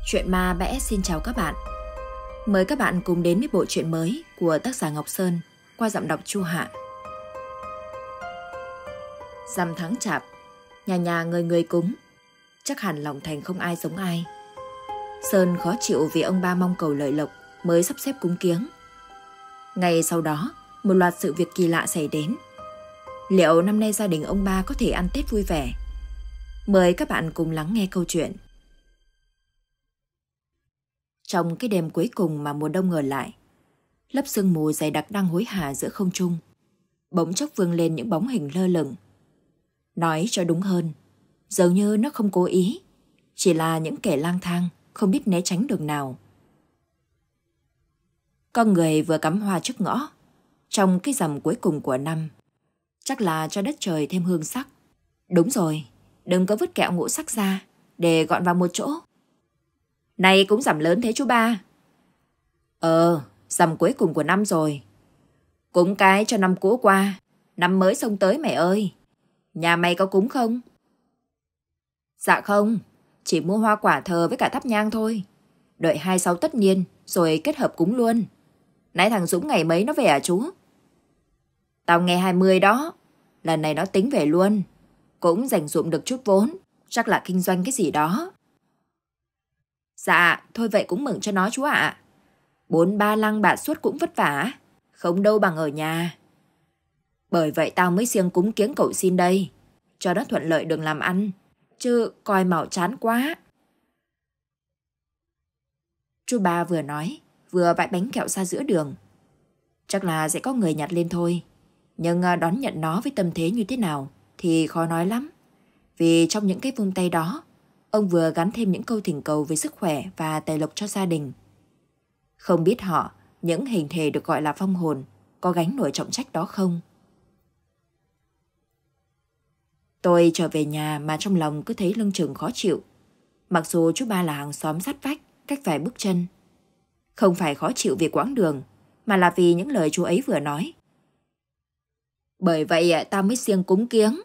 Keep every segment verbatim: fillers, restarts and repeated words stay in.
Chuyện ma bẽ xin chào các bạn. Mời các bạn cùng đến với bộ truyện mới của tác giả Ngọc Sơn qua giọng đọc Chu Hạ. Rằm tháng chạp, nhà nhà người người cúng, chắc hẳn lòng thành không ai giống ai. Sơn khó chịu vì ông ba mong cầu lợi lộc mới sắp xếp cúng kiếng. Ngày sau đó, một loạt sự việc kỳ lạ xảy đến. Liệu năm nay gia đình ông ba có thể ăn Tết vui vẻ? Mời các bạn cùng lắng nghe câu chuyện. Trong cái đêm cuối cùng mà mùa đông ngờ lại, lớp sương mù dày đặc đang hối hả giữa không trung, bỗng chốc vươn lên những bóng hình lơ lửng. Nói cho đúng hơn, dường như nó không cố ý, chỉ là những kẻ lang thang không biết né tránh đường nào. Con người vừa cắm hoa trước ngõ, trong cái rằm cuối cùng của năm, chắc là cho đất trời thêm hương sắc. Đúng rồi, đừng có vứt kẹo ngũ sắc ra để gọn vào một chỗ. Này cũng rằm lớn thế chú ba. Ờ, rằm cuối cùng của năm rồi. Cúng cái cho năm cũ qua, năm mới xông tới mày ơi. Nhà mày có cúng không? Dạ không, chỉ mua hoa quả thờ với cả thắp nhang thôi. Đợi hai mươi sáu tất niên rồi kết hợp cúng luôn. Nãy thằng Dũng ngày mấy nó về à chú? Tao nghe hai mươi đó. Lần này nó tính về luôn. Cũng dành dụm được chút vốn, chắc là kinh doanh cái gì đó. Dạ, thôi vậy cũng mừng cho nó chú ạ. Bốn ba lăng bạt suốt cũng vất vả, không đâu bằng ở nhà. Bởi vậy tao mới siêng cúng kiếng cậu xin đây, cho nó thuận lợi đường làm ăn, chứ coi màu chán quá. Chú ba vừa nói, vừa vãi bánh kẹo ra giữa đường. Chắc là sẽ có người nhặt lên thôi, nhưng đón nhận nó với tâm thế như thế nào thì khó nói lắm. Vì trong những cái vung tay đó, ông vừa gắn thêm những câu thỉnh cầu về sức khỏe và tài lộc cho gia đình. Không biết họ, những hình thể được gọi là vong hồn, có gánh nổi trọng trách đó không? Tôi trở về nhà mà trong lòng cứ thấy lưng chừng khó chịu. Mặc dù chú ba là hàng xóm sát vách, cách vài bước chân. Không phải khó chịu vì quãng đường, mà là vì những lời chú ấy vừa nói. Bởi vậy tao mới siêng cúng kiếng.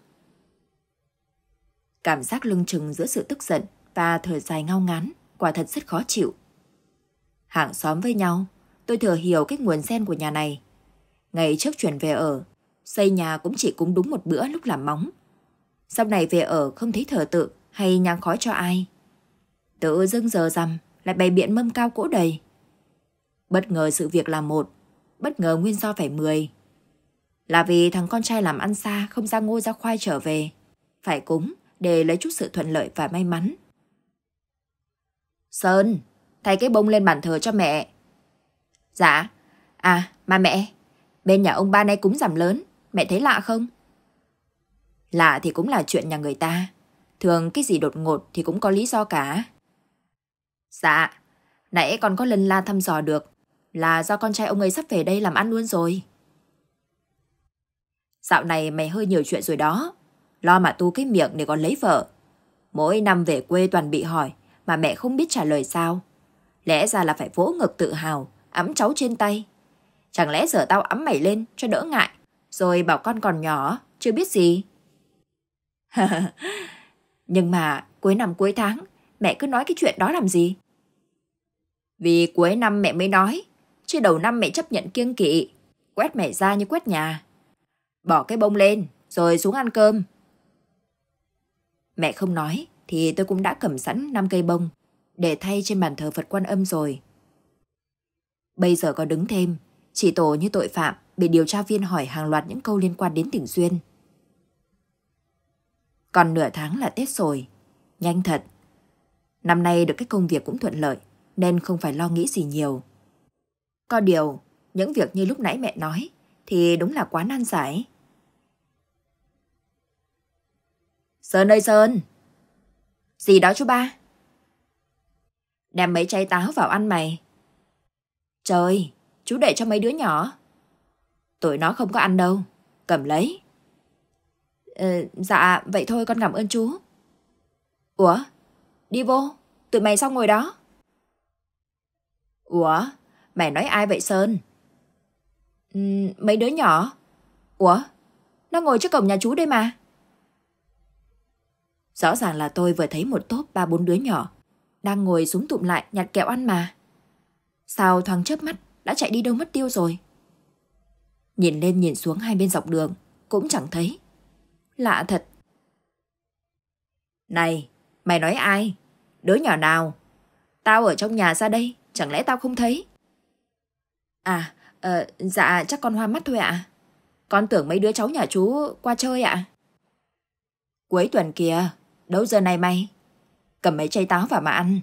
Cảm giác lưng chừng giữa sự tức giận và thở dài ngao ngán quả thật rất khó chịu. Hàng xóm với nhau, tôi thừa hiểu cái nguồn sen của nhà này. Ngày trước chuyển về ở, xây nhà cũng chỉ cúng đúng một bữa lúc làm móng. Sau này về ở không thấy thờ tự hay nhang khói cho ai. Tự dưng giờ rằm lại bày biện mâm cao cỗ đầy. Bất ngờ sự việc là một, bất ngờ nguyên do phải mười. Là vì thằng con trai làm ăn xa không ra ngô ra khoai trở về, phải cúng để lấy chút sự thuận lợi và may mắn. Sơn, thay cái bông lên bàn thờ cho mẹ. Dạ. À, mà mẹ, bên nhà ông ba nay cúng rằm lớn, mẹ thấy lạ không? Lạ thì cũng là chuyện nhà người ta. Thường cái gì đột ngột thì cũng có lý do cả. Dạ, nãy con có lần la thăm dò được là do con trai ông ấy sắp về đây làm ăn luôn rồi. Dạo này mày hơi nhiều chuyện rồi đó. Lo mà tu cái miệng để còn lấy vợ. Mỗi năm về quê toàn bị hỏi mà mẹ không biết trả lời sao. Lẽ ra là phải vỗ ngực tự hào, ẵm cháu trên tay. Chẳng lẽ giờ tao ẵm mày lên cho đỡ ngại, rồi bảo con còn nhỏ, chưa biết gì. Nhưng mà cuối năm cuối tháng, mẹ cứ nói cái chuyện đó làm gì? Vì cuối năm mẹ mới nói, chứ đầu năm mẹ chấp nhận kiêng kỵ, quét mẹ ra như quét nhà. Bỏ cái bông lên, rồi xuống ăn cơm. Mẹ không nói thì tôi cũng đã cầm sẵn năm cây bông để thay trên bàn thờ Phật Quan Âm rồi. Bây giờ có đứng thêm, chỉ tổ như tội phạm bị điều tra viên hỏi hàng loạt những câu liên quan đến tỉnh Duyên. Còn nửa tháng là Tết rồi, nhanh thật. Năm nay được cái công việc cũng thuận lợi nên không phải lo nghĩ gì nhiều. Có điều, những việc như lúc nãy mẹ nói thì đúng là quá nan giải. Sơn ơi Sơn! Gì đó chú ba? Đem mấy trái táo vào ăn mày. Trời, chú để cho mấy đứa nhỏ. Tụi nó không có ăn đâu, cầm lấy. Ờ, dạ, vậy thôi con cảm ơn chú. Ủa, đi vô, tụi mày sao ngồi đó? Ủa, mày nói ai vậy Sơn? Ừ, mấy đứa nhỏ. Ủa, nó ngồi trước cổng nhà chú đây mà. Rõ ràng là tôi vừa thấy một tốp ba bốn đứa nhỏ đang ngồi xuống tụm lại nhặt kẹo ăn mà. Sao thoáng chớp mắt đã chạy đi đâu mất tiêu rồi? Nhìn lên nhìn xuống hai bên dọc đường cũng chẳng thấy. Lạ thật. Này, mày nói ai? Đứa nhỏ nào? Tao ở trong nhà ra đây, chẳng lẽ tao không thấy? À, ờ, dạ chắc con hoa mắt thôi ạ. Con tưởng mấy đứa cháu nhà chú qua chơi ạ. Cuối tuần kìa, đâu giờ này mày? Cầm mấy trái táo vào mà ăn.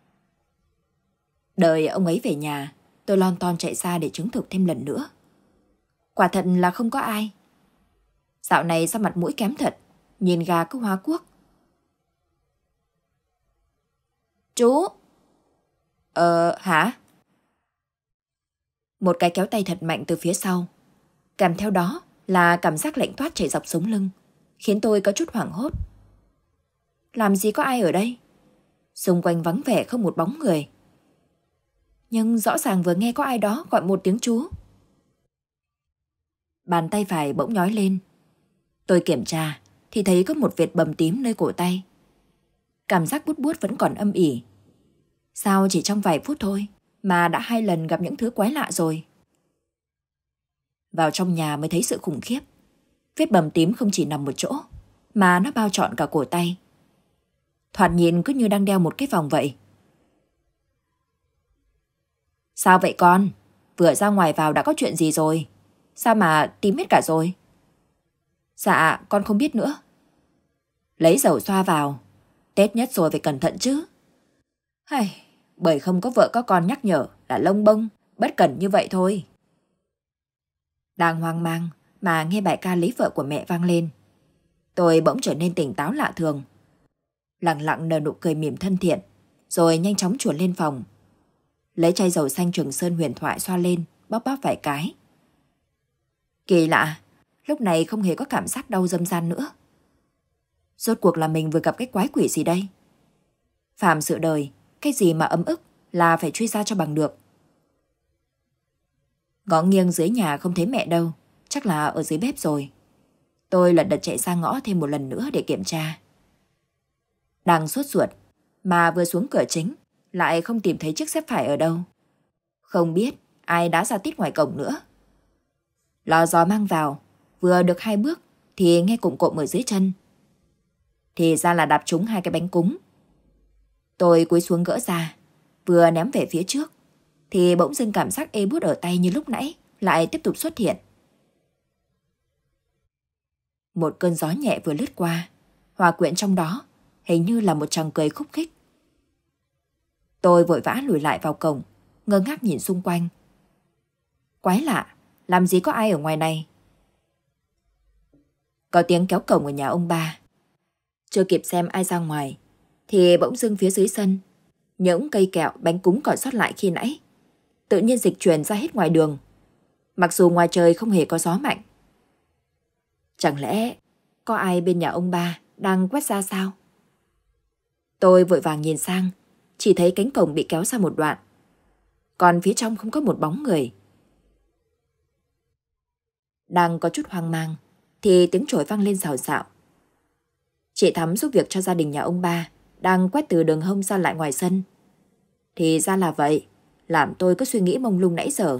Đợi ông ấy về nhà, tôi lon ton chạy ra để chứng thực thêm lần nữa. Quả thật là không có ai. Dạo này sao mặt mũi kém thật, nhìn gà cứ hóa cuốc. Chú! Ờ, hả? Một cái kéo tay thật mạnh từ phía sau. Kèm theo đó là cảm giác lạnh toát chảy dọc sống lưng, khiến tôi có chút hoảng hốt. Làm gì có ai ở đây? Xung quanh vắng vẻ không một bóng người. Nhưng rõ ràng vừa nghe có ai đó gọi một tiếng chú. Bàn tay phải bỗng nhói lên. Tôi kiểm tra thì thấy có một vệt bầm tím nơi cổ tay. Cảm giác buốt buốt vẫn còn âm ỉ. Sao chỉ trong vài phút thôi mà đã hai lần gặp những thứ quái lạ rồi. Vào trong nhà mới thấy sự khủng khiếp. Vết bầm tím không chỉ nằm một chỗ, mà nó bao trọn cả cổ tay. Thoạt nhìn cứ như đang đeo một cái vòng vậy. Sao vậy con? Vừa ra ngoài vào đã có chuyện gì rồi? Sao mà tím hết cả rồi? Dạ, con không biết nữa. Lấy dầu xoa vào. Tết nhất rồi phải cẩn thận chứ. Hay, bởi không có vợ có con nhắc nhở là lông bông, bất cẩn như vậy thôi. Đang hoang mang mà nghe bài ca lấy vợ của mẹ vang lên. Tôi bỗng trở nên tỉnh táo lạ thường. Lặng lặng nở nụ cười mỉm thân thiện, rồi nhanh chóng chuồn lên phòng. Lấy chai dầu xanh Trường Sơn huyền thoại xoa lên, bóp bóp vài cái. Kỳ lạ, lúc này không hề có cảm giác đau dâm gian nữa. Rốt cuộc là mình vừa gặp cái quái quỷ gì đây? Phàm sự đời, cái gì mà ấm ức là phải truy ra cho bằng được. Ngó nghiêng dưới nhà không thấy mẹ đâu, chắc là ở dưới bếp rồi. Tôi lật đật chạy ra ngõ thêm một lần nữa để kiểm tra. Đang sốt ruột, mà vừa xuống cửa chính, lại không tìm thấy chiếc dép phải ở đâu. Không biết ai đã ra tít ngoài cổng nữa. Lò giò mang vào, vừa được hai bước thì nghe cụm cộm ở dưới chân. Thì ra là đạp trúng hai cái bánh cúng. Tôi cúi xuống gỡ ra, vừa ném về phía trước, thì bỗng dưng cảm giác ê buốt ở tay như lúc nãy lại tiếp tục xuất hiện. Một cơn gió nhẹ vừa lướt qua, hòa quyện trong đó hình như là một tràng cười khúc khích. Tôi vội vã lùi lại vào cổng, ngơ ngác nhìn xung quanh. Quái lạ, làm gì có ai ở ngoài này? Có tiếng kéo cổng ở nhà ông ba. Chưa kịp xem ai ra ngoài, thì bỗng dưng phía dưới sân, những cây kẹo bánh cúng còn sót lại khi nãy tự nhiên dịch chuyển ra hết ngoài đường, mặc dù ngoài trời không hề có gió mạnh. Chẳng lẽ có ai bên nhà ông ba đang quét ra sao? Tôi vội vàng nhìn sang, chỉ thấy cánh cổng bị kéo ra một đoạn, còn phía trong không có một bóng người. Đang có chút hoang mang thì tiếng chổi vang lên xào xạo. Chị Thắm giúp việc cho gia đình nhà ông ba đang quét từ đường hông ra lại ngoài sân. Thì ra là vậy, làm tôi cứ suy nghĩ mông lung nãy giờ.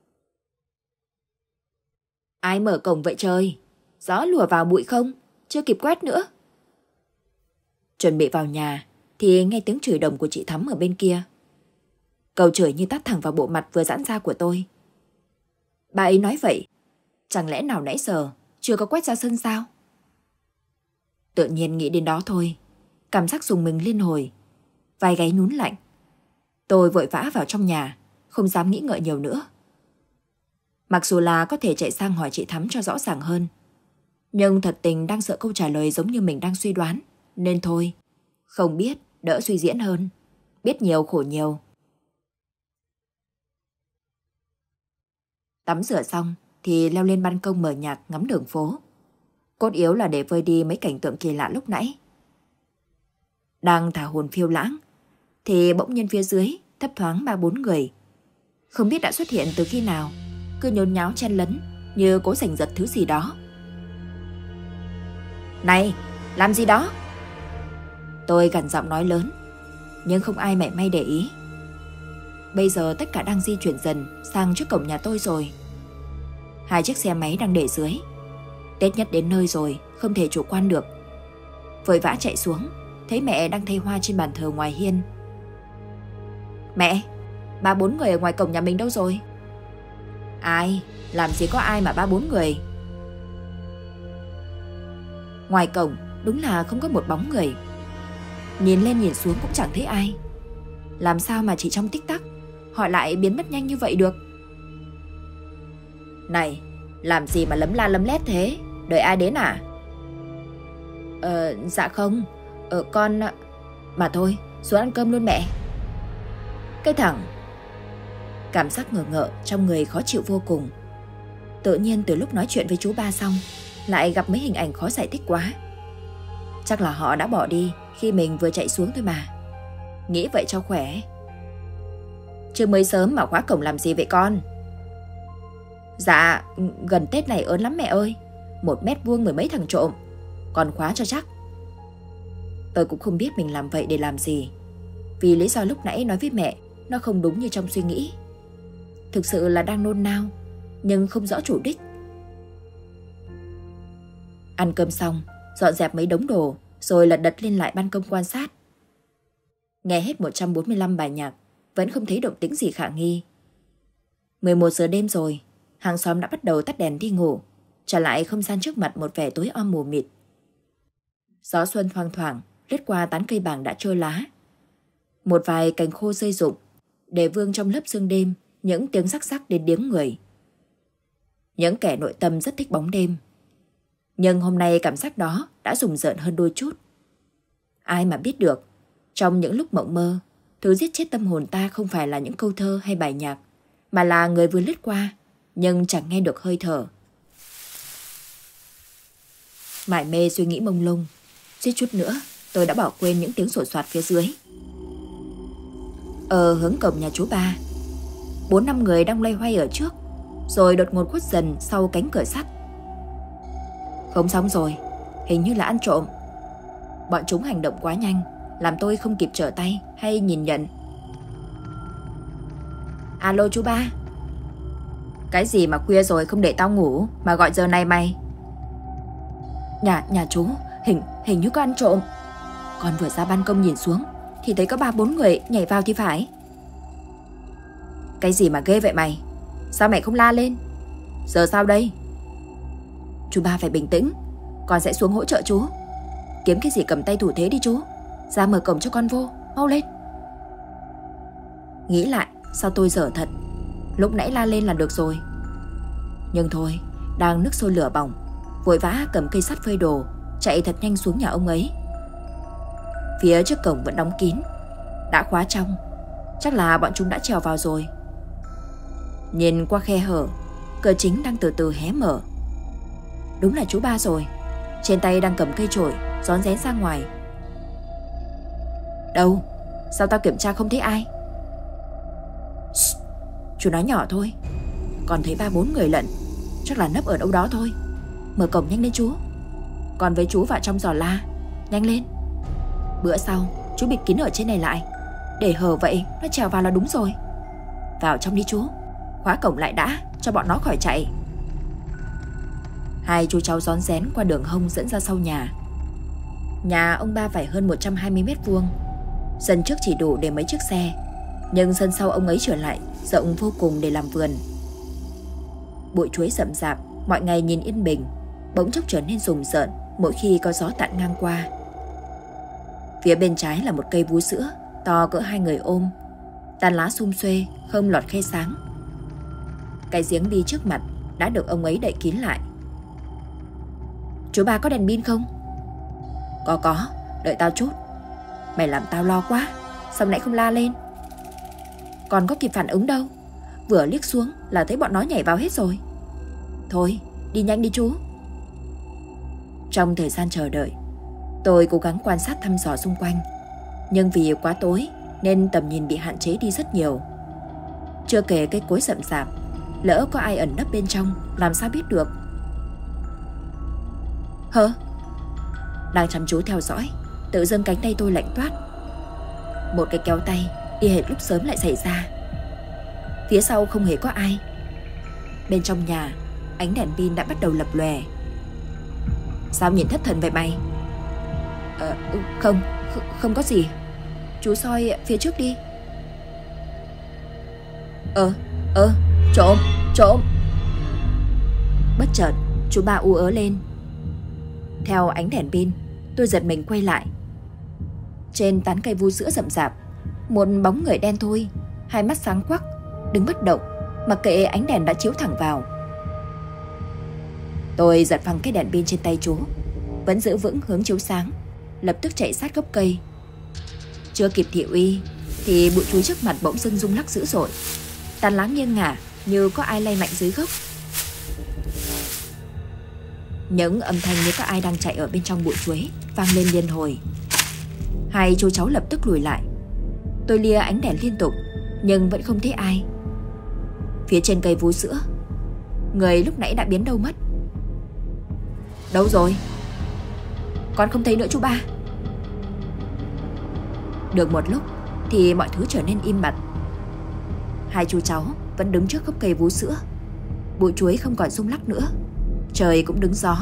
Ai mở cổng vậy trời? Gió lùa vào bụi không? Chưa kịp quét nữa. Chuẩn bị vào nhà thì nghe tiếng chửi đồng của chị Thắm ở bên kia. Câu chửi như tát thẳng vào bộ mặt vừa giãn ra của tôi. Bà ấy nói vậy, chẳng lẽ nào nãy giờ chưa có quét ra sân sao? Tự nhiên nghĩ đến đó thôi, cảm giác rùng mình liên hồi, vai gáy nhún lạnh. Tôi vội vã vào trong nhà, không dám nghĩ ngợi nhiều nữa. Mặc dù là có thể chạy sang hỏi chị Thắm cho rõ ràng hơn, nhưng thật tình đang sợ câu trả lời giống như mình đang suy đoán, nên thôi, không biết đỡ suy diễn hơn, biết nhiều khổ nhiều. Tắm rửa xong thì leo lên ban công mở nhạc ngắm đường phố. Cốt yếu là để vơi đi mấy cảnh tượng kỳ lạ lúc nãy. Đang thả hồn phiêu lãng thì bỗng nhiên phía dưới thấp thoáng ba bốn người. Không biết đã xuất hiện từ khi nào, cứ nhốn nháo chen lấn như cố giành giật thứ gì đó. Này, làm gì đó? Tôi gằn giọng nói lớn. nhưng không ai mảy may để ý. Bây giờ tất cả đang di chuyển dần sang trước cổng nhà tôi rồi. Hai chiếc xe máy đang để dưới. Tết nhất đến nơi rồi, không thể chủ quan được. Vội vã chạy xuống, thấy mẹ đang thay hoa trên bàn thờ ngoài hiên. Mẹ, ba bốn người ở ngoài cổng nhà mình đâu rồi? Ai? Làm gì có ai mà ba bốn người? Ngoài cổng đúng là không có một bóng người. Nhìn lên nhìn xuống cũng chẳng thấy ai. Làm sao mà chỉ trong tích tắc họ lại biến mất nhanh như vậy được? Này, làm gì mà lấm la lấm lét thế? Đợi ai đến à? Ờ, dạ không. Ờ, con... Mà thôi, xuống ăn cơm luôn mẹ. Cái thằng... Cảm giác ngờ ngợ trong người khó chịu vô cùng. Tự nhiên từ lúc nói chuyện với chú ba xong, lại gặp mấy hình ảnh khó giải thích quá. Chắc là họ đã bỏ đi khi mình vừa chạy xuống thôi mà. Nghĩ vậy cho khỏe. Chưa mới sớm mà khóa cổng làm gì vậy con? Dạ, gần Tết này ớn lắm mẹ ơi. Một mét vuông mười mấy thằng trộm. Còn khóa cho chắc. Tôi cũng không biết mình làm vậy để làm gì. Vì lý do lúc nãy nói với mẹ nó không đúng như trong suy nghĩ. Thực sự là đang nôn nao, nhưng không rõ chủ đích. Ăn cơm xong, dọn dẹp mấy đống đồ, rồi lật đật lên lại ban công quan sát. Nghe hết một trăm bốn mươi lăm bài nhạc, vẫn không thấy động tĩnh gì khả nghi. mười một giờ đêm rồi, hàng xóm đã bắt đầu tắt đèn đi ngủ, trả lại không gian trước mặt một vẻ tối om mù mịt. Gió xuân thoang thoảng lướt qua tán cây bàng đã trơ lá. Một vài cành khô rơi rụng, để vương trong lớp sương đêm những tiếng rắc rắc đến điếng người. Những kẻ nội tâm rất thích bóng đêm. Nhưng hôm nay cảm giác đó đã rùng rợn hơn đôi chút. Ai mà biết được, trong những lúc mộng mơ, thứ giết chết tâm hồn ta không phải là những câu thơ hay bài nhạc, mà là người vừa lướt qua, nhưng chẳng nghe được hơi thở. Mải mê suy nghĩ mông lung, suýt chút nữa tôi đã bỏ quên những tiếng sột soạt phía dưới. Ở hướng cổng nhà chú ba, bốn năm người đang loay hoay ở trước, rồi đột ngột khuất dần sau cánh cửa sắt. Không xong rồi, hình như là ăn trộm. Bọn chúng hành động quá nhanh, làm tôi không kịp trở tay hay nhìn nhận. Alo chú ba. Cái gì mà khuya rồi không để tao ngủ mà gọi giờ này mày? Nhà nhà chú hình hình như có ăn trộm. Con vừa ra ban công nhìn xuống thì thấy có ba bốn người nhảy vào thì phải. Cái gì mà ghê vậy mày? Sao mày không la lên? Giờ sao đây? Chú ba phải bình tĩnh, con sẽ xuống hỗ trợ chú. Kiếm cái gì cầm tay thủ thế đi chú. Ra mở cổng cho con vô, mau lên. Nghĩ lại sao tôi dở thật. Lúc nãy la lên là được rồi. Nhưng thôi, đang nước sôi lửa bỏng, vội vã cầm cây sắt phơi đồ, chạy thật nhanh xuống nhà ông ấy. Phía trước cổng vẫn đóng kín, đã khóa trong. Chắc là bọn chúng đã trèo vào rồi. Nhìn qua khe hở, cửa chính đang từ từ hé mở. Đúng là chú ba rồi. Trên tay đang cầm cây chổi, rón rén ra ngoài. Đâu? Sao tao kiểm tra không thấy ai? Shh, chú nói nhỏ thôi. Còn thấy ba bốn người lận, chắc là nấp ở đâu đó thôi. Mở cổng nhanh lên chú. Còn với chú vào trong giò la, nhanh lên. Bữa sau chú bịt kín ở trên này lại, để hở vậy nó trèo vào là đúng rồi. Vào trong đi chú, khóa cổng lại đã, cho bọn nó khỏi chạy. Hai chú cháu rón rén qua đường hông dẫn ra sau nhà. Nhà ông ba phải hơn một trăm hai mươi mét vuông. Sân trước chỉ đủ để mấy chiếc xe, nhưng sân sau ông ấy trở lại rộng vô cùng để làm vườn. Bụi chuối rậm rạp, mọi ngày nhìn yên bình, bỗng chốc trở nên rùng rợn mỗi khi có gió tạt ngang qua. Phía bên trái là một cây vú sữa to cỡ hai người ôm, tàn lá sum xuê không lọt khe sáng. Cái giếng đi trước mặt đã được ông ấy đậy kín lại. Chú ba có đèn pin không? Có có, đợi tao chút. Mày làm tao lo quá, sao nãy không la lên? Còn có kịp phản ứng đâu, vừa liếc xuống là thấy bọn nó nhảy vào hết rồi. Thôi, đi nhanh đi chú. Trong thời gian chờ đợi, tôi cố gắng quan sát thăm dò xung quanh, nhưng vì quá tối nên tầm nhìn bị hạn chế đi rất nhiều. Chưa kể cây cối rậm rạp, lỡ có ai ẩn nấp bên trong làm sao biết được. Hơ? Đang chăm chú theo dõi, tự dưng cánh tay tôi lạnh toát. Một cái kéo tay y hệt lúc sớm lại xảy ra. Phía sau không hề có ai. Bên trong nhà, ánh đèn pin đã bắt đầu lập lòe. Sao nhìn thất thần vậy mày? Ờ, không, không có gì. Chú soi phía trước đi. Ờ, ờ, trộm, trộm. Bất chợt, chú ba u ớ lên. Theo ánh đèn pin, tôi giật mình quay lại. Trên tán cây vu sữa rậm rạp, một bóng người đen thui, hai mắt sáng quắc, đứng bất động, mặc kệ ánh đèn đã chiếu thẳng vào. Tôi giật phăng cái đèn pin trên tay chú, vẫn giữ vững hướng chiếu sáng, lập tức chạy sát gốc cây. Chưa kịp thị uy thì bụi chuối trước mặt bỗng dưng rung lắc dữ dội, tàn lá nghiêng ngả như có ai lay mạnh dưới gốc. Những âm thanh như có ai đang chạy ở bên trong bụi chuối vang lên liên hồi. Hai chú cháu lập tức lùi lại. Tôi lia ánh đèn liên tục nhưng vẫn không thấy ai. Phía trên cây vú sữa, người lúc nãy đã biến đâu mất. Đâu rồi? Con không thấy nữa chú ba. Được một lúc thì mọi thứ trở nên im bặt. Hai chú cháu vẫn đứng trước gốc cây vú sữa. Bụi chuối không còn rung lắc nữa, trời cũng đứng gió.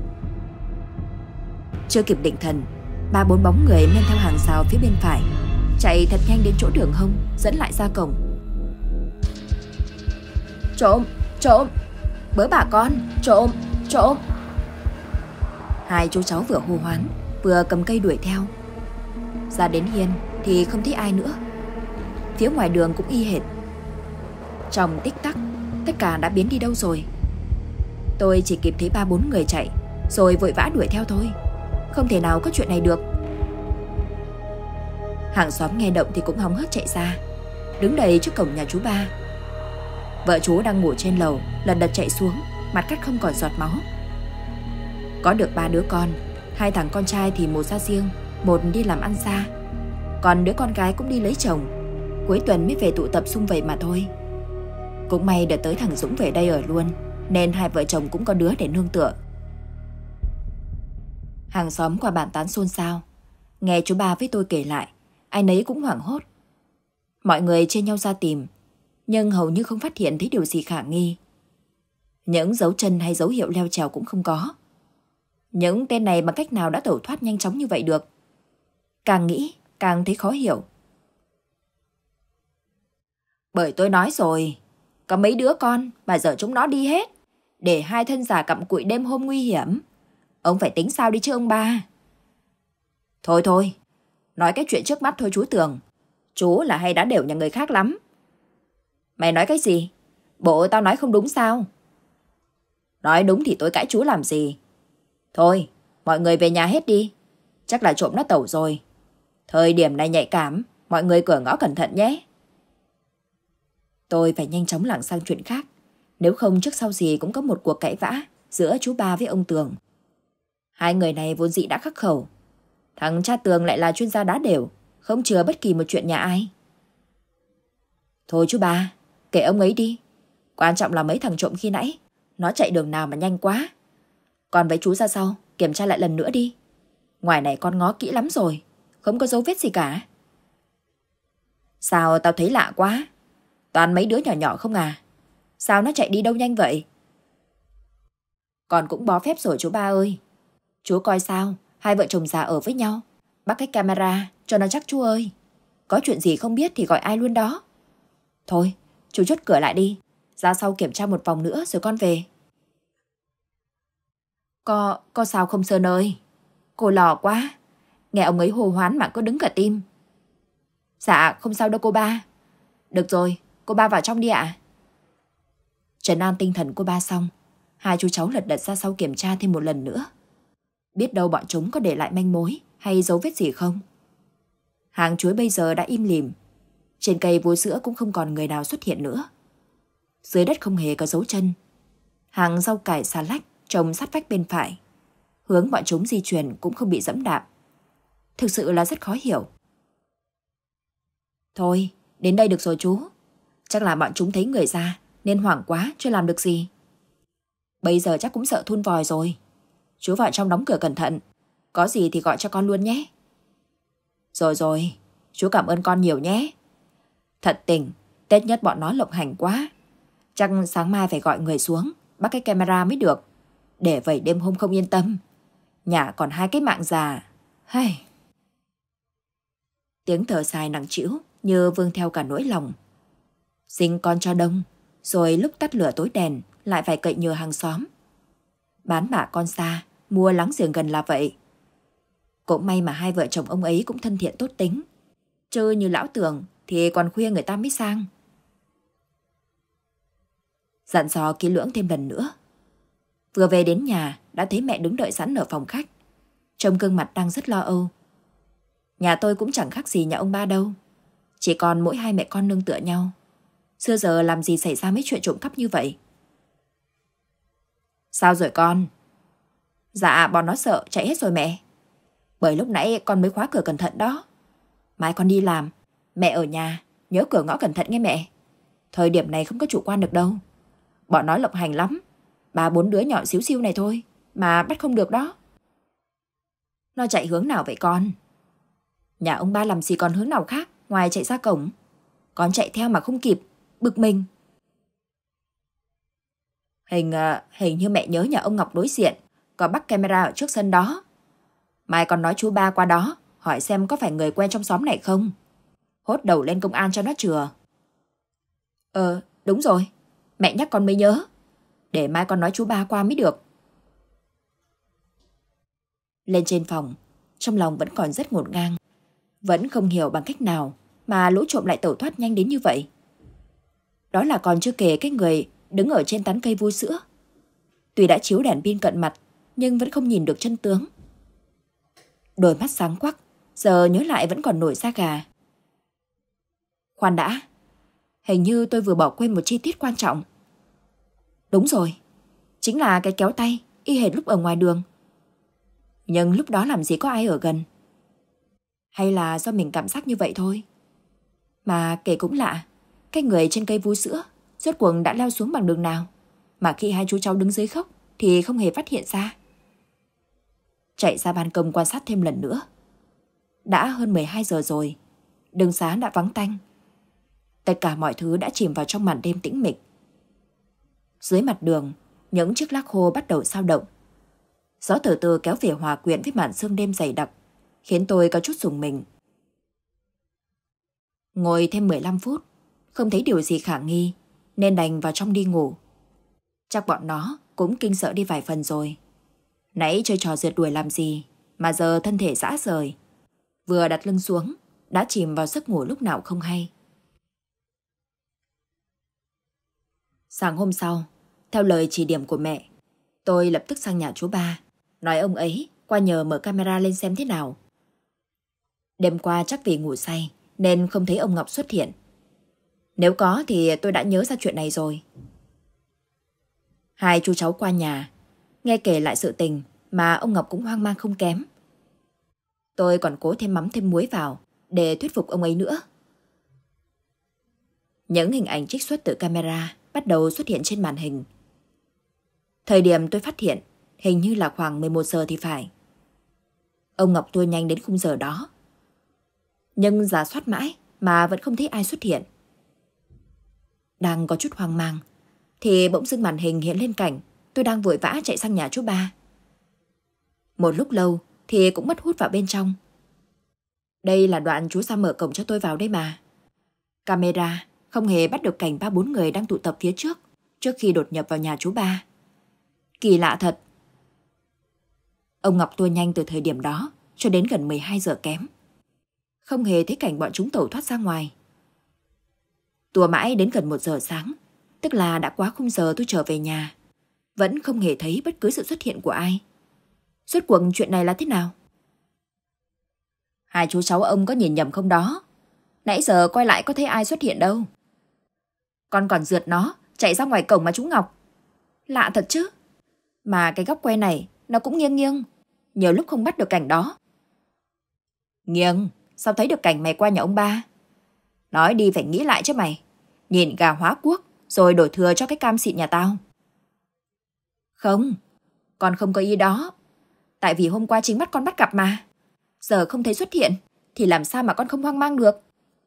Chưa kịp định thần, ba bốn bóng người men theo hàng rào phía bên phải, chạy thật nhanh đến chỗ đường hông dẫn lại ra cổng. Trộm, trộm, bớ bà con, trộm, trộm. Hai chú cháu vừa hô hoán vừa cầm cây đuổi theo. Ra đến hiên thì không thấy ai nữa. Phía ngoài đường cũng y hệt. Trong tích tắc, tất cả đã biến đi đâu rồi. Tôi chỉ kịp thấy ba bốn người chạy, rồi vội vã đuổi theo thôi. Không thể nào có chuyện này được. Hàng xóm nghe động thì cũng hóng hớt chạy ra, đứng đầy trước cổng nhà chú ba. Vợ chú đang ngủ trên lầu lật đật chạy xuống, mặt cắt không còn giọt máu. Có được ba đứa con, hai thằng con trai thì một ra riêng, một đi làm ăn xa, còn đứa con gái cũng đi lấy chồng. Cuối tuần mới về tụ tập sum vầy mà thôi. Cũng may đợt tới thằng Dũng về đây ở luôn, nên hai vợ chồng cũng có đứa để nương tựa. Hàng xóm qua bàn tán xôn xao. Nghe chú ba với tôi kể lại, ai nấy cũng hoảng hốt. Mọi người chia nhau ra tìm, nhưng hầu như không phát hiện thấy điều gì khả nghi. Những dấu chân hay dấu hiệu leo trèo cũng không có. Những tên này bằng cách nào đã tẩu thoát nhanh chóng như vậy được? Càng nghĩ, càng thấy khó hiểu. Bởi tôi nói rồi, có mấy đứa con mà giờ chúng nó đi hết, để hai thân già cặm cụi đêm hôm nguy hiểm. Ông phải tính sao đi chứ ông ba? Thôi thôi, nói cái chuyện trước mắt thôi chú Tường. Chú là hay đá đều nhà người khác lắm. Mày nói cái gì? Bộ tao nói không đúng sao? Nói đúng thì tôi cãi chú làm gì? Thôi, mọi người về nhà hết đi. Chắc là trộm nó tẩu rồi. Thời điểm này nhạy cảm, mọi người cửa ngõ cẩn thận nhé. Tôi phải nhanh chóng lảng sang chuyện khác, nếu không trước sau gì cũng có một cuộc cãi vã giữa chú ba với ông Tường. Hai người này vốn dĩ đã khắc khẩu. Thằng cha Tường lại là chuyên gia đá đều, không chừa bất kỳ một chuyện nhà ai. Thôi chú ba, kệ ông ấy đi. Quan trọng là mấy thằng trộm khi nãy, nó chạy đường nào mà nhanh quá. Còn với chú ra sau, kiểm tra lại lần nữa đi. Ngoài này con ngó kỹ lắm rồi, không có dấu vết gì cả. Sao tao thấy lạ quá. Toàn mấy đứa nhỏ nhỏ không à. Sao nó chạy đi đâu nhanh vậy? Con cũng bó phép rồi chú ba ơi. Chú coi sao, hai vợ chồng già ở với nhau, bắt cái camera cho nó chắc chú ơi. Có chuyện gì không biết thì gọi ai luôn đó. Thôi, chú chốt cửa lại đi. Ra sau kiểm tra một vòng nữa rồi con về. Có, có sao không Sơn ơi? Cô lo quá. Nghe ông ấy hô hoán mà có đứng cả tim. Dạ, không sao đâu cô ba. Được rồi, cô ba vào trong đi ạ. Trấn an tinh thần cô ba xong, hai chú cháu lật đật ra sau kiểm tra thêm một lần nữa. Biết đâu bọn chúng có để lại manh mối hay dấu vết gì không. Hàng chuối bây giờ đã im lìm. Trên cây vú sữa cũng không còn người nào xuất hiện nữa. Dưới đất không hề có dấu chân. Hàng rau cải xà lách trồng sát vách bên phải. Hướng bọn chúng di chuyển cũng không bị dẫm đạp. Thực sự là rất khó hiểu. Thôi, đến đây được rồi chú. Chắc là bọn chúng thấy người ra nên hoảng quá chưa làm được gì. Bây giờ chắc cũng sợ thun vòi rồi. Chú vào trong đóng cửa cẩn thận. Có gì thì gọi cho con luôn nhé. Rồi rồi, Chú cảm ơn con nhiều nhé. Thật tình, Tết nhất bọn nó lộng hành quá. Chắc sáng mai phải gọi người xuống bắt cái camera mới được. Để vậy đêm hôm không yên tâm. Nhà còn hai cái mạng già. Hay. Tiếng thở dài nặng trĩu như vương theo cả nỗi lòng. Sinh con cho đông, rồi lúc tắt lửa tối đèn lại phải cậy nhờ hàng xóm. Bán bà con xa, mua láng giềng gần là vậy. Cũng may mà hai vợ chồng ông ấy cũng thân thiện tốt tính. Chứ như lão Tường thì còn khuya người ta mới sang. Dặn dò kỹ lưỡng thêm lần nữa. Vừa về đến nhà đã thấy mẹ đứng đợi sẵn ở phòng khách. Trông gương mặt đang rất lo âu. Nhà tôi cũng chẳng khác gì nhà ông ba đâu. Chỉ còn mỗi hai mẹ con nương tựa nhau. Xưa giờ làm gì xảy ra mấy chuyện trộm cắp như vậy? Sao rồi con? Dạ bọn nó sợ chạy hết rồi mẹ. Bởi lúc nãy con mới khóa cửa cẩn thận đó. Mai con đi làm, mẹ ở nhà, nhớ cửa ngõ cẩn thận nghe mẹ. Thời điểm này không có chủ quan được đâu. Bọn nó lộng hành lắm. Ba bốn đứa nhỏ xíu xiu này thôi mà bắt không được đó. Nó chạy hướng nào vậy con? Nhà ông ba làm gì còn hướng nào khác ngoài chạy ra cổng. Con chạy theo mà không kịp, bực mình. Hình hình như mẹ nhớ nhà ông Ngọc đối diện có bắt camera ở trước sân đó. Mai còn nói chú ba qua đó hỏi xem có phải người quen trong xóm này không. Hốt đầu lên công an cho nó chừa. Ờ đúng rồi, mẹ nhắc con mới nhớ. Để mai con nói chú ba qua mới được. Lên trên phòng, trong lòng vẫn còn rất ngổn ngang. Vẫn không hiểu bằng cách nào mà lũ trộm lại tẩu thoát nhanh đến như vậy. Đó là còn chưa kể cái người đứng ở trên tán cây vui sữa. Tuy đã chiếu đèn pin cận mặt nhưng vẫn không nhìn được chân tướng. Đôi mắt sáng quắc, giờ nhớ lại vẫn còn nổi da gà. Khoan đã, hình như tôi vừa bỏ quên một chi tiết quan trọng. Đúng rồi, chính là cái kéo tay y hệt lúc ở ngoài đường. Nhưng lúc đó làm gì có ai ở gần. Hay là do mình cảm giác như vậy thôi. Mà kể cũng lạ, cái người trên cây vú sữa rốt cuộc đã leo xuống bằng đường nào mà khi hai chú cháu đứng dưới khóc thì không hề phát hiện ra. Chạy ra ban công quan sát thêm lần nữa. Đã hơn mười hai giờ rồi, đường xá đã vắng tanh. Tất cả mọi thứ đã chìm vào trong màn đêm tĩnh mịch. Dưới mặt đường, những chiếc lác khô bắt đầu dao động. Gió từ từ kéo về hòa quyện với màn sương đêm dày đặc, khiến tôi có chút rùng mình. Ngồi thêm mười lăm phút, không thấy điều gì khả nghi, nên đành vào trong đi ngủ. Chắc bọn nó cũng kinh sợ đi vài phần rồi. Nãy chơi trò rượt đuổi làm gì, mà giờ thân thể rã rời. Vừa đặt lưng xuống, đã chìm vào giấc ngủ lúc nào không hay. Sáng hôm sau, theo lời chỉ điểm của mẹ, tôi lập tức sang nhà chú ba, nói ông ấy qua nhờ mở camera lên xem thế nào. Đêm qua chắc vì ngủ say nên không thấy ông Ngọc xuất hiện. Nếu có thì tôi đã nhớ ra chuyện này rồi. Hai chú cháu qua nhà, nghe kể lại sự tình mà ông Ngọc cũng hoang mang không kém. Tôi còn cố thêm mắm thêm muối vào để thuyết phục ông ấy nữa. Những hình ảnh trích xuất từ camera bắt đầu xuất hiện trên màn hình. Thời điểm tôi phát hiện hình như là khoảng mười một giờ thì phải. Ông Ngọc tua nhanh đến khung giờ đó. Nhưng rà soát mãi mà vẫn không thấy ai xuất hiện. Đang có chút hoang mang thì bỗng dưng màn hình hiện lên cảnh tôi đang vội vã chạy sang nhà chú ba. Một lúc lâu thì cũng mất hút vào bên trong. Đây là đoạn chú Sa mở cổng cho tôi vào đây mà. Camera không hề bắt được cảnh ba bốn người đang tụ tập phía trước trước khi đột nhập vào nhà chú ba. Kỳ lạ thật. Ông Ngọc tua nhanh từ thời điểm đó cho đến gần mười hai giờ kém. Không hề thấy cảnh bọn chúng tẩu thoát ra ngoài. Tua mãi đến gần một giờ sáng, tức là đã quá khung giờ tôi trở về nhà, vẫn không hề thấy bất cứ sự xuất hiện của ai. Rốt cuộc chuyện này là thế nào? Hai chú cháu ông có nhìn nhầm không đó? Nãy giờ quay lại có thấy ai xuất hiện đâu. Con còn rượt nó chạy ra ngoài cổng mà chú Ngọc. Lạ thật chứ. Mà cái góc quay này nó cũng nghiêng nghiêng, nhiều lúc không bắt được cảnh đó. Nghiêng? Sao thấy được cảnh mày qua nhà ông ba? Nói đi phải nghĩ lại chứ mày. Nhìn gà hóa quốc rồi đổi thừa cho cái cam xịn nhà tao. Không, con không có ý đó. Tại vì hôm qua chính mắt con bắt gặp mà. Giờ không thấy xuất hiện thì làm sao mà con không hoang mang được.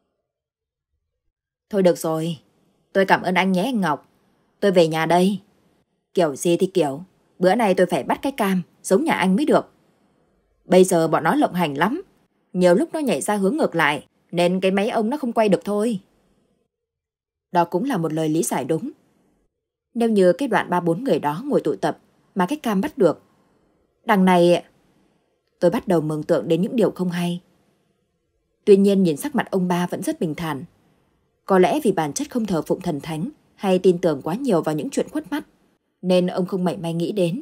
Thôi được rồi, tôi cảm ơn anh nhé anh Ngọc. Tôi về nhà đây. Kiểu gì thì kiểu, bữa nay tôi phải bắt cái cam giống nhà anh mới được. Bây giờ bọn nó lộng hành lắm. Nhiều lúc nó nhảy ra hướng ngược lại, nên cái máy ông nó không quay được thôi. Đó cũng là một lời lý giải đúng. Nếu như cái đoạn ba bốn người đó ngồi tụ tập mà cái cam bắt được, đằng này tôi bắt đầu mường tượng đến những điều không hay. Tuy nhiên nhìn sắc mặt ông ba vẫn rất bình thản. Có lẽ vì bản chất không thờ phụng thần thánh hay tin tưởng quá nhiều vào những chuyện khuất mắt, nên ông không mảy may nghĩ đến.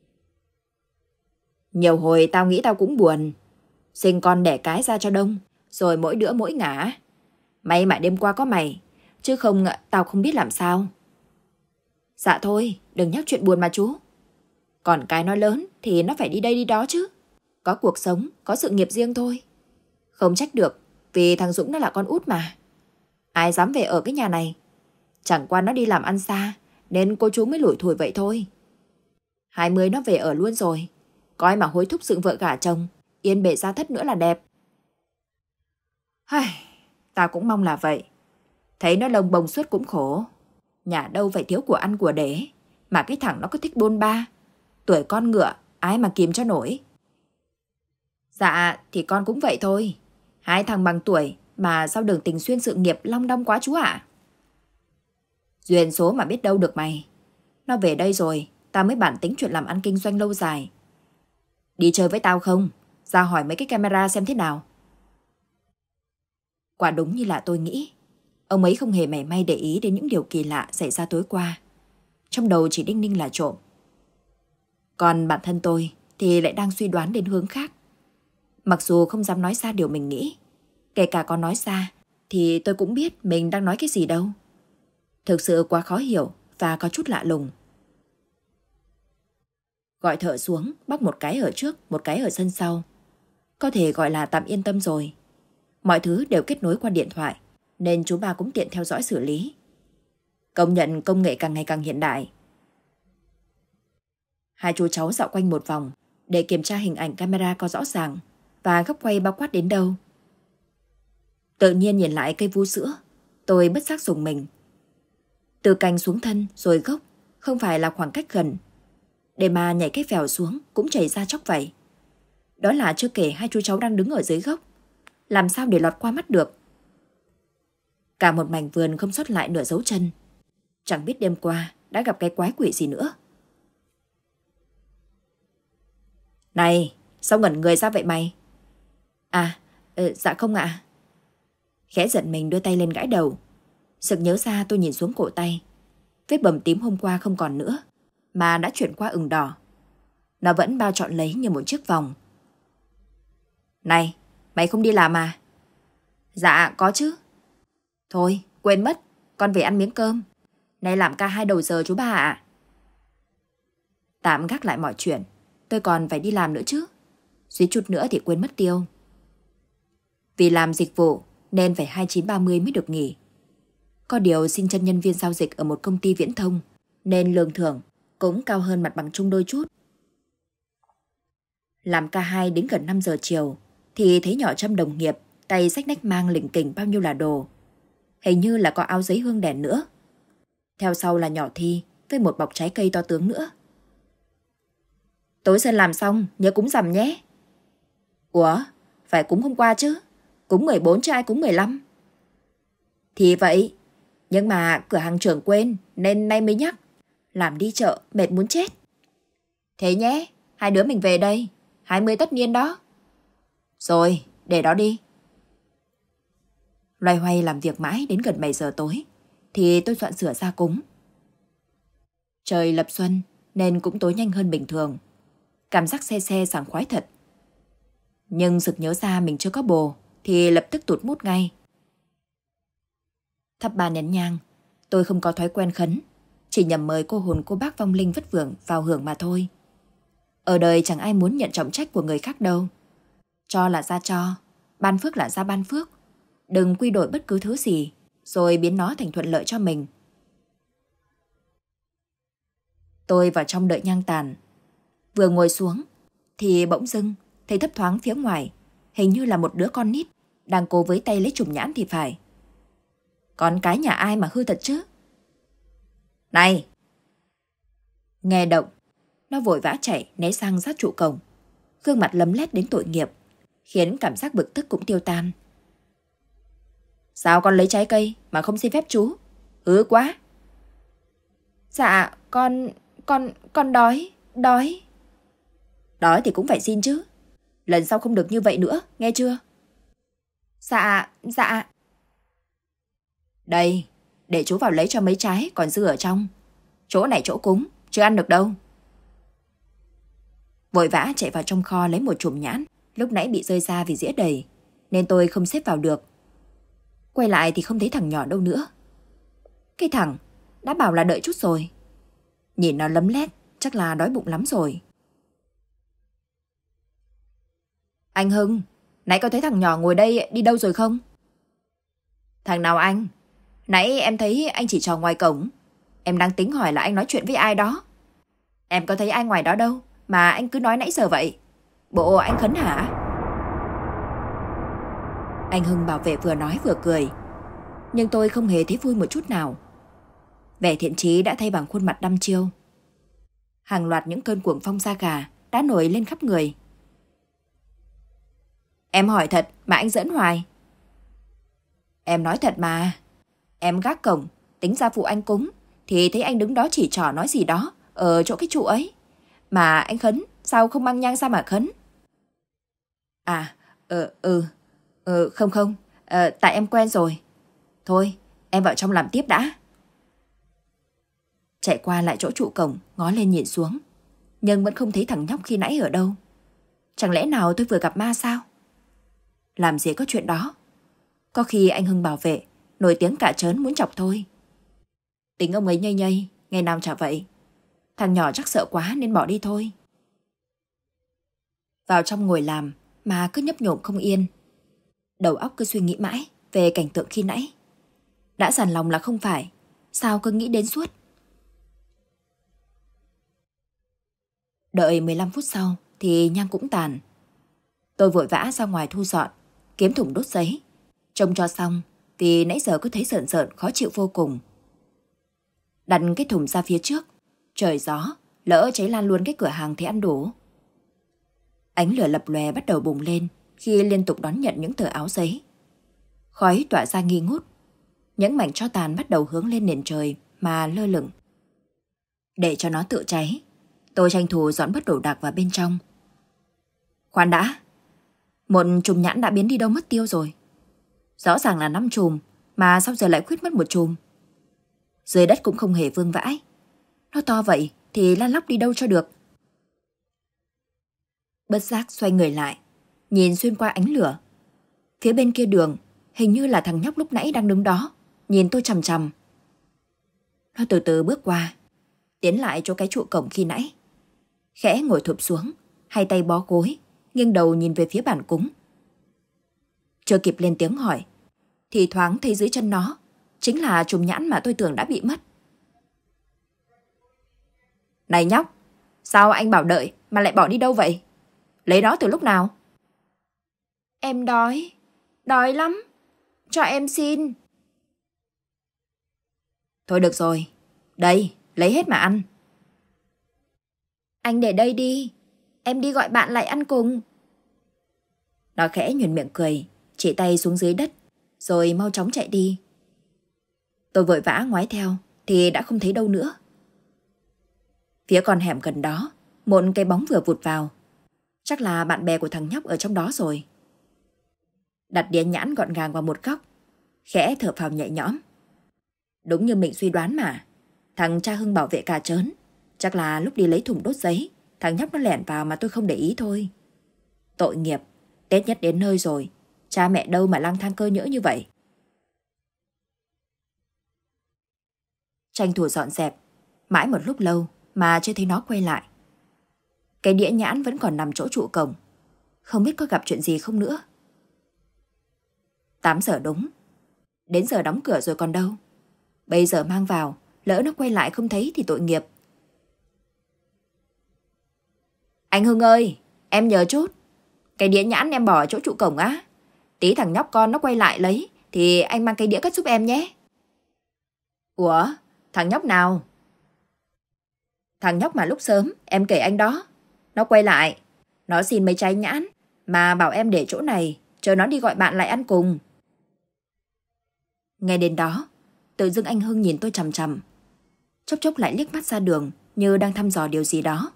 Nhiều hồi tao nghĩ tao cũng buồn. Sinh con đẻ cái ra cho đông, rồi mỗi đứa mỗi ngả. May mà đêm qua có mày, chứ không tao không biết làm sao. Dạ thôi, đừng nhắc chuyện buồn mà chú. Còn cái nó lớn thì nó phải đi đây đi đó chứ. Có cuộc sống, có sự nghiệp riêng thôi. Không trách được, vì thằng Dũng nó là con út mà. Ai dám về ở cái nhà này. Chẳng qua nó đi làm ăn xa, nên cô chú mới lủi thủi vậy thôi. Hai mươi nó về ở luôn rồi. Coi mà hối thúc dựng vợ gả chồng, yên bề gia thất nữa là đẹp. Hây, tao cũng mong là vậy. Thấy nó lông bông suốt cũng khổ. Nhà đâu phải thiếu của ăn của để, mà cái thằng nó cứ thích bôn ba. Tuổi con ngựa, ai mà kìm cho nổi. Dạ, thì con cũng vậy thôi. Hai thằng bằng tuổi mà sao đường tình xuyên sự nghiệp long đong quá chú ạ. Duyên số mà biết đâu được mày. Nó về đây rồi, tao mới bản tính chuyện làm ăn kinh doanh lâu dài. Đi chơi với tao không? Ra hỏi mấy cái camera xem thế nào. Quả đúng như là tôi nghĩ. Ông ấy không hề mảy may để ý đến những điều kỳ lạ xảy ra tối qua. Trong đầu chỉ đinh ninh là trộm. Còn bản thân tôi thì lại đang suy đoán đến hướng khác. Mặc dù không dám nói ra điều mình nghĩ, kể cả có nói ra thì tôi cũng biết mình đang nói cái gì đâu. Thực sự quá khó hiểu và có chút lạ lùng. Gọi thợ xuống, bóc một cái ở trước, một cái ở sân sau. Có thể gọi là tạm yên tâm rồi. Mọi thứ đều kết nối qua điện thoại, nên chú ba cũng tiện theo dõi xử lý. Công nhận công nghệ càng ngày càng hiện đại. Hai chú cháu dạo quanh một vòng để kiểm tra hình ảnh camera có rõ ràng và góc quay bao quát đến đâu. Tự nhiên nhìn lại cây vú sữa, tôi bất giác rùng mình. Từ cành xuống thân rồi gốc không phải là khoảng cách gần, để mà nhảy cái phèo xuống cũng chảy ra chóc vậy. Đó là chưa kể hai chú cháu đang đứng ở dưới gốc, làm sao để lọt qua mắt được. Cả một mảnh vườn không sót lại nửa dấu chân. Chẳng biết đêm qua đã gặp cái quái quỷ gì nữa. Này, sao ngẩn người ra vậy mày? À, ừ, dạ không ạ. Khẽ giận mình đưa tay lên gãi đầu. Sực nhớ ra tôi nhìn xuống cổ tay. Vết bầm tím hôm qua không còn nữa, mà đã chuyển qua ửng đỏ. Nó vẫn bao trọn lấy như một chiếc vòng. Này, mày không đi làm à? Dạ, có chứ. Thôi, quên mất, con về ăn miếng cơm. Nay làm ca hai đầu giờ chú ba ạ. Tạm gác lại mọi chuyện, tôi còn phải đi làm nữa chứ. Suýt chút nữa thì quên mất tiêu. Vì làm dịch vụ nên phải hai mươi chín ba mươi mới được nghỉ. Có điều xin chân nhân viên giao dịch ở một công ty viễn thông, nên lương thưởng cũng cao hơn mặt bằng chung đôi chút. Làm ca hai đến gần năm giờ chiều thì thấy nhỏ Trâm đồng nghiệp tay xách nách mang lỉnh kỉnh bao nhiêu là đồ. Hình như là có áo giấy hương đèn nữa. Theo sau là nhỏ Thi với một bọc trái cây to tướng nữa. Tối Sơn làm xong nhớ cúng rằm nhé. Ủa, phải cúng hôm qua chứ. Cúng mười bốn chứ ai cúng mười lăm. Thì vậy, nhưng mà cửa hàng trưởng quên nên nay mới nhắc. Làm đi chợ mệt muốn chết. Thế nhé, hai đứa mình về đây. hai mươi tất niên đó. Rồi, để đó đi. Loay hoay làm việc mãi đến gần bảy giờ tối thì tôi soạn sửa ra cúng. Trời lập xuân nên cũng tối nhanh hơn bình thường. Cảm giác se se sảng khoái thật. Nhưng sực nhớ ra mình chưa có bồ thì lập tức tụt mút ngay. Thắp ba nén nhang, tôi không có thói quen khấn, chỉ nhầm mời cô hồn cô bác vong linh vất vưởng vào hưởng mà thôi. Ở đời chẳng ai muốn nhận trọng trách của người khác đâu. Cho là ra cho, ban phước là ra ban phước. Đừng quy đổi bất cứ thứ gì rồi biến nó thành thuận lợi cho mình. Tôi vào trong đợi nhang tàn. Vừa ngồi xuống thì bỗng dưng thấy thấp thoáng phía ngoài hình như là một đứa con nít đang cố với tay lấy chùm nhãn thì phải. Con cái nhà ai mà hư thật chứ? Này! Nghe động, nó vội vã chạy né sang sát trụ cổng, gương mặt lấm lét đến tội nghiệp, khiến cảm giác bực tức cũng tiêu tan. Sao con lấy trái cây mà không xin phép chú? Hứ quá! Dạ, con... con... con đói... đói... Đói thì cũng phải xin chứ. Lần sau không được như vậy nữa, nghe chưa? Dạ, dạ. Đây, để chú vào lấy cho mấy trái còn dư ở trong. Chỗ này chỗ cúng, chưa ăn được đâu. Vội vã chạy vào trong kho lấy một chùm nhãn, lúc nãy bị rơi ra vì dĩa đầy, nên tôi không xếp vào được. Quay lại thì không thấy thằng nhỏ đâu nữa. Cái thằng, đã bảo là đợi chút rồi. Nhìn nó lấm lét, chắc là đói bụng lắm rồi. Anh Hưng, nãy có thấy thằng nhỏ ngồi đây đi đâu rồi không? Thằng nào anh? Nãy em thấy anh chỉ trò ngoài cổng. Em đang tính hỏi là anh nói chuyện với ai đó. Em có thấy ai ngoài đó đâu mà anh cứ nói nãy giờ vậy. Bộ anh Khấn hả? Anh Hưng bảo vệ vừa nói vừa cười, nhưng tôi không hề thấy vui một chút nào. Vẻ thiện chí đã thay bằng khuôn mặt đăm chiêu. Hàng loạt những cơn cuồng phong da gà đã nổi lên khắp người. Em hỏi thật mà anh giỡn hoài. Em nói thật mà. Em gác cổng, tính ra phụ anh cúng, thì thấy anh đứng đó chỉ trỏ nói gì đó ở chỗ cái trụ ấy. Mà anh Khấn, sao không mang nhang ra mà khấn? À, ừ, ừ, ừ không không, ờ, tại em quen rồi. Thôi, em vào trong làm tiếp đã. Chạy qua lại chỗ trụ cổng, ngó lên nhìn xuống, nhưng vẫn không thấy thằng nhóc khi nãy ở đâu. Chẳng lẽ nào tôi vừa gặp ma sao? Làm gì có chuyện đó. Có khi anh Hưng bảo vệ nổi tiếng cả trớn muốn chọc thôi. Tính ông ấy nhây nhây, ngày nào chả vậy. Thằng nhỏ chắc sợ quá nên bỏ đi thôi. Vào trong ngồi làm mà cứ nhấp nhổm không yên. Đầu óc cứ suy nghĩ mãi về cảnh tượng khi nãy. Đã dằn lòng là không phải, sao cứ nghĩ đến suốt. Đợi mười lăm phút sau thì nhang cũng tàn. Tôi vội vã ra ngoài thu dọn, kiếm thùng đốt giấy, trông cho xong vì nãy giờ cứ thấy sợn sợn khó chịu vô cùng. Đặt cái thùng ra phía trước, trời gió, lỡ cháy lan luôn cái cửa hàng thì ăn đủ. Ánh lửa lập lòe bắt đầu bùng lên khi liên tục đón nhận những tờ áo giấy. Khói tỏa ra nghi ngút, những mảnh tro tàn bắt đầu hướng lên nền trời mà lơ lửng. Để cho nó tự cháy, tôi tranh thủ dọn bớt đồ đạc vào bên trong. Khoan đã, một chùm nhãn đã biến đi đâu mất tiêu rồi. Rõ ràng là năm chùm, mà sao giờ lại khuyết mất một chùm? Dưới đất cũng không hề vương vãi. Nó to vậy thì lăn lóc đi đâu cho được. Bất giác xoay người lại, nhìn xuyên qua ánh lửa. Phía bên kia đường, hình như là thằng nhóc lúc nãy đang đứng đó, nhìn tôi chằm chằm. Nó từ từ bước qua, tiến lại chỗ cái trụ cổng khi nãy. Khẽ ngồi thụp xuống, hai tay bó gối, nghiêng đầu nhìn về phía bàn cúng. Chưa kịp lên tiếng hỏi, thì thoáng thấy dưới chân nó chính là chùm nhãn mà tôi tưởng đã bị mất. Này nhóc, sao anh bảo đợi mà lại bỏ đi đâu vậy? Lấy đó từ lúc nào? Em đói, đói lắm. Cho em xin. Thôi được rồi, đây, lấy hết mà ăn. Anh để đây đi, em đi gọi bạn lại ăn cùng. Nó khẽ nhoẻn miệng cười, chỉ tay xuống dưới đất, rồi mau chóng chạy đi. Tôi vội vã ngoái theo, thì đã không thấy đâu nữa. Phía con hẻm gần đó, một cái bóng vừa vụt vào. Chắc là bạn bè của thằng nhóc ở trong đó rồi. Đặt đĩa nhãn gọn gàng vào một góc, khẽ thở phào nhẹ nhõm. Đúng như mình suy đoán mà, thằng cha Hưng bảo vệ cả trớn. Chắc là lúc đi lấy thùng đốt giấy, thằng nhóc nó lẻn vào mà tôi không để ý thôi. Tội nghiệp, Tết nhất đến nơi rồi, cha mẹ đâu mà lang thang cơ nhỡ như vậy. Tranh thủ dọn dẹp, mãi một lúc lâu mà chưa thấy nó quay lại. Cái đĩa nhãn vẫn còn nằm chỗ trụ cổng, không biết có gặp chuyện gì không nữa. Tám giờ đúng, đến giờ đóng cửa rồi còn đâu. Bây giờ mang vào, lỡ nó quay lại không thấy thì tội nghiệp. Anh Hưng ơi, em nhờ chút. Cái đĩa nhãn em bỏ ở chỗ trụ cổng á. Tí thằng nhóc con nó quay lại lấy thì anh mang cái đĩa cất giúp em nhé. Ủa, thằng nhóc nào? Thằng nhóc mà lúc sớm em kể anh đó. Nó quay lại, nó xin mấy trái nhãn mà bảo em để chỗ này, chờ nó đi gọi bạn lại ăn cùng. Nghe đến đó, tự dưng anh Hưng nhìn tôi chằm chằm. Chốc chốc lại liếc mắt ra đường như đang thăm dò điều gì đó.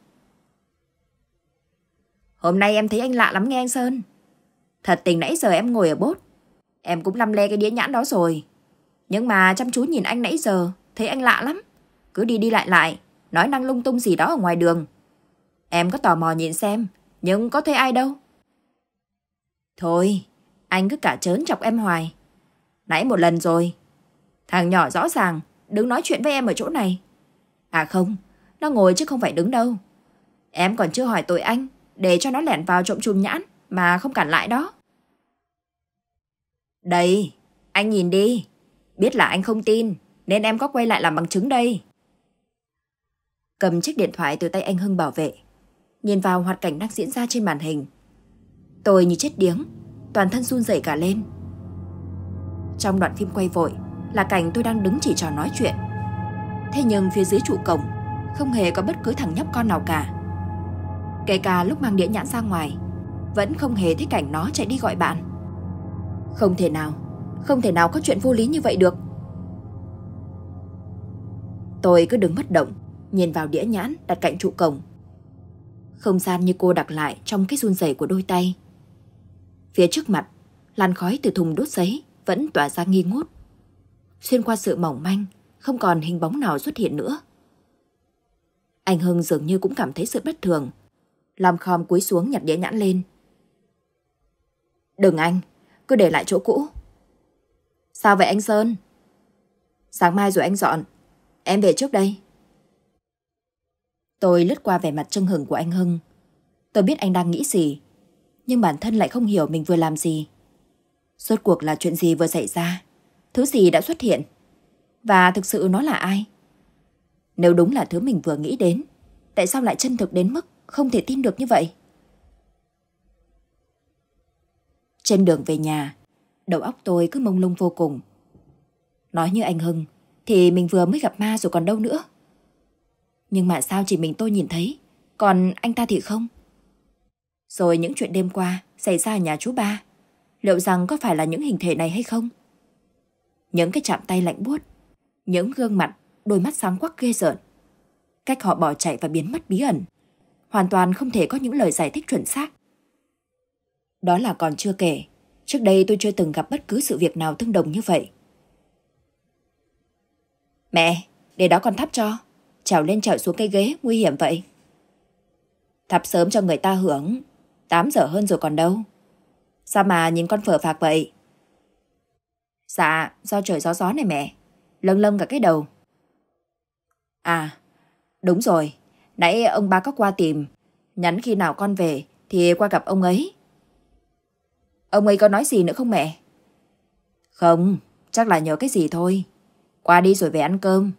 Hôm nay em thấy anh lạ lắm nghe anh Sơn. Thật tình nãy giờ em ngồi ở bốt, em cũng lăm le cái đĩa nhãn đó rồi. Nhưng mà chăm chú nhìn anh nãy giờ, thấy anh lạ lắm. Cứ đi đi lại lại, nói năng lung tung gì đó ở ngoài đường. Em có tò mò nhìn xem, nhưng có thấy ai đâu. Thôi, anh cứ cả trớn chọc em hoài. Nãy một lần rồi. Thằng nhỏ rõ ràng đứng nói chuyện với em ở chỗ này. À không, nó ngồi chứ không phải đứng đâu. Em còn chưa hỏi tội anh, để cho nó lẻn vào trộm chùm nhãn mà không cản lại đó. Đây, anh nhìn đi. Biết là anh không tin, nên em có quay lại làm bằng chứng đây. Cầm chiếc điện thoại từ tay anh Hưng bảo vệ, nhìn vào hoạt cảnh đang diễn ra trên màn hình. Tôi như chết điếng, toàn thân run rẩy cả lên. Trong đoạn phim quay vội là cảnh tôi đang đứng chỉ trò nói chuyện. Thế nhưng phía dưới trụ cổng không hề có bất cứ thằng nhóc con nào cả. Kể cả lúc mang đĩa nhãn ra ngoài, vẫn không hề thấy cảnh nó chạy đi gọi bạn. Không thể nào, không thể nào có chuyện vô lý như vậy được. Tôi cứ đứng bất động, nhìn vào đĩa nhãn đặt cạnh trụ cổng. Không gian như cô đặc lại trong cái run rẩy của đôi tay. Phía trước mặt, làn khói từ thùng đốt giấy vẫn tỏa ra nghi ngút. Xuyên qua sự mỏng manh, không còn hình bóng nào xuất hiện nữa. Anh Hưng dường như cũng cảm thấy sự bất thường, lom khom cúi xuống nhặt đĩa nhãn lên. Đừng anh, cứ để lại chỗ cũ. Sao vậy anh Sơn? Sáng mai rồi anh dọn, em về trước đây. Tôi lướt qua vẻ mặt chưng hửng của anh Hưng. Tôi biết anh đang nghĩ gì, nhưng bản thân lại không hiểu mình vừa làm gì. Rốt cuộc là chuyện gì vừa xảy ra? Thứ gì đã xuất hiện? Và thực sự nó là ai? Nếu đúng là thứ mình vừa nghĩ đến, tại sao lại chân thực đến mức không thể tin được như vậy? Trên đường về nhà, đầu óc tôi cứ mông lung vô cùng. Nói như anh Hưng thì mình vừa mới gặp ma rồi còn đâu nữa. Nhưng mà sao chỉ mình tôi nhìn thấy, còn anh ta thì không? Rồi những chuyện đêm qua xảy ra ở nhà chú ba, liệu rằng có phải là những hình thể này hay không? Những cái chạm tay lạnh buốt, những gương mặt, đôi mắt sáng quắc ghê rợn. Cách họ bỏ chạy và biến mất bí ẩn, hoàn toàn không thể có những lời giải thích chuẩn xác. Đó là còn chưa kể, trước đây tôi chưa từng gặp bất cứ sự việc nào tương đồng như vậy. Mẹ, để đó con thắp cho. Trèo lên trèo xuống cây ghế, nguy hiểm vậy. Thắp sớm cho người ta hưởng, tám giờ hơn rồi còn đâu. Sao mà nhìn con phở phạc vậy? Dạ, do trời gió gió này mẹ, lâng lâng cả cái đầu. À, đúng rồi, nãy ông ba có qua tìm, nhắn khi nào con về thì qua gặp ông ấy. Ông ấy có nói gì nữa không mẹ? Không, chắc là nhớ cái gì thôi. Qua đi rồi về ăn cơm.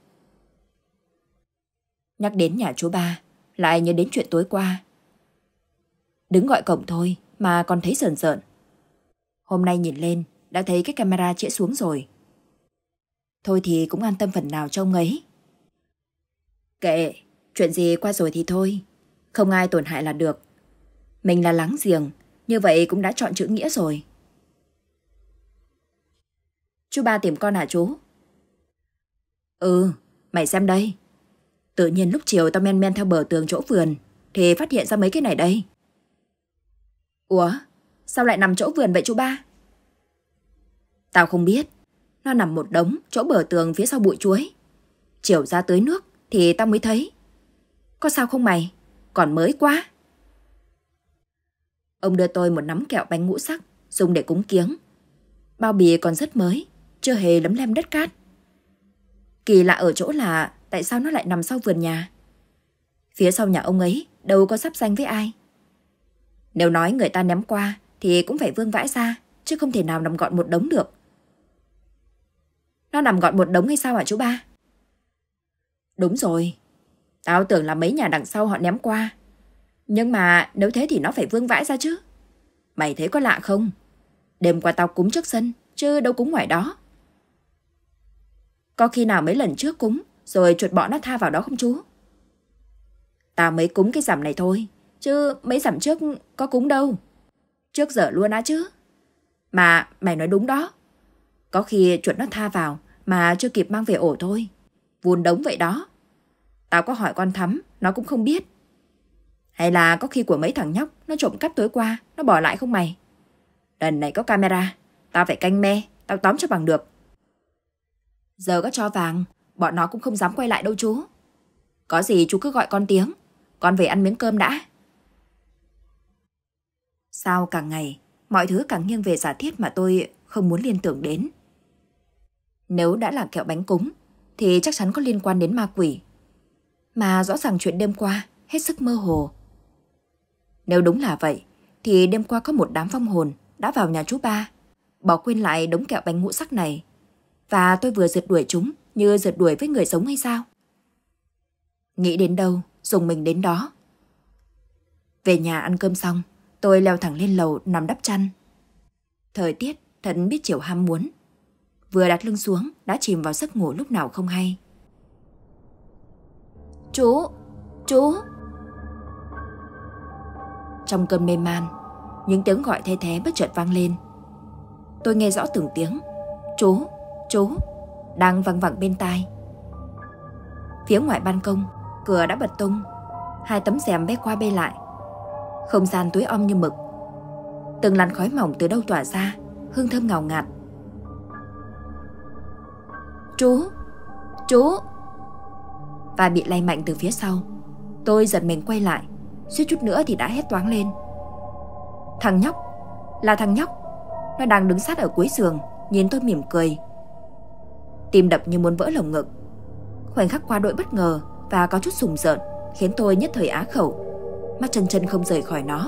Nhắc đến nhà chú ba, lại nhớ đến chuyện tối qua. Đứng gọi cổng thôi mà còn thấy sờn sợn. Hôm nay nhìn lên, đã thấy cái camera chĩa xuống rồi. Thôi thì cũng an tâm phần nào cho ông ấy. Kệ, chuyện gì qua rồi thì thôi. Không ai tổn hại là được. Mình là láng giềng, như vậy cũng đã chọn chữ nghĩa rồi. Chú ba tìm con hả chú? Ừ, mày xem đây. Tự nhiên lúc chiều tao men men theo bờ tường chỗ vườn thì phát hiện ra mấy cái này đây. Ủa, sao lại nằm chỗ vườn vậy chú ba? Tao không biết. Nó nằm một đống chỗ bờ tường phía sau bụi chuối. Chiều ra tưới nước thì tao mới thấy. Có sao không mày? Còn mới quá. Ông đưa tôi một nắm kẹo bánh ngũ sắc dùng để cúng kiếng. Bao bì còn rất mới, chưa hề lấm lem đất cát. Kỳ lạ ở chỗ là tại sao nó lại nằm sau vườn nhà? Phía sau nhà ông ấy đâu có giáp ranh với ai. Nếu nói người ta ném qua thì cũng phải vương vãi ra, chứ không thể nào nằm gọn một đống được. Nó nằm gọn một đống hay sao hả chú ba? Đúng rồi. Tao tưởng là mấy nhà đằng sau họ ném qua. Nhưng mà nếu thế thì nó phải vương vãi ra chứ. Mày thấy có lạ không? Đêm qua tao cúng trước sân, chứ đâu cúng ngoài đó. Có khi nào mấy lần trước cúng, rồi chuột bọ nó tha vào đó không chú? Tao mới cúng cái rằm này thôi, chứ mấy rằm trước có cúng đâu. Trước giờ luôn á chứ. Mà mày nói đúng đó. Có khi chuột nó tha vào mà chưa kịp mang về ổ thôi. Vun đống vậy đó. Tao có hỏi con Thắm, nó cũng không biết. Hay là có khi của mấy thằng nhóc nó trộm cắp tối qua, nó bỏ lại không mày? Lần này có camera, tao phải canh me, tao tóm cho bằng được. Giờ có cho vàng, bọn nó cũng không dám quay lại đâu chú. Có gì chú cứ gọi con tiếng, con về ăn miếng cơm đã. Sao càng ngày, mọi thứ càng nghiêng về giả thiết mà tôi không muốn liên tưởng đến. Nếu đã là kẹo bánh cúng, thì chắc chắn có liên quan đến ma quỷ. Mà rõ ràng chuyện đêm qua hết sức mơ hồ. Nếu đúng là vậy, thì đêm qua có một đám vong hồn đã vào nhà chú ba, bỏ quên lại đống kẹo bánh ngũ sắc này. Và tôi vừa rượt đuổi chúng như rượt đuổi với người sống hay sao? Nghĩ đến đâu, dùng mình đến đó. Về nhà ăn cơm xong, tôi leo thẳng lên lầu nằm đắp chăn. Thời tiết thật biết chiều ham muốn. Vừa đặt lưng xuống đã chìm vào giấc ngủ lúc nào không hay. Chú, chú. Trong cơn mê man, những tiếng gọi the thé bất chợt vang lên. Tôi nghe rõ từng tiếng Chú, chú đang văng vẳng bên tai. Phía ngoài ban công, cửa đã bật tung, hai tấm rèm bé qua bê lại. Không gian tối om như mực. Từng làn khói mỏng từ đâu tỏa ra, hương thơm ngào ngạt. Chú, chú. Và bị lay mạnh từ phía sau. Tôi giật mình quay lại, suýt chút nữa thì đã hét toáng lên. Thằng nhóc, là thằng nhóc. Nó đang đứng sát ở cuối giường, nhìn tôi mỉm cười. Tim đập như muốn vỡ lồng ngực. Khoảnh khắc qua đội bất ngờ và có chút sùng rợn khiến tôi nhất thời á khẩu, mắt chân chân không rời khỏi nó.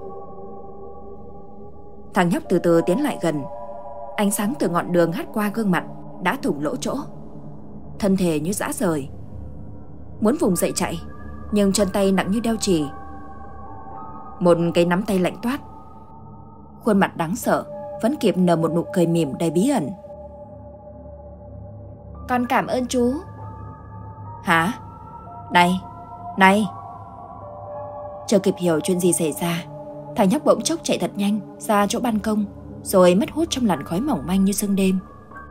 Thằng nhóc từ từ tiến lại gần. Ánh sáng từ ngọn đường hắt qua gương mặt đã thủng lỗ chỗ. Thân thể như rã rời. Muốn vùng dậy chạy, nhưng chân tay nặng như đeo chì. Một cái nắm tay lạnh toát. Khuôn mặt đáng sợ vẫn kịp nở một nụ cười mỉm đầy bí ẩn. Con cảm ơn chú. Hả? Này, này. Chưa kịp hiểu chuyện gì xảy ra, thằng nhóc bỗng chốc chạy thật nhanh ra chỗ ban công, rồi mất hút trong làn khói mỏng manh như sương đêm.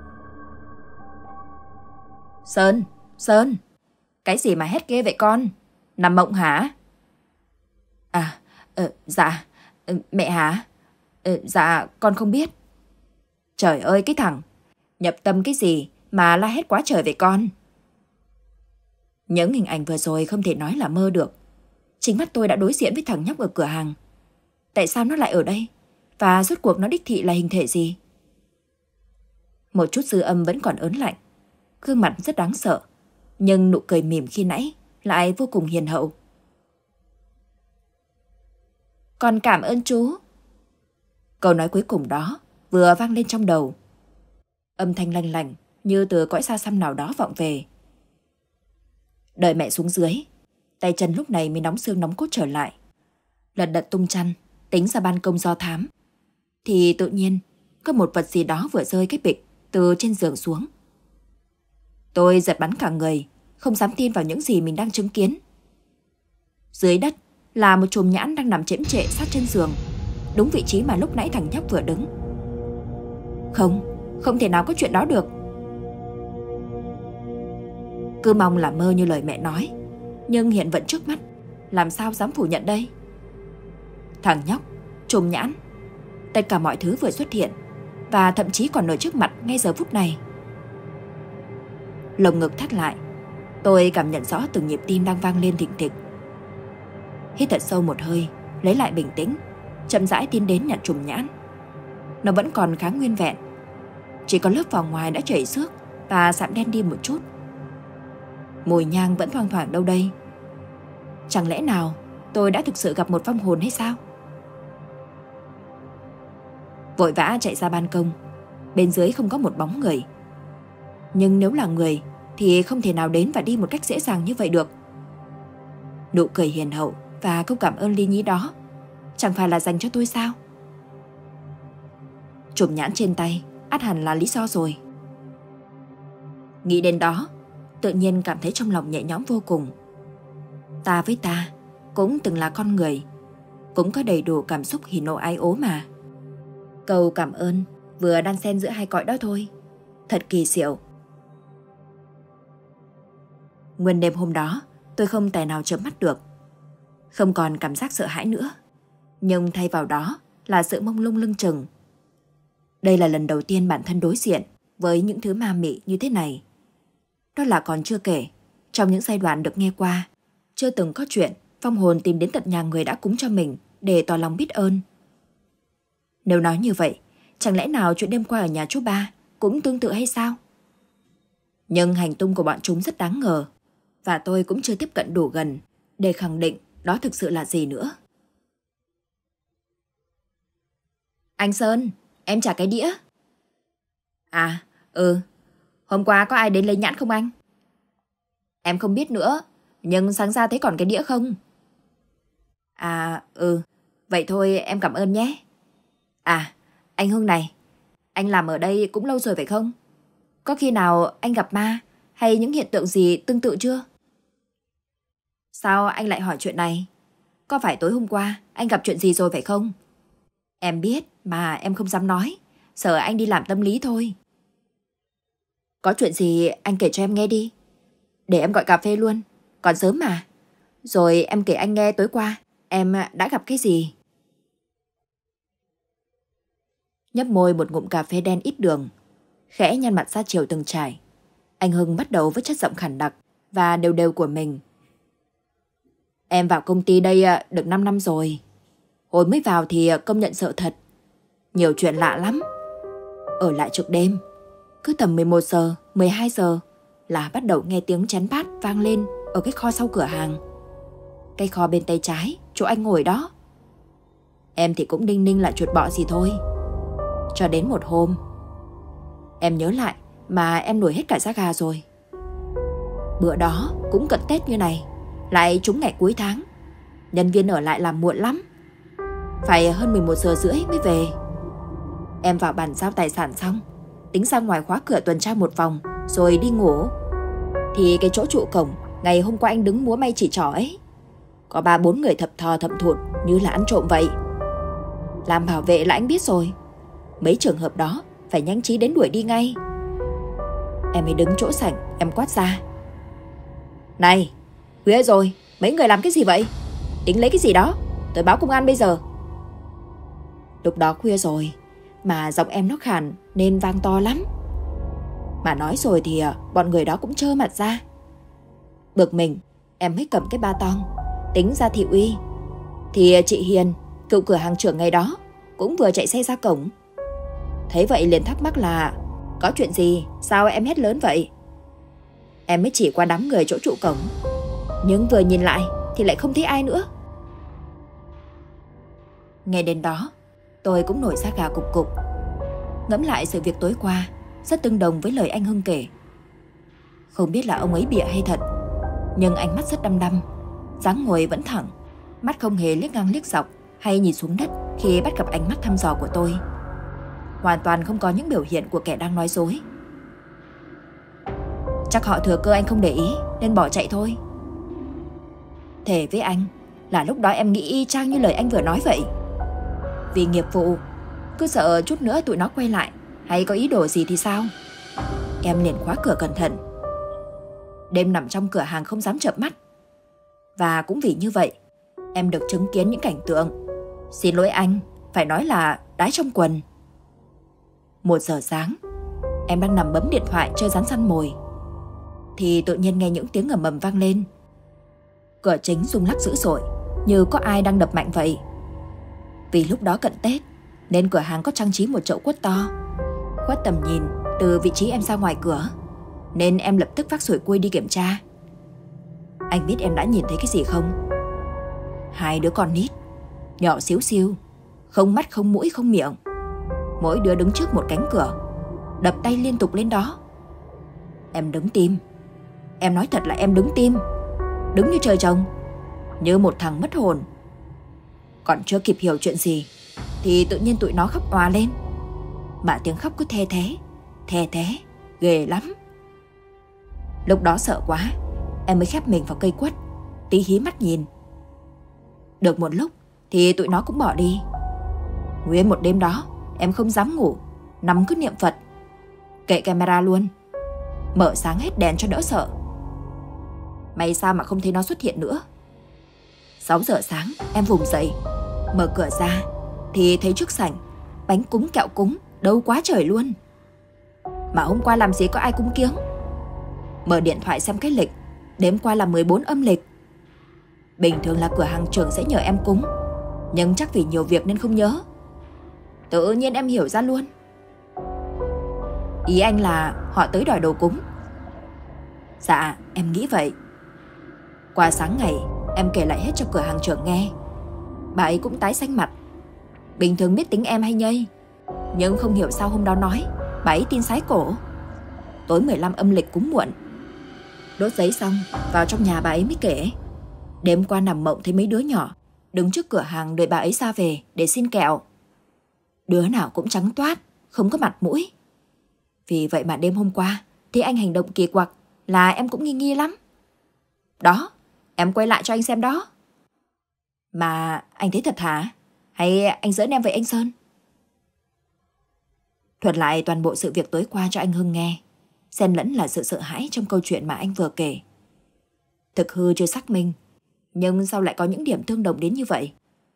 Sơn, Sơn, cái gì mà hét ghê vậy con? Nằm mộng hả? À, ờ, dạ, ờ, mẹ hả? Ờ, dạ, con không biết. Trời ơi cái thằng, nhập tâm cái gì mà la hét quá trời vậy con? Những hình ảnh vừa rồi không thể nói là mơ được. Chính mắt tôi đã đối diện với thằng nhóc ở cửa hàng. Tại sao nó lại ở đây? Và rốt cuộc nó đích thị là hình thể gì? Một chút dư âm vẫn còn ớn lạnh. Gương mặt rất đáng sợ, nhưng nụ cười mỉm khi nãy lại vô cùng hiền hậu. Con cảm ơn chú. Câu nói cuối cùng đó vừa vang lên trong đầu. Âm thanh lanh lảnh như từ cõi xa xăm nào đó vọng về. Đợi mẹ xuống dưới, tay chân lúc này mới nóng xương nóng cốt trở lại. Lật đật tung chăn, tính ra ban công do thám. Thì tự nhiên có một vật gì đó vừa rơi cái bịch từ trên giường xuống. Tôi giật bắn cả người, không dám tin vào những gì mình đang chứng kiến. Dưới đất là một chùm nhãn đang nằm chễm chệ sát chân giường, đúng vị trí mà lúc nãy thằng nhóc vừa đứng. Không, không thể nào có chuyện đó được. Cứ mong là mơ như lời mẹ nói, nhưng hiện vẫn trước mắt, làm sao dám phủ nhận đây? Thằng nhóc, chùm nhãn, tất cả mọi thứ vừa xuất hiện, và thậm chí còn ở trước mặt ngay giờ phút này. Lồng ngực thắt lại, tôi cảm nhận rõ từng nhịp tim đang vang lên thình thịch. Hít thật sâu một hơi, lấy lại bình tĩnh, chậm rãi tiến đến nhặt chùm nhãn. Nó vẫn còn khá nguyên vẹn, chỉ có lớp vỏ ngoài đã chảy xước và sạm đen đi một chút. Mùi nhang vẫn thoang thoảng đâu đây. Chẳng lẽ nào tôi đã thực sự gặp một vong hồn hay sao? Vội vã chạy ra ban công. Bên dưới không có một bóng người. Nhưng nếu là người thì không thể nào đến và đi một cách dễ dàng như vậy được. Nụ cười hiền hậu và câu cảm ơn lý nhí đó chẳng phải là dành cho tôi sao? Chùm nhãn trên tay ắt hẳn là lý do rồi. Nghĩ đến đó, tự nhiên cảm thấy trong lòng nhẹ nhõm vô cùng. Ta với ta cũng từng là con người, cũng có đầy đủ cảm xúc hỉ nộ ái ố mà. Câu cảm ơn vừa đan xen giữa hai cõi đó thôi. Thật kỳ diệu. Nguyên đêm hôm đó, tôi không tài nào chợp mắt được. Không còn cảm giác sợ hãi nữa, nhưng thay vào đó là sự mông lung lưng chừng. Đây là lần đầu tiên bản thân đối diện với những thứ ma mị như thế này. Đó là còn chưa kể, trong những giai đoạn được nghe qua, chưa từng có chuyện vong hồn tìm đến tận nhà người đã cúng cho mình để tỏ lòng biết ơn. Nếu nói như vậy, chẳng lẽ nào chuyện đêm qua ở nhà chú ba cũng tương tự hay sao? Nhưng hành tung của bọn chúng rất đáng ngờ, và tôi cũng chưa tiếp cận đủ gần để khẳng định đó thực sự là gì nữa. Anh Sơn, em trả cái đĩa. À, ừ, hôm qua có ai đến lấy nhãn không anh? Em không biết nữa, nhưng sáng ra thấy còn cái đĩa không? À, ừ, vậy thôi em cảm ơn nhé. À, anh Hưng này, anh làm ở đây cũng lâu rồi phải không? Có khi nào anh gặp ma hay những hiện tượng gì tương tự chưa? Sao anh lại hỏi chuyện này? Có phải tối hôm qua anh gặp chuyện gì rồi phải không? Em biết mà em không dám nói, sợ anh đi làm tâm lý thôi. Có chuyện gì anh kể cho em nghe đi. Để em gọi cà phê luôn, còn sớm mà. Rồi em kể anh nghe tối qua em đã gặp cái gì. Nhấp môi một ngụm cà phê đen ít đường, khẽ nhăn mặt ra chiều từng trải. Anh Hưng bắt đầu với chất giọng khản đặc và đều đều của mình. Em vào công ty đây được năm năm rồi. Hồi mới vào thì công nhận sợ thật. Nhiều chuyện lạ lắm. Ở lại trực đêm, cứ tầm mười một giờ, mười hai giờ là bắt đầu nghe tiếng chén bát vang lên ở cái kho sau cửa hàng. Cái kho bên tay trái, chỗ anh ngồi đó. Em thì cũng đinh ninh lại chuột bọ gì thôi. Cho đến một hôm, em nhớ lại mà em nổi hết cả da gà rồi. Bữa đó cũng cận Tết như này, lại trúng ngày cuối tháng. Nhân viên ở lại làm muộn lắm, phải hơn mười một giờ rưỡi mới về. Em vào bàn giao tài sản xong, tính ra ngoài khóa cửa tuần tra một vòng rồi đi ngủ. Thì cái chỗ trụ cổng ngày hôm qua anh đứng múa may chỉ trỏ ấy, có ba bốn người thập thò thậm thụt như là ăn trộm vậy. Làm bảo vệ là anh biết rồi, mấy trường hợp đó phải nhanh trí đến đuổi đi ngay. Em mới đứng chỗ sảnh, em quát ra: Này, khuya rồi, mấy người làm cái gì vậy? Tính lấy cái gì đó, tôi báo công an bây giờ. Lúc đó khuya rồi, mà giọng em nó khàn nên vang to lắm. Mà nói rồi thì bọn người đó cũng trơ mặt ra. Bực mình, em mới cầm cái ba tong, tính ra thị uy. Thì chị Hiền, cựu cửa hàng trưởng ngày đó, cũng vừa chạy xe ra cổng. Thấy vậy liền thắc mắc là có chuyện gì, sao em hét lớn vậy? Em mới chỉ qua đám người chỗ trụ cổng, nhưng vừa nhìn lại thì lại không thấy ai nữa. Nghe đến đó, tôi cũng nổi da gà cục cục. Ngẫm lại sự việc tối qua, rất tương đồng với lời anh Hưng kể. Không biết là ông ấy bịa hay thật, nhưng ánh mắt rất đăm đăm, dáng ngồi vẫn thẳng, mắt không hề liếc ngang liếc dọc hay nhìn xuống đất khi bắt gặp ánh mắt thăm dò của tôi. Hoàn toàn không có những biểu hiện của kẻ đang nói dối. Chắc họ thừa cơ anh không để ý nên bỏ chạy thôi. Thề với anh là lúc đó em nghĩ y chang như lời anh vừa nói vậy. Vì nghiệp vụ, cứ sợ chút nữa tụi nó quay lại hay có ý đồ gì thì sao. Em liền khóa cửa cẩn thận. Đêm nằm trong cửa hàng không dám chợp mắt. Và cũng vì như vậy, em được chứng kiến những cảnh tượng, xin lỗi anh, phải nói là đái trong quần. Một giờ sáng, em đang nằm bấm điện thoại chơi rắn săn mồi, thì tự nhiên nghe những tiếng ầm ầm vang lên. Cửa chính rung lắc dữ dội, như có ai đang đập mạnh vậy. Vì lúc đó cận Tết nên cửa hàng có trang trí một chậu quất to, khuất tầm nhìn từ vị trí em ra ngoài cửa, nên em lập tức vác sủi cui đi kiểm tra. Anh biết em đã nhìn thấy cái gì không? Hai đứa con nít, nhỏ xíu xiu, không mắt không mũi không miệng, mỗi đứa đứng trước một cánh cửa, đập tay liên tục lên đó. Em đứng tim. Em nói thật là em đứng tim, đứng như trời trồng, như một thằng mất hồn. Còn chưa kịp hiểu chuyện gì thì tự nhiên tụi nó khóc òa lên. mà tiếng khóc cứ the thế, the thế, ghê lắm. Lúc đó sợ quá, em mới khép mình vào cây quất, tí hí mắt nhìn. Được một lúc thì tụi nó cũng bỏ đi. Nguyên một đêm đó em không dám ngủ, nằm cứ niệm Phật. Kệ camera luôn, mở sáng hết đèn cho đỡ sợ. May sao mà không thấy nó xuất hiện nữa. Sáu giờ sáng em vùng dậy, mở cửa ra thì thấy trước sảnh bánh cúng kẹo cúng đâu quá trời luôn. Mà hôm qua làm gì có ai cúng kiếng. Mở điện thoại xem cái lịch, đêm qua là mười bốn âm lịch. Bình thường là cửa hàng trưởng sẽ nhờ em cúng, nhưng chắc vì nhiều việc nên không nhớ. Tự nhiên em hiểu ra luôn. Ý anh là họ tới đòi đồ cúng? Dạ, em nghĩ vậy. Qua sáng ngày, em kể lại hết cho cửa hàng trưởng nghe. Bà ấy cũng tái xanh mặt. Bình thường biết tính em hay nhây, nhưng không hiểu sao hôm đó nói bà ấy tin sái cổ. Tối mười lăm âm lịch cúng muộn. Đốt giấy xong, vào trong nhà bà ấy mới kể. Đêm qua nằm mộng thấy mấy đứa nhỏ đứng trước cửa hàng đợi bà ấy ra về để xin kẹo. Đứa nào cũng trắng toát, không có mặt mũi. Vì vậy mà đêm hôm qua thấy anh hành động kỳ quặc là em cũng nghi nghi lắm. Đó, em quay lại cho anh xem đó. Mà anh thấy thật hả? Hay anh giỡn em vậy anh Sơn? Thuật lại toàn bộ sự việc tối qua cho anh Hưng nghe, xen lẫn là sự sợ hãi trong câu chuyện mà anh vừa kể. Thực hư chưa xác minh, nhưng sao lại có những điểm tương đồng đến như vậy?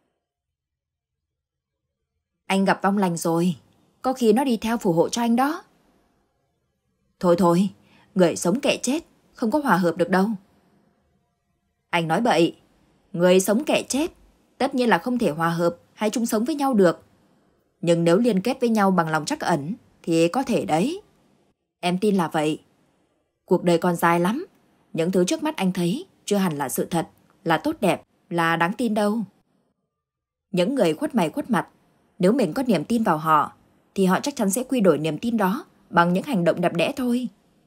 Anh gặp vong lành rồi, có khi nó đi theo phù hộ cho anh đó. Thôi thôi, người sống kẻ chết, không có hòa hợp được đâu. Anh nói bậy, người sống kẻ chết, tất nhiên là không thể hòa hợp hay chung sống với nhau được. Nhưng nếu liên kết với nhau bằng lòng trắc ẩn, thì có thể đấy. Em tin là vậy. Cuộc đời còn dài lắm, những thứ trước mắt anh thấy chưa hẳn là sự thật, là tốt đẹp, là đáng tin đâu. Những người khuất mày khuất mặt, nếu mình có niềm tin vào họ, thì họ chắc chắn sẽ quy đổi niềm tin đó bằng những hành động đẹp đẽ thôi.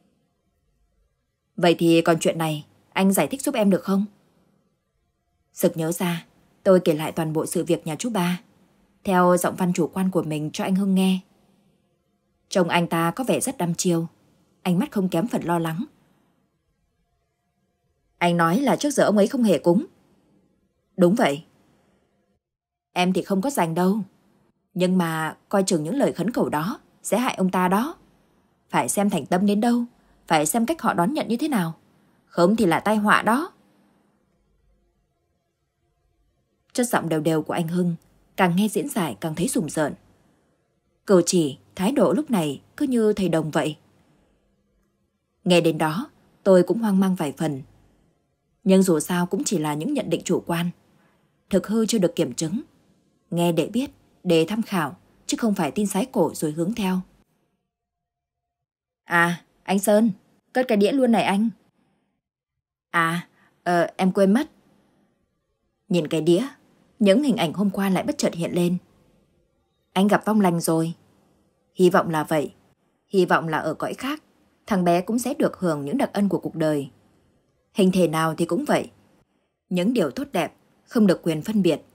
Vậy thì còn chuyện này, anh giải thích giúp em được không? Sực nhớ ra, tôi kể lại toàn bộ sự việc nhà chú ba, theo giọng văn chủ quan của mình cho anh Hưng nghe. Trông anh ta có vẻ rất đăm chiêu, ánh mắt không kém phần lo lắng. Anh nói là trước giờ ông ấy không hề cúng. Đúng vậy. Em thì không có rành đâu, nhưng mà coi chừng những lời khấn cầu đó sẽ hại ông ta đó. Phải xem thành tâm đến đâu, phải xem cách họ đón nhận như thế nào, không thì là tai họa đó. Chất giọng đều đều của anh Hưng càng nghe diễn giải càng thấy rùng rợn. Cử chỉ, thái độ lúc này cứ như thầy đồng vậy. Nghe đến đó, tôi cũng hoang mang vài phần. Nhưng dù sao cũng chỉ là những nhận định chủ quan, thực hư chưa được kiểm chứng. Nghe để biết, để tham khảo, chứ không phải tin sái cổ rồi hướng theo. À, anh Sơn, cất cái đĩa luôn này anh. À, ờ, em quên mất. Nhìn cái đĩa, những hình ảnh hôm qua lại bất chợt hiện lên. Anh gặp vong lành rồi. Hy vọng là vậy. Hy vọng là ở cõi khác, thằng bé cũng sẽ được hưởng những đặc ân của cuộc đời. Hình thể nào thì cũng vậy. Những điều tốt đẹp không được quyền phân biệt.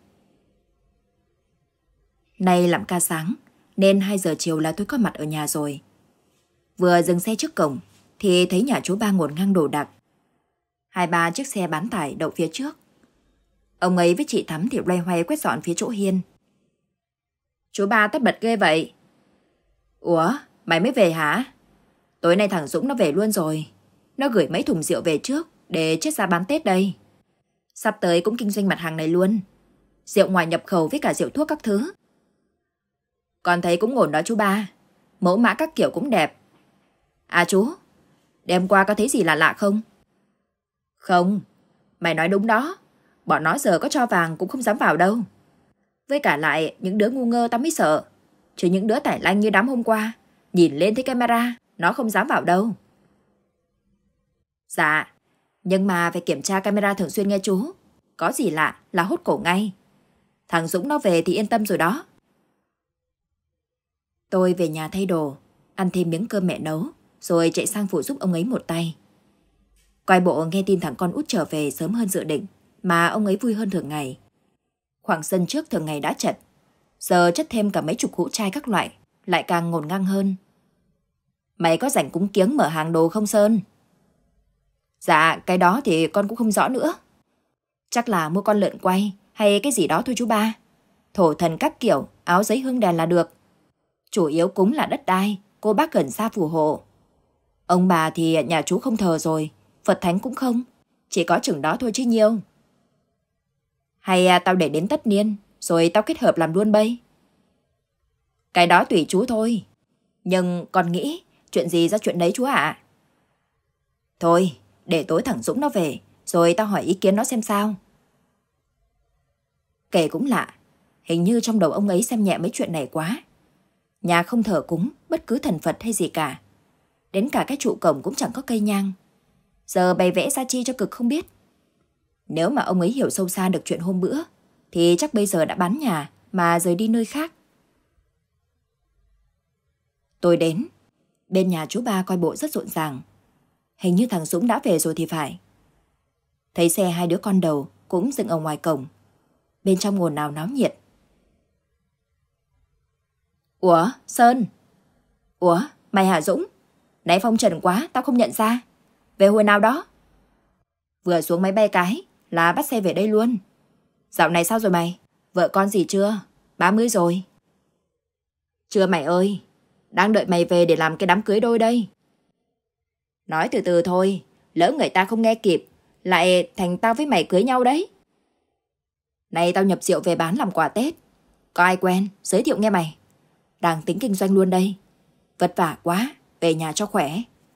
Nay làm ca sáng, nên hai giờ chiều là tôi có mặt ở nhà rồi. Vừa dừng xe trước cổng thì thấy nhà chú ba ngổn ngang đồ đạc. Hai ba chiếc xe bán tải đậu phía trước. Ông ấy với chị Thắm thì loay hoay quét dọn phía chỗ hiên. Chú ba tất bật ghê vậy. Ủa, mày mới về hả? Tối nay thằng Dũng nó về luôn rồi. Nó gửi mấy thùng rượu về trước để chết ra bán Tết đây. Sắp tới cũng kinh doanh mặt hàng này luôn. Rượu ngoài nhập khẩu với cả rượu thuốc các thứ. Con thấy cũng ổn đó chú ba. Mẫu mã các kiểu cũng đẹp. À chú, đêm qua có thấy gì lạ lạ không? Không, mày nói đúng đó. Bọn nó giờ có cho vàng cũng không dám vào đâu. Với cả lại những đứa ngu ngơ tao mới sợ. Chứ những đứa tải lanh như đám hôm qua, nhìn lên thấy camera, nó không dám vào đâu. Dạ, nhưng mà phải kiểm tra camera thường xuyên nghe chú. Có gì lạ là hốt cổ ngay. Thằng Dũng nó về thì yên tâm rồi đó. Tôi về nhà thay đồ, ăn thêm miếng cơm mẹ nấu, rồi chạy sang phụ giúp ông ấy một tay. Coi bộ nghe tin thằng con út trở về sớm hơn dự định, mà ông ấy vui hơn thường ngày. Khoảng sân trước thường ngày đã chật, giờ chất thêm cả mấy chục hũ chai các loại, lại càng ngổn ngang hơn. Mày có rảnh cúng kiếng mở hàng đồ không Sơn? Dạ, cái đó thì con cũng không rõ nữa. Chắc là mua con lợn quay hay cái gì đó thôi chú ba. Thổ thần các kiểu, áo giấy hương đèn là được. Chủ yếu cúng là đất đai, cô bác gần xa phù hộ. Ông bà thì nhà chú không thờ rồi, Phật thánh cũng không. Chỉ có chừng đó thôi chứ nhiêu. Hay à, tao để đến tất niên, rồi tao kết hợp làm luôn bây. Cái đó tùy chú thôi. Nhưng con nghĩ chuyện gì ra chuyện đấy chú ạ. Thôi, để tối thằng Dũng nó về, rồi tao hỏi ý kiến nó xem sao. Kể cũng lạ, hình như trong đầu ông ấy xem nhẹ mấy chuyện này quá. Nhà không thờ cúng bất cứ thần Phật hay gì cả. Đến cả cái trụ cổng cũng chẳng có cây nhang. Giờ bày vẽ ra chi cho cực không biết. Nếu mà ông ấy hiểu sâu xa được chuyện hôm bữa, thì chắc bây giờ đã bán nhà mà rời đi nơi khác. Tôi đến, bên nhà chú ba coi bộ rất rộn ràng. Hình như thằng Dũng đã về rồi thì phải. Thấy xe hai đứa con đầu cũng dừng ở ngoài cổng. Bên trong ồn ào náo nhiệt. Ủa, Sơn? Ủa, mày hả Dũng? Nãy phong trần quá, tao không nhận ra. Về hồi nào đó? Vừa xuống máy bay cái là bắt xe về đây luôn. Dạo này sao rồi mày? Vợ con gì chưa? ba mươi rồi. Chưa mày ơi, đang đợi mày về để làm cái đám cưới đôi đây. Nói từ từ thôi, lỡ người ta không nghe kịp, lại thành tao với mày cưới nhau đấy. Này tao nhập rượu về bán làm quà Tết. Có ai quen, giới thiệu nghe mày. Đang tính kinh doanh luôn đây. Vất vả quá, về nhà cho khỏe.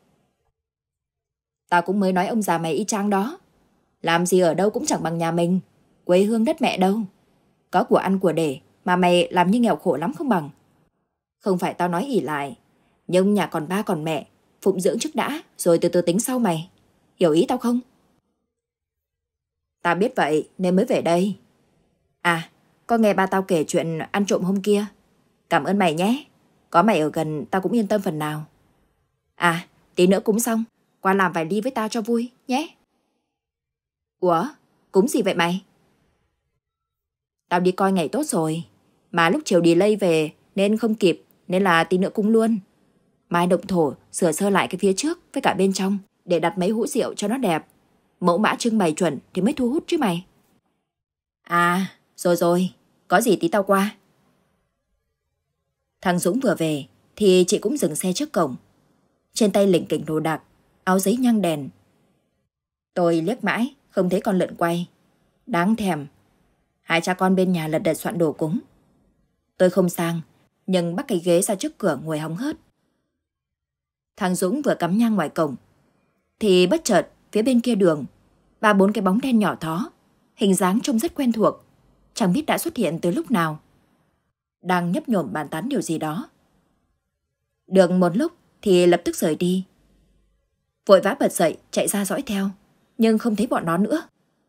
Tao cũng mới nói ông già mày y chang đó. Làm gì ở đâu cũng chẳng bằng nhà mình, quê hương đất mẹ đâu. Có của ăn của để mà mày làm như nghèo khổ lắm không bằng. Không phải tao nói ỷ lại, nhưng nhà còn ba còn mẹ, phụng dưỡng trước đã, rồi từ từ tính sau mày. Hiểu ý tao không? Tao biết vậy nên mới về đây. À, có nghe ba tao kể chuyện ăn trộm hôm kia. Cảm ơn mày nhé. Có mày ở gần tao cũng yên tâm phần nào. À, tí nữa cúng xong, qua làm vài ly với tao cho vui nhé. Ủa, cúng gì vậy mày? Tao đi coi ngày tốt rồi, mà lúc chiều delay về nên không kịp, nên là tí nữa cúng luôn. Mai động thổ sửa sơ lại cái phía trước với cả bên trong để đặt mấy hũ rượu cho nó đẹp. Mẫu mã trưng bày chuẩn thì mới thu hút chứ mày. À, rồi rồi, có gì tí tao qua. Thằng Dũng vừa về thì chị cũng dừng xe trước cổng. Trên tay lỉnh kỉnh đồ đạc, áo giấy nhang đèn. Tôi liếc mãi, không thấy con lợn quay. Đáng thèm. Hai cha con bên nhà lật đật soạn đồ cúng. Tôi không sang, nhưng bắt cái ghế ra trước cửa ngồi hóng hớt. Thằng Dũng vừa cắm nhang ngoài cổng, thì bất chợt phía bên kia đường, ba bốn cái bóng đen nhỏ thó, hình dáng trông rất quen thuộc, chẳng biết đã xuất hiện từ lúc nào. Đang nhấp nhổm bàn tán điều gì đó. Được một lúc thì lập tức rời đi. Vội vã bật dậy chạy ra dõi theo, nhưng không thấy bọn nó nữa.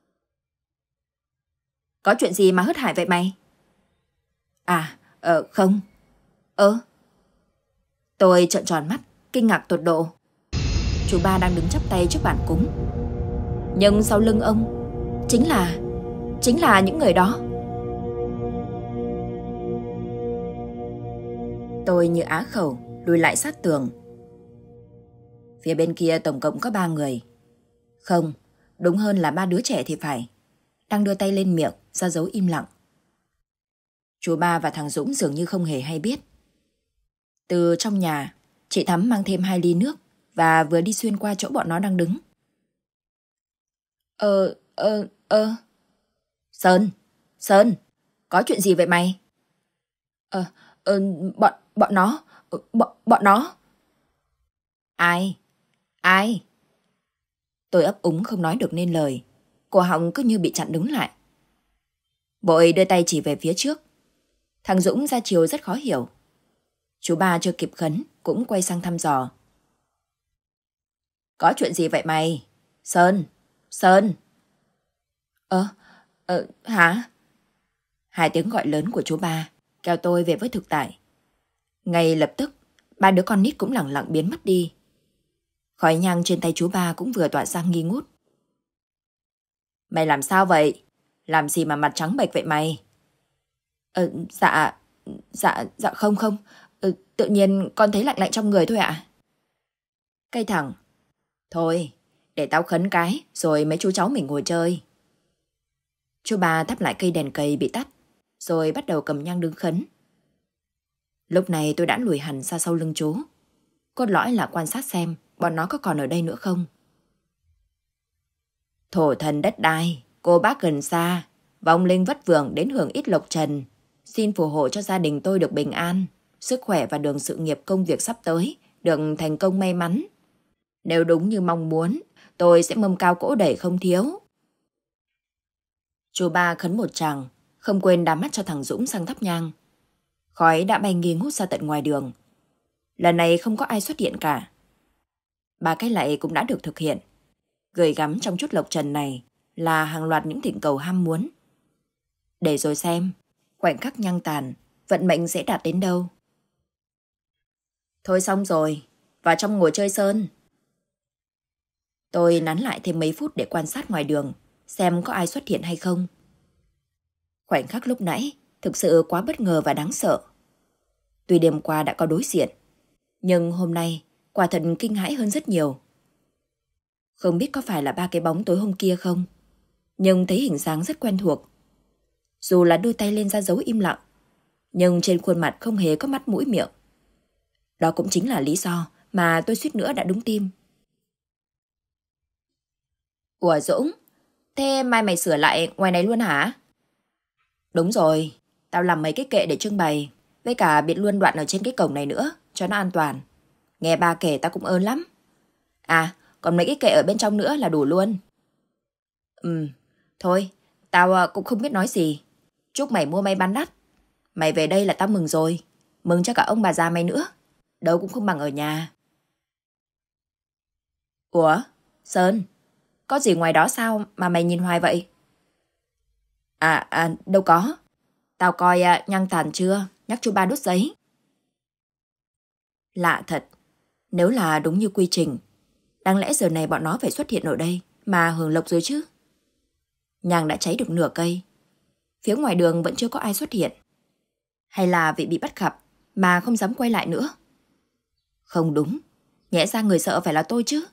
Có chuyện gì mà hớt hải vậy mày? À, ờ, không. Ơ. Tôi trợn tròn mắt, kinh ngạc tột độ. Chú ba đang đứng chắp tay trước bàn cúng. Nhưng sau lưng ông, chính là, chính là những người đó. Tôi như á khẩu, lùi lại sát tường. Phía bên kia tổng cộng có ba người. Không, đúng hơn là ba đứa trẻ thì phải. Đang đưa tay lên miệng, ra dấu im lặng. Chú ba và thằng Dũng dường như không hề hay biết. Từ trong nhà, chị Thắm mang thêm hai ly nước và vừa đi xuyên qua chỗ bọn nó đang đứng. Ờ, ờ, ờ. Sơn, Sơn, có chuyện gì vậy mày? Ờ, ờ, bọn, bọn nó, bọn, bọn nó. Ai? Ai? Tôi ấp úng không nói được nên lời. Cổ họng cứ như bị chặn đứng lại. Vội đưa tay chỉ về phía trước. Thằng Dũng ra chiều rất khó hiểu. Chú ba chưa kịp khấn cũng quay sang thăm dò. Có chuyện gì vậy mày? Sơn, Sơn. Ơ, ờ, hả? Hai tiếng gọi lớn của chú ba kéo tôi về với thực tại. Ngay lập tức, ba đứa con nít cũng lẳng lặng biến mất đi. Khói nhang trên tay chú ba cũng vừa tỏa ra nghi ngút. Mày làm sao vậy? Làm gì mà mặt trắng bệch vậy mày? Ờ, dạ, dạ, dạ không không. Ừ, tự nhiên con thấy lạnh lạnh trong người thôi ạ. Cây thẳng. Thôi, để tao khấn cái, rồi mấy chú cháu mình ngồi chơi. Chú ba thắp lại cây đèn cầy bị tắt, rồi bắt đầu cầm nhang đứng khấn. Lúc này tôi đã lùi hẳn ra sau lưng chú. Cốt lõi là quan sát xem bọn nó có còn ở đây nữa không. Thổ thần đất đai, cô bác gần xa, vong linh vất vưởng đến hưởng ít lộc trần. Xin phù hộ cho gia đình tôi được bình an, sức khỏe và đường sự nghiệp công việc sắp tới được thành công may mắn. Nếu đúng như mong muốn, tôi sẽ mâm cao cỗ đẩy không thiếu. Chú ba khấn một tràng, không quên đám mắt cho thằng Dũng sang thắp nhang. Khói đã bay nghi ngút ra tận ngoài đường. Lần này không có ai xuất hiện cả. Ba cái lạy cũng đã được thực hiện. Gửi gắm trong chút lộc trần này là hàng loạt những thỉnh cầu ham muốn. Để rồi xem, khoảnh khắc nhang tàn, vận mệnh sẽ đạt đến đâu. Thôi xong rồi, vào trong ngồi chơi sơn. Tôi nán lại thêm mấy phút để quan sát ngoài đường, xem có ai xuất hiện hay không. Khoảnh khắc lúc nãy thực sự quá bất ngờ và đáng sợ. Tuy đêm qua đã có đối diện, nhưng hôm nay quả thật kinh hãi hơn rất nhiều. Không biết có phải là ba cái bóng tối hôm kia không, nhưng thấy hình dáng rất quen thuộc. Dù là đôi tay lên ra dấu im lặng, nhưng trên khuôn mặt không hề có mắt mũi miệng. Đó cũng chính là lý do mà tôi suýt nữa đã đúng tim. Ủa Dũng, thế mai mày sửa lại ngoài này luôn hả? Đúng rồi, tao làm mấy cái kệ để trưng bày, với cả biệt luôn đoạn ở trên cái cổng này nữa, cho nó an toàn. Nghe ba kể tao cũng ơn lắm. À, còn mấy cái kệ ở bên trong nữa là đủ luôn. Ừ, thôi, tao cũng không biết nói gì. Chúc mày mua may bán đắt. Mày về đây là tao mừng rồi. Mừng cho cả ông bà già mày nữa. Đâu cũng không bằng ở nhà. Ủa, Sơn, có gì ngoài đó sao mà mày nhìn hoài vậy? À, à đâu có. Tao coi à, nhang tàn chưa, nhắc chú ba đốt giấy. Lạ thật, nếu là đúng như quy trình, đáng lẽ giờ này bọn nó phải xuất hiện ở đây mà hưởng lộc rồi chứ. Nhang đã cháy được nửa cây. Phía ngoài đường vẫn chưa có ai xuất hiện. Hay là vị bị bắt gặp mà không dám quay lại nữa? Không đúng, nhẽ ra người sợ phải là tôi chứ.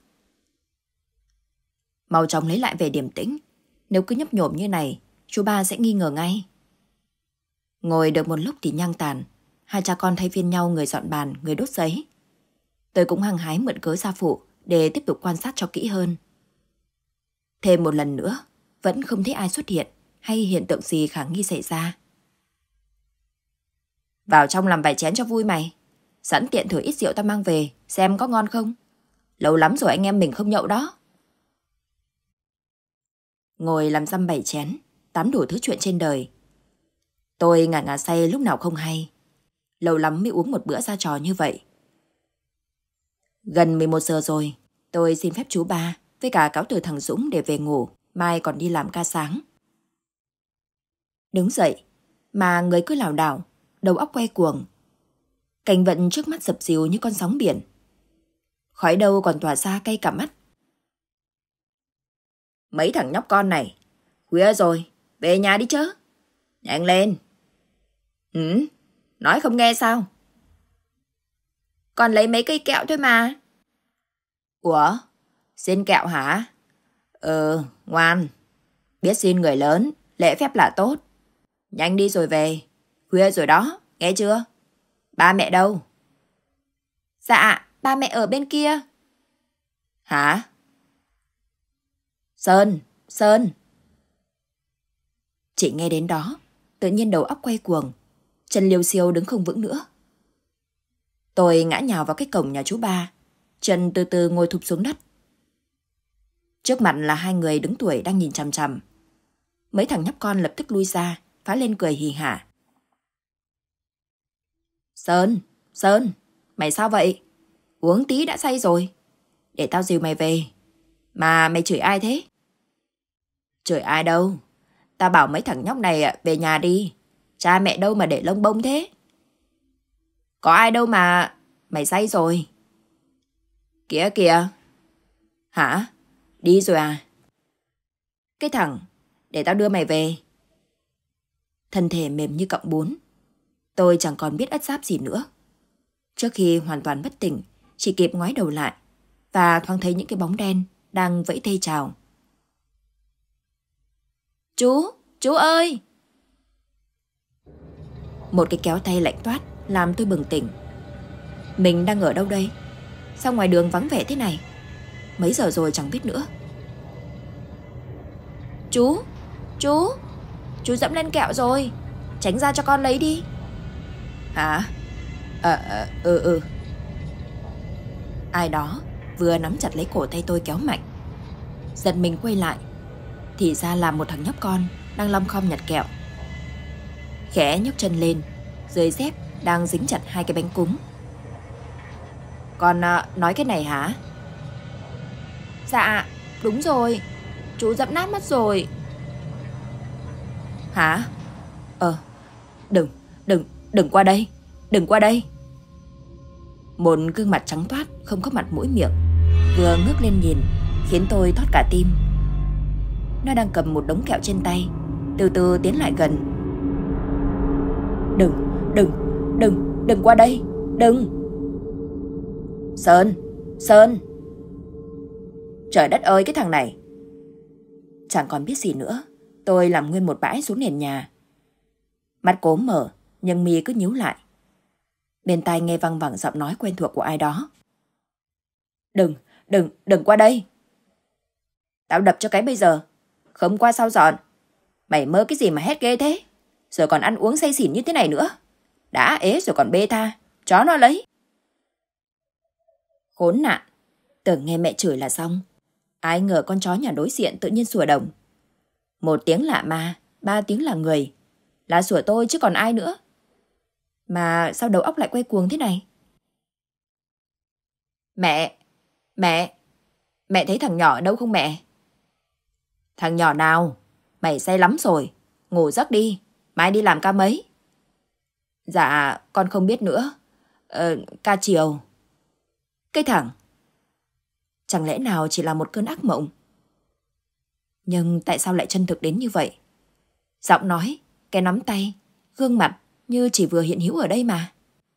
Mau chóng lấy lại về điềm tĩnh. Nếu cứ nhấp nhổm như này, chú ba sẽ nghi ngờ ngay. Ngồi được một lúc thì nhang tàn. Hai cha con thay phiên nhau, người dọn bàn, người đốt giấy. Tôi cũng hăng hái mượn cớ gia phụ để tiếp tục quan sát cho kỹ hơn. Thêm một lần nữa, vẫn không thấy ai xuất hiện hay hiện tượng gì khả nghi xảy ra. Vào trong làm vài chén cho vui mày. Sẵn tiện thử ít rượu ta mang về, xem có ngon không. Lâu lắm rồi anh em mình không nhậu đó. Ngồi làm dăm bảy chén, tám đủ thứ chuyện trên đời. Tôi ngả ngả say lúc nào không hay. Lâu lắm mới uống một bữa ra trò như vậy. Gần mười một giờ rồi, tôi xin phép chú ba với cả cáo từ thằng Dũng để về ngủ, mai còn đi làm ca sáng. Đứng dậy, mà người cứ lảo đảo, đầu óc quay cuồng. Cảnh vật trước mắt dập dìu như con sóng biển. Khói đâu còn tỏa ra cay cả mắt. Mấy thằng nhóc con này, khuya rồi, về nhà đi chứ. Nhanh lên. Ừ, nói không nghe sao? Còn lấy mấy cây kẹo thôi mà. Ủa, xin kẹo hả? Ừ, ngoan. Biết xin người lớn, lễ phép là tốt. Nhanh đi rồi về. Khuya rồi đó, nghe chưa? Ba mẹ đâu? Dạ, ba mẹ ở bên kia. Hả? Sơn, Sơn. Chỉ nghe đến đó, tự nhiên đầu óc quay cuồng, chân liêu xiêu đứng không vững nữa. Tôi ngã nhào vào cái cổng nhà chú ba, chân từ từ ngồi thụp xuống đất. Trước mặt là hai người đứng tuổi đang nhìn chằm chằm. Mấy thằng nhóc con lập tức lui ra, phá lên cười hì hả. Sơn, Sơn, mày sao vậy? Uống tí đã say rồi. Để tao dìu mày về. Mà mày chửi ai thế? Chửi ai đâu? Tao bảo mấy thằng nhóc này về nhà đi. Cha mẹ đâu mà để lông bông thế? Có ai đâu mà... Mày say rồi. Kìa kìa. Hả? Đi rồi à? Cái thằng, để tao đưa mày về. Thân thể mềm như cọng bún. Tôi chẳng còn biết ất giáp gì nữa. Trước khi hoàn toàn bất tỉnh, chỉ kịp ngoái đầu lại và thoáng thấy những cái bóng đen đang vẫy tay chào. Chú, chú ơi! Một cái kéo tay lạnh toát làm tôi bừng tỉnh. Mình đang ở đâu đây? Sao ngoài đường vắng vẻ thế này? Mấy giờ rồi chẳng biết nữa. Chú, chú, chú dẫm lên kẹo rồi. Tránh ra cho con lấy đi. Hả? Ờ, à, ừ, ừ. Ai đó vừa nắm chặt lấy cổ tay tôi kéo mạnh. Giật mình quay lại, thì ra là một thằng nhóc con đang lom khom nhặt kẹo. Khẽ nhấc chân lên, dưới dép đang dính chặt hai cái bánh cúng. Con à, nói cái này hả? Dạ, đúng rồi. Chú dẫm nát mất rồi. Hả? Ờ, đừng, đừng, đừng qua đây, đừng qua đây. Một gương mặt trắng toát, không có mặt mũi miệng, vừa ngước lên nhìn, khiến tôi thót cả tim. Nó đang cầm một đống kẹo trên tay, từ từ tiến lại gần. Đừng, đừng, đừng, đừng qua đây, đừng. Sơn, Sơn. Trời đất ơi, cái thằng này. Chẳng còn biết gì nữa, tôi làm nguyên một bãi xuống nền nhà. Mắt cố mở, nhưng mi cứ nhíu lại. Bên tai nghe văng vẳng giọng nói quen thuộc của ai đó. Đừng, đừng, đừng qua đây. Tao đập cho cái bây giờ. Không qua sao dọn. Mày mơ cái gì mà hét ghê thế? Rồi còn ăn uống say xỉn như thế này nữa. Đã ế rồi còn bê tha. Chó nó lấy. Khốn nạn. Tưởng nghe mẹ chửi là xong. Ai ngờ con chó nhà đối diện tự nhiên sủa đồng. Một tiếng là ma, ba tiếng là người. Là sủa tôi chứ còn ai nữa. Mà sao đầu óc lại quay cuồng thế này? Mẹ, mẹ, mẹ thấy thằng nhỏ ở đâu không mẹ? Thằng nhỏ nào? Mày say lắm rồi. Ngủ giấc đi, mai đi làm ca mấy? Dạ, con không biết nữa. Ờ, ca chiều. Cái thằng. Chẳng lẽ nào chỉ là một cơn ác mộng? Nhưng tại sao lại chân thực đến như vậy? Giọng nói, cái nắm tay, gương mặt như chỉ vừa hiện hữu ở đây mà.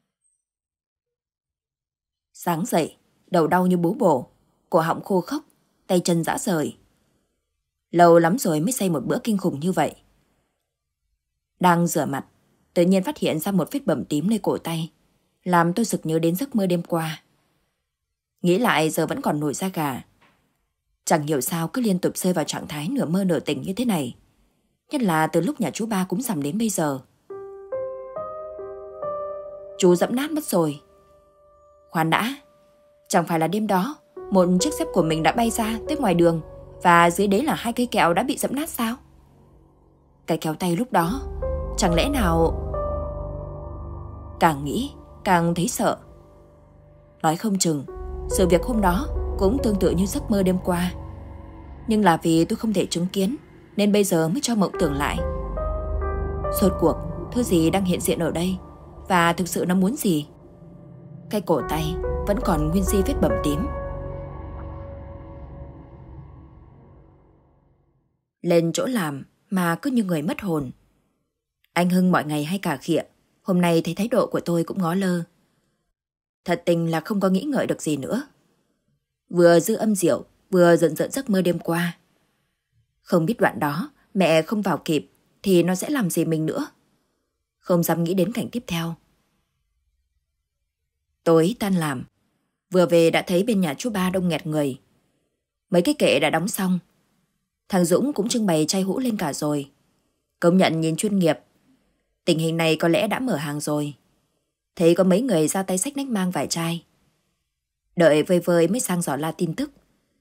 Sáng dậy, đầu đau như búa bổ, cổ họng khô khốc, tay chân rã rời. Lâu lắm rồi mới say một bữa kinh khủng như vậy. Đang rửa mặt, tự nhiên phát hiện ra một vết bầm tím nơi cổ tay, làm tôi sực nhớ đến giấc mơ đêm qua. Nghĩ lại giờ vẫn còn nổi da gà. Chẳng hiểu sao cứ liên tục rơi vào trạng thái nửa mơ nửa tỉnh như thế này. Nhất là từ lúc nhà chú ba cúng rằm đến bây giờ. Chú dẫm nát mất rồi. Khoan đã, chẳng phải là đêm đó một chiếc dép của mình đã bay ra tới ngoài đường và dưới đấy là hai cây kẹo đã bị dẫm nát sao? Cái kéo tay lúc đó, chẳng lẽ nào... Càng nghĩ, càng thấy sợ. Nói không chừng, sự việc hôm đó cũng tương tự như giấc mơ đêm qua. Nhưng là vì tôi không thể chứng kiến, nên bây giờ mới cho mộng tưởng lại. Rốt cuộc, thứ gì đang hiện diện ở đây? Và thực sự nó muốn gì? Cái cổ tay vẫn còn nguyên di vết bầm tím. Lên chỗ làm mà cứ như người mất hồn. Anh Hưng mọi ngày hay cà khịa, hôm nay thấy thái độ của tôi cũng ngó lơ. Thật tình là không có nghĩ ngợi được gì nữa. Vừa dư âm rượu, vừa giận giận giấc mơ đêm qua. Không biết đoạn đó mẹ không vào kịp thì nó sẽ làm gì mình nữa. Không dám nghĩ đến cảnh tiếp theo. Tối tan làm, vừa về đã thấy bên nhà chú ba đông nghẹt người. Mấy cái kệ đã đóng xong. Thằng Dũng cũng trưng bày chai hũ lên cả rồi. Công nhận nhìn chuyên nghiệp. Tình hình này có lẽ đã mở hàng rồi. Thấy có mấy người ra tay xách nách mang vài chai. Đợi vơi vơi mới sang dò la tin tức.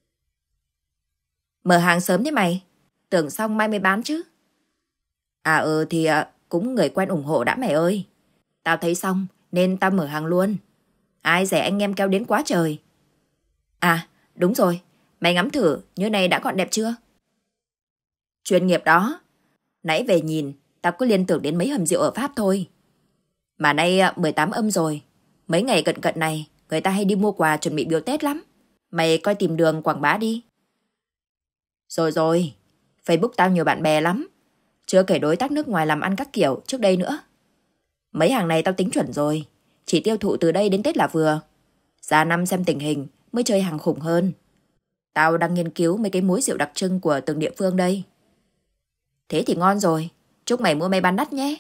Mở hàng sớm thế mày? Tưởng xong mai mới bán chứ. À ừ thì cũng người quen ủng hộ đã mày ơi. Tao thấy xong nên tao mở hàng luôn. Ai rẻ anh em kéo đến quá trời. À đúng rồi, mày ngắm thử như này đã gọn đẹp chưa? Chuyên nghiệp đó. Nãy về nhìn, tao cứ liên tưởng đến mấy hầm rượu ở Pháp thôi. Mà nay mười tám âm rồi. Mấy ngày cận cận này, người ta hay đi mua quà chuẩn bị biếu Tết lắm. Mày coi tìm đường quảng bá đi. Rồi rồi, Facebook tao nhiều bạn bè lắm. Chưa kể đối tác nước ngoài làm ăn các kiểu trước đây nữa. Mấy hàng này tao tính chuẩn rồi. Chỉ tiêu thụ từ đây đến Tết là vừa. Ra năm xem tình hình mới chơi hàng khủng hơn. Tao đang nghiên cứu mấy cái muối rượu đặc trưng của từng địa phương đây. Thế thì ngon rồi. Chúc mày mua may bán đắt nhé.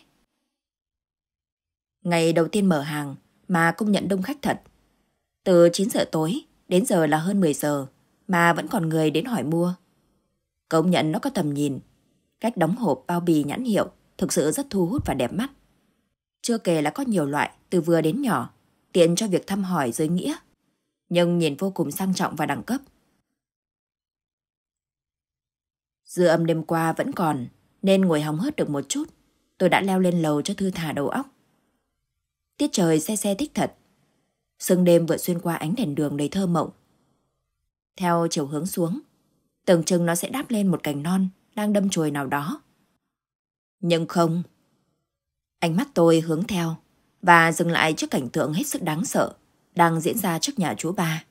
Ngày đầu tiên mở hàng mà công nhận đông khách thật. Từ chín giờ tối đến giờ là hơn mười giờ mà vẫn còn người đến hỏi mua. Công nhận nó có tầm nhìn. Cách đóng hộp, bao bì, nhãn hiệu thực sự rất thu hút và đẹp mắt. Chưa kể là có nhiều loại từ vừa đến nhỏ, tiện cho việc thăm hỏi giới nghĩa, nhưng nhìn vô cùng sang trọng và đẳng cấp. Dư âm đêm qua vẫn còn, nên ngồi hóng hớt được một chút, tôi đã leo lên lầu cho thư thả đầu óc. Tiết trời se se thích thật. Sương đêm vượt xuyên qua ánh đèn đường đầy thơ mộng. Theo chiều hướng xuống, tưởng chừng nó sẽ đáp lên một cành non đang đâm chồi nào đó. Nhưng không. Ánh mắt tôi hướng theo và dừng lại trước cảnh tượng hết sức đáng sợ đang diễn ra trước nhà chú ba.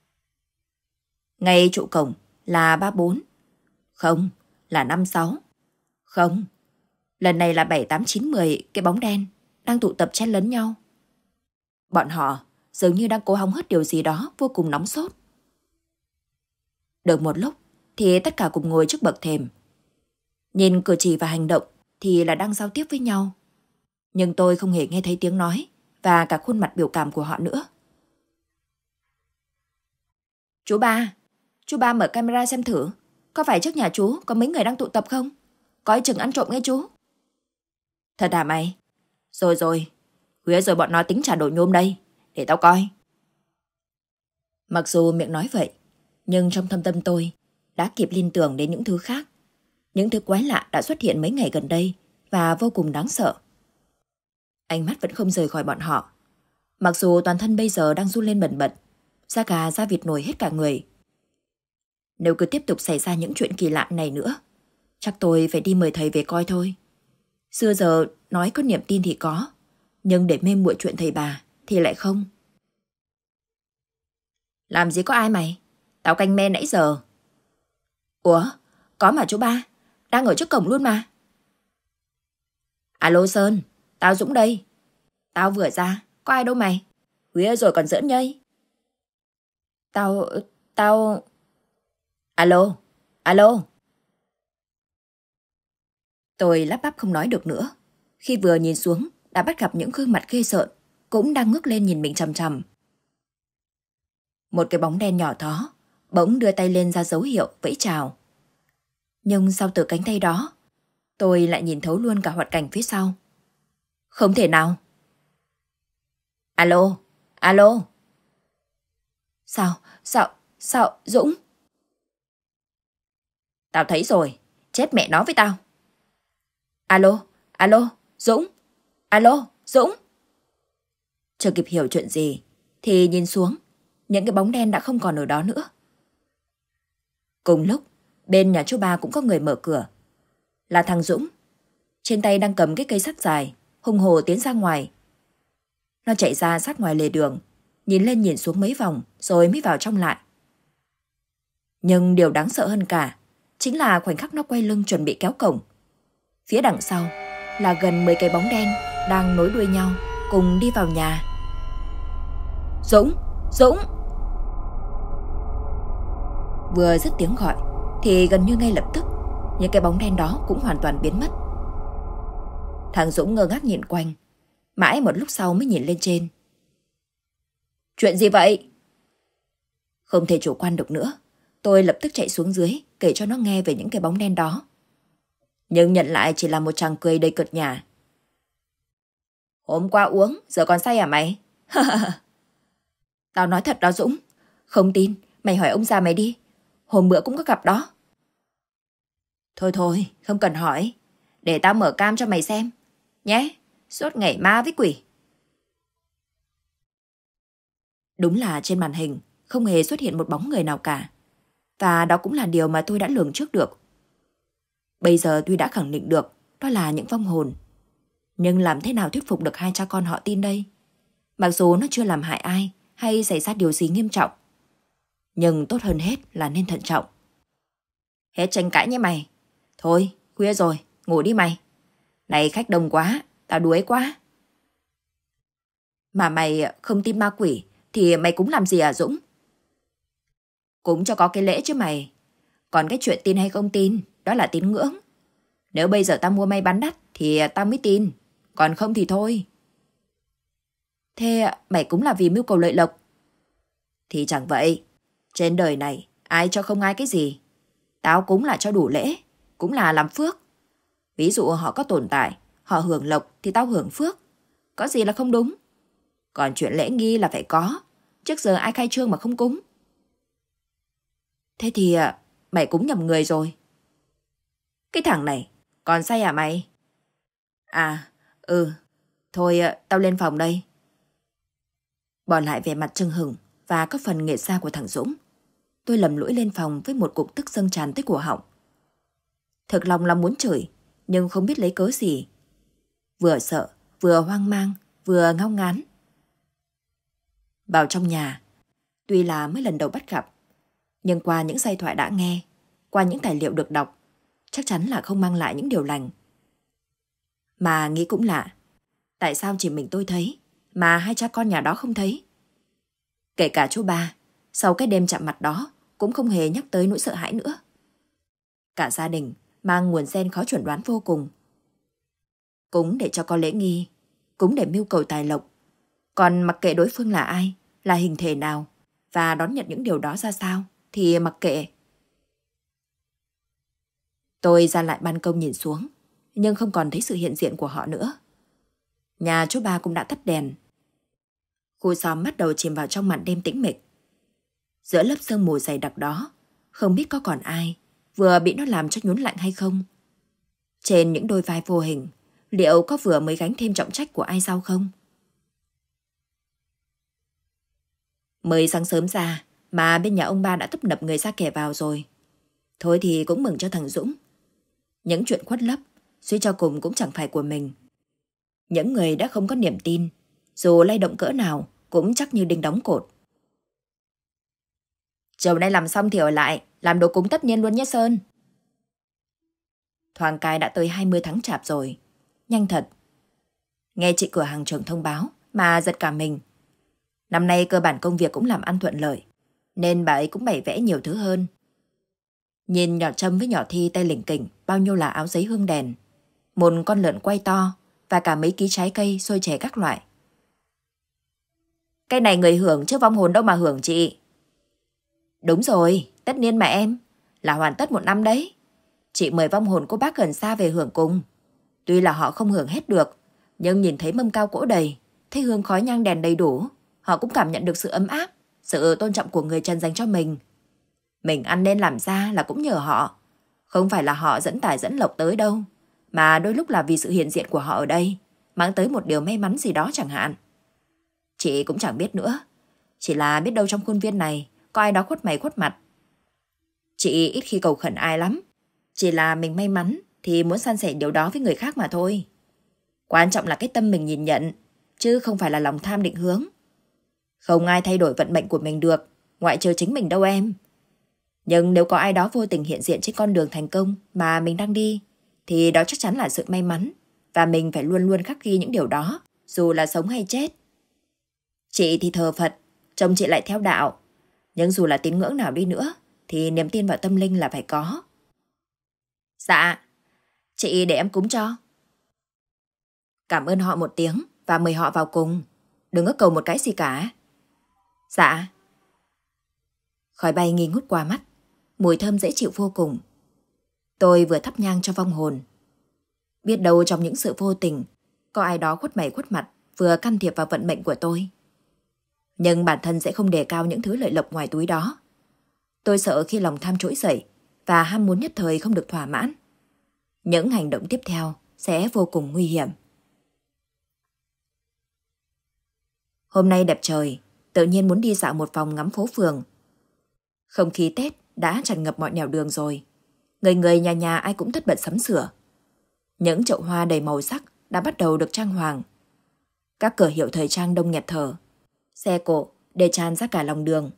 Ngay trụ cổng là ba bốn. Không, là năm sáu. Không, lần này là bảy tám chín mười cái bóng đen đang tụ tập chen lấn nhau. Bọn họ dường như đang cố hóng hớt điều gì đó vô cùng nóng sốt. Được một lúc thì tất cả cùng ngồi trước bậc thềm. Nhìn cử chỉ và hành động thì là đang giao tiếp với nhau. Nhưng tôi không hề nghe thấy tiếng nói và cả khuôn mặt biểu cảm của họ nữa. Chú ba, chú ba mở camera xem thử. Có phải trước nhà chú có mấy người đang tụ tập không? Coi chừng ăn trộm nghe chú. Thật hả mày? Rồi rồi, khuya rồi bọn nó tính trả đồ nhôm đây. Để tao coi. Mặc dù miệng nói vậy, nhưng trong thâm tâm tôi đã kịp liên tưởng đến những thứ khác. Những thứ quái lạ đã xuất hiện mấy ngày gần đây và vô cùng đáng sợ. Ánh mắt vẫn không rời khỏi bọn họ. Mặc dù toàn thân bây giờ đang run lên bần bật, da gà da vịt nổi hết cả người. Nếu cứ tiếp tục xảy ra những chuyện kỳ lạ này nữa, chắc tôi phải đi mời thầy về coi thôi. Xưa giờ nói có niềm tin thì có, nhưng để mê muội chuyện thầy bà thì lại không. Làm gì có ai mày? Tao canh me nãy giờ. Ủa, có mà chú ba, đang ở trước cổng luôn mà. Alo Sơn, tao Dũng đây. Tao vừa ra, có ai đâu mày. Khuya rồi còn giỡn nhây. Tao, tao... Alo, alo. Tôi lắp bắp không nói được nữa. Khi vừa nhìn xuống, đã bắt gặp những gương mặt ghê sợ, cũng đang ngước lên nhìn mình chằm chằm. Một cái bóng đen nhỏ thó, bỗng đưa tay lên ra dấu hiệu, vẫy chào. Nhưng sau từ cánh tay đó, tôi lại nhìn thấu luôn cả hoạt cảnh phía sau. Không thể nào. Alo, alo. Sao, sao, sao, Dũng? Tao thấy rồi, chết mẹ nó với tao. Alo, alo, Dũng. Alo, Dũng. Chưa kịp hiểu chuyện gì, thì nhìn xuống, những cái bóng đen đã không còn ở đó nữa. Cùng lúc, bên nhà chú ba cũng có người mở cửa. Là thằng Dũng. Trên tay đang cầm cái cây sắt dài, hùng hồ tiến ra ngoài. Nó chạy ra sát ngoài lề đường, nhìn lên nhìn xuống mấy vòng rồi mới vào trong lại. Nhưng điều đáng sợ hơn cả chính là khoảnh khắc nó quay lưng chuẩn bị kéo cổng. Phía đằng sau là gần mười cái bóng đen đang nối đuôi nhau cùng đi vào nhà. Dũng! Dũng! Vừa dứt tiếng gọi thì gần như ngay lập tức những cái bóng đen đó cũng hoàn toàn biến mất. Thằng Dũng ngơ ngác nhìn quanh, mãi một lúc sau mới nhìn lên trên. Chuyện gì vậy? Không thể chủ quan được nữa, tôi lập tức chạy xuống dưới kể cho nó nghe về những cái bóng đen đó. Nhưng nhận lại chỉ là một tràng cười đầy cợt nhả. Hôm qua uống, giờ còn say à mày? Tao nói thật đó Dũng. Không tin, mày hỏi ông già mày đi. Hôm bữa cũng có gặp đó. Thôi thôi, không cần hỏi. Để tao mở cam cho mày xem. Nhé, suốt ngày ma với quỷ. Đúng là trên màn hình không hề xuất hiện một bóng người nào cả. Và đó cũng là điều mà tôi đã lường trước được. Bây giờ tuy đã khẳng định được đó là những vong hồn, nhưng làm thế nào thuyết phục được hai cha con họ tin đây? Mặc dù nó chưa làm hại ai hay xảy ra điều gì nghiêm trọng, nhưng tốt hơn hết là nên thận trọng. Hết tranh cãi nhé mày. Thôi, khuya rồi, ngủ đi mày. Này khách đông quá, tao đuối quá. Mà mày không tin ma quỷ thì mày cúng làm gì à Dũng? Cúng cho có cái lễ chứ mày. Còn cái chuyện tin hay không tin, đó là tín ngưỡng. Nếu bây giờ tao mua may bán đắt thì tao mới tin. Còn không thì thôi. Thế mày cúng là vì mưu cầu lợi lộc? Thì chẳng vậy. Trên đời này ai cho không ai cái gì. Tao cúng là cho đủ lễ, cũng là làm phước. Ví dụ họ có tồn tại, họ hưởng lộc thì tao hưởng phước. Có gì là không đúng. Còn chuyện lễ nghi là phải có. Trước giờ ai khai trương mà không cúng. Thế thì mày cúng nhầm người rồi. Cái thằng này, còn say à mày? À, ừ. Thôi tao lên phòng đây. Bỏ lại vẻ mặt chưng hửng và có phần nghệt xa của thằng Dũng, tôi lầm lũi lên phòng với một cục tức dâng tràn tới cổ họng. Thực lòng là muốn chửi, nhưng không biết lấy cớ gì. Vừa sợ, vừa hoang mang, vừa ngao ngán. Vào trong nhà, tuy là mới lần đầu bắt gặp, nhưng qua những giai thoại đã nghe, qua những tài liệu được đọc, chắc chắn là không mang lại những điều lành. Mà nghĩ cũng lạ, tại sao chỉ mình tôi thấy, mà hai cha con nhà đó không thấy? Kể cả chú ba, sau cái đêm chạm mặt đó, cũng không hề nhắc tới nỗi sợ hãi nữa. Cả gia đình mang nguồn gen khó chuẩn đoán vô cùng. Cúng để cho có lễ nghi, cúng để mưu cầu tài lộc. Còn mặc kệ đối phương là ai, là hình thể nào, và đón nhận những điều đó ra sao, thì mặc kệ. Tôi ra lại ban công nhìn xuống, nhưng không còn thấy sự hiện diện của họ nữa. Nhà chú ba cũng đã tắt đèn. Khu xóm bắt đầu chìm vào trong màn đêm tĩnh mịch. Giữa lớp sương mù dày đặc đó, không biết có còn ai vừa bị nó làm cho nhún lạnh hay không. Trên những đôi vai vô hình, liệu có vừa mới gánh thêm trọng trách của ai sao không? Mới sáng sớm ra mà bên nhà ông ba đã tấp nập người ra kẻ vào rồi. Thôi thì cũng mừng cho thằng Dũng. Những chuyện khuất lấp, suy cho cùng cũng chẳng phải của mình. Những người đã không có niềm tin, dù lay động cỡ nào cũng chắc như đinh đóng cột. Chiều nay làm xong thì ở lại, làm đồ cúng tất niên luôn nhé Sơn. Thoáng cái đã tới hai mươi tháng chạp rồi. Nhanh thật. Nghe chị cửa hàng trưởng thông báo mà giật cả mình. Năm nay cơ bản công việc cũng làm ăn thuận lợi, nên bà ấy cũng bày vẽ nhiều thứ hơn. Nhìn nhỏ Trâm với nhỏ Thi tay lỉnh kỉnh bao nhiêu là áo giấy hương đèn, một con lợn quay to và cả mấy ký trái cây xôi chè các loại. Cái này người hưởng chứ vong hồn đâu mà hưởng chị. Đúng rồi, tất niên mà em, là hoàn tất một năm đấy. Chị mời vong hồn cô bác gần xa về hưởng cùng. Tuy là họ không hưởng hết được, nhưng nhìn thấy mâm cao cỗ đầy, thấy hương khói nhang đèn đầy đủ, họ cũng cảm nhận được sự ấm áp, sự tôn trọng của người trần dành cho mình. Mình ăn nên làm ra là cũng nhờ họ. Không phải là họ dẫn tài dẫn lộc tới đâu, mà đôi lúc là vì sự hiện diện của họ ở đây, mang tới một điều may mắn gì đó chẳng hạn. Chị cũng chẳng biết nữa. Chỉ là biết đâu trong khuôn viên này có ai đó khuất mày khuất mặt. Chị ít khi cầu khẩn ai lắm. Chỉ là mình may mắn thì muốn san sẻ điều đó với người khác mà thôi. Quan trọng là cái tâm mình nhìn nhận, chứ không phải là lòng tham định hướng. Không ai thay đổi vận mệnh của mình được, ngoại trừ chính mình đâu em. Nhưng nếu có ai đó vô tình hiện diện trên con đường thành công mà mình đang đi, thì đó chắc chắn là sự may mắn, và mình phải luôn luôn khắc ghi những điều đó, dù là sống hay chết. Chị thì thờ Phật, chồng chị lại theo đạo. Nhưng dù là tín ngưỡng nào đi nữa, thì niềm tin vào tâm linh là phải có. Dạ, chị để em cúng cho. Cảm ơn họ một tiếng và mời họ vào cùng. Đừng có cầu một cái gì cả. Dạ. Khói bay nghi ngút qua mắt, mùi thơm dễ chịu vô cùng. Tôi vừa thắp nhang cho vong hồn. Biết đâu trong những sự vô tình, có ai đó khuất mày khuất mặt, vừa can thiệp vào vận mệnh của tôi. Nhưng bản thân sẽ không đề cao những thứ lợi lộc ngoài túi đó. Tôi sợ khi lòng tham trỗi dậy và ham muốn nhất thời không được thỏa mãn, những hành động tiếp theo sẽ vô cùng nguy hiểm. Hôm nay đẹp trời, tự nhiên muốn đi dạo một vòng ngắm phố phường. Không khí Tết đã tràn ngập mọi nẻo đường rồi. Người người nhà nhà ai cũng tất bật sắm sửa. Những chậu hoa đầy màu sắc đã bắt đầu được trang hoàng. Các cửa hiệu thời trang đông nghẹt thở. Xe cộ để tràn ra cả lòng đường.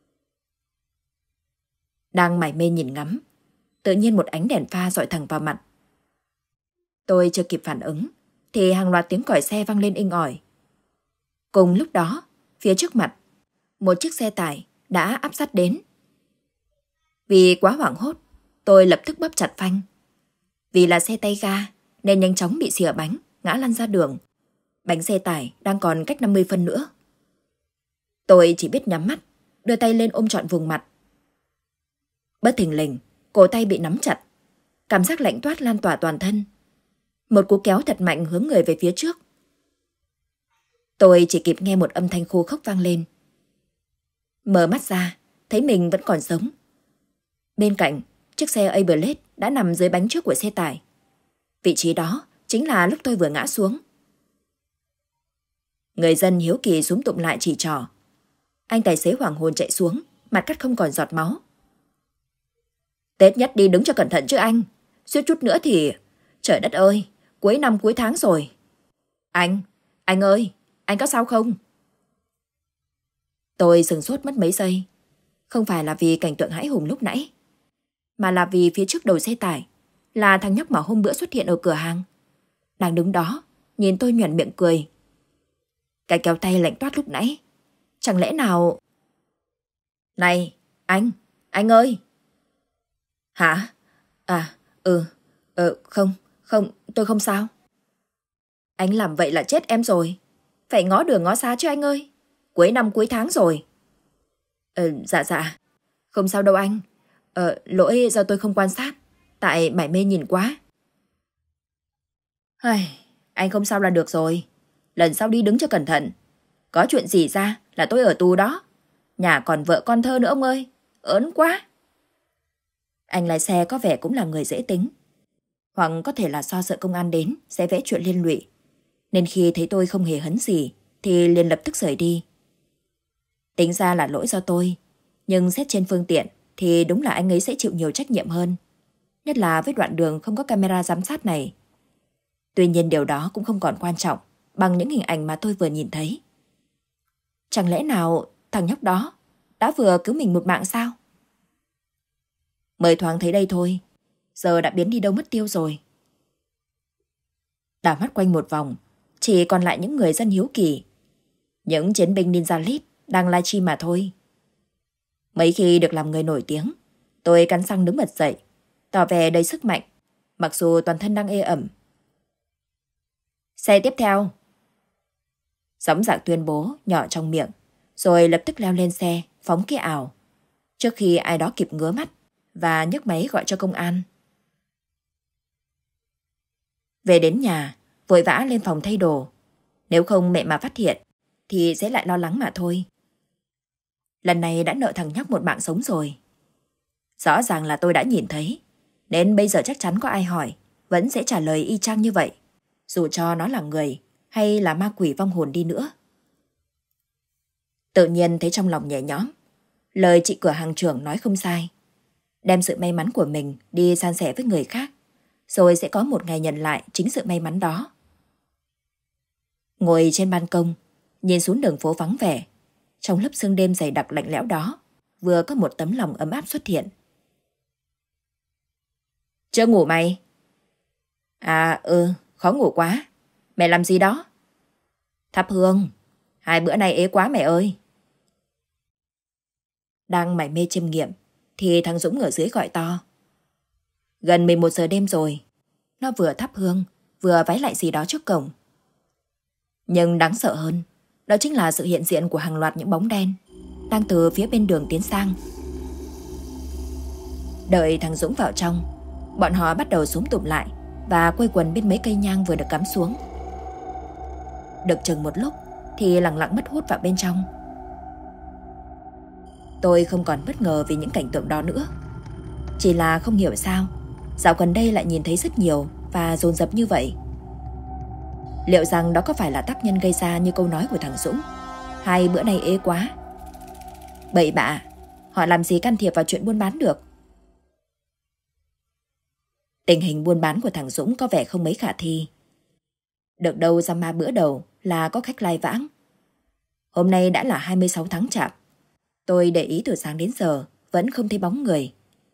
Đang mải mê nhìn ngắm, tự nhiên một ánh đèn pha dọi thẳng vào mặt. Tôi chưa kịp phản ứng thì hàng loạt tiếng còi xe vang lên inh ỏi. Cùng lúc đó, phía trước mặt, một chiếc xe tải đã áp sát đến. Vì quá hoảng hốt, tôi lập tức bóp chặt phanh. Vì là xe tay ga nên nhanh chóng bị xìa bánh, ngã lăn ra đường. Bánh xe tải đang còn cách năm mươi phân nữa. Tôi chỉ biết nhắm mắt, đưa tay lên ôm trọn vùng mặt. Bất thình lình, cổ tay bị nắm chặt. Cảm giác lạnh toát lan tỏa toàn thân. Một cú kéo thật mạnh hướng người về phía trước. Tôi chỉ kịp nghe một âm thanh khô khốc vang lên. Mở mắt ra, thấy mình vẫn còn sống. Bên cạnh, chiếc xe Aberlet đã nằm dưới bánh trước của xe tải. Vị trí đó chính là lúc tôi vừa ngã xuống. Người dân hiếu kỳ súm tụm lại chỉ trỏ. Anh tài xế hoảng hồn chạy xuống, mặt cắt không còn giọt máu. Tết nhất đi đứng cho cẩn thận chứ anh. Suýt chút nữa thì... Trời đất ơi, cuối năm cuối tháng rồi. Anh, anh ơi, anh có sao không? Tôi sửng sốt mất mấy giây. Không phải là vì cảnh tượng hãi hùng lúc nãy, mà là vì phía trước đầu xe tải là thằng nhóc mà hôm bữa xuất hiện ở cửa hàng. Đang đứng đó, nhìn tôi nhoẻn miệng cười. Cái kéo tay lạnh toát lúc nãy, chẳng lẽ nào... Này, anh, anh ơi! Hả? À, ừ, ừ, không, không, tôi không sao. Anh làm vậy là chết em rồi. Phải ngó đường ngó xa chứ anh ơi. Cuối năm cuối tháng rồi. Ờ, dạ dạ, không sao đâu anh. Ờ, lỗi do tôi không quan sát, tại mải mê nhìn quá. Ai, anh không sao là được rồi. Lần sau đi đứng cho cẩn thận. Có chuyện gì ra là tôi ở tù đó. Nhà còn vợ con thơ nữa ông ơi. Ớn quá. Anh lái xe có vẻ cũng là người dễ tính. Hoặc có thể là do sợ công an đến sẽ vẽ chuyện liên lụy. Nên khi thấy tôi không hề hấn gì thì liền lập tức rời đi. Tính ra là lỗi do tôi. Nhưng xét trên phương tiện thì đúng là anh ấy sẽ chịu nhiều trách nhiệm hơn. Nhất là với đoạn đường không có camera giám sát này. Tuy nhiên điều đó cũng không còn quan trọng bằng những hình ảnh mà tôi vừa nhìn thấy. Chẳng lẽ nào thằng nhóc đó đã vừa cứu mình một mạng sao? Mới thoáng thấy đây thôi, giờ đã biến đi đâu mất tiêu rồi. Đảo mắt quanh một vòng, chỉ còn lại những người dân hiếu kỳ. Những chiến binh Ninja Lead đang livestream mà thôi. Mấy khi được làm người nổi tiếng, tôi cắn răng đứng bật dậy, tỏ vẻ đầy sức mạnh, mặc dù toàn thân đang ê ẩm. Xe tiếp theo. Gióng giạc tuyên bố nhỏ trong miệng, rồi lập tức leo lên xe, phóng kia ảo. Trước khi ai đó kịp ngứa mắt và nhấc máy gọi cho công an. Về đến nhà, vội vã lên phòng thay đồ. Nếu không mẹ mà phát hiện, thì sẽ lại lo lắng mà thôi. Lần này đã nợ thằng nhóc một mạng sống rồi. Rõ ràng là tôi đã nhìn thấy, nên bây giờ chắc chắn có ai hỏi, vẫn sẽ trả lời y chang như vậy, dù cho nó là người hay là ma quỷ vong hồn đi nữa. Tự nhiên thấy trong lòng nhẹ nhõm. Lời chị cửa hàng trưởng nói không sai. Đem sự may mắn của mình đi san sẻ với người khác, rồi sẽ có một ngày nhận lại chính sự may mắn đó. Ngồi trên ban công, nhìn xuống đường phố vắng vẻ, trong lớp sương đêm dày đặc lạnh lẽo đó, vừa có một tấm lòng ấm áp xuất hiện. Chưa ngủ mày? À ừ, khó ngủ quá. Mẹ làm gì đó? Thắp hương. Hai bữa nay ế quá mẹ ơi. Đang mải mê chiêm nghiệm thì thằng Dũng ở dưới gọi to. Gần mười một giờ đêm rồi. Nó vừa thắp hương, vừa vái lại gì đó trước cổng. Nhưng đáng sợ hơn, đó chính là sự hiện diện của hàng loạt những bóng đen đang từ phía bên đường tiến sang. Đợi thằng Dũng vào trong, bọn họ bắt đầu xúm tụm lại và quây quần bên mấy cây nhang vừa được cắm xuống. Được chừng một lúc thì lặng lặng mất hút vào bên trong. Tôi không còn bất ngờ vì những cảnh tượng đó nữa. Chỉ là không hiểu sao dạo gần đây lại nhìn thấy rất nhiều và dồn dập như vậy. Liệu rằng đó có phải là tác nhân gây ra như câu nói của thằng Dũng, hay bữa nay ế quá? Bậy bạ, họ làm gì can thiệp vào chuyện buôn bán được? Tình hình buôn bán của thằng Dũng có vẻ không mấy khả thi. Được đâu ra ma bữa đầu là có khách lai vãng. Hôm nay đã là hai mươi sáu tháng chạp. Tôi để ý từ sáng đến giờ vẫn không thấy bóng người.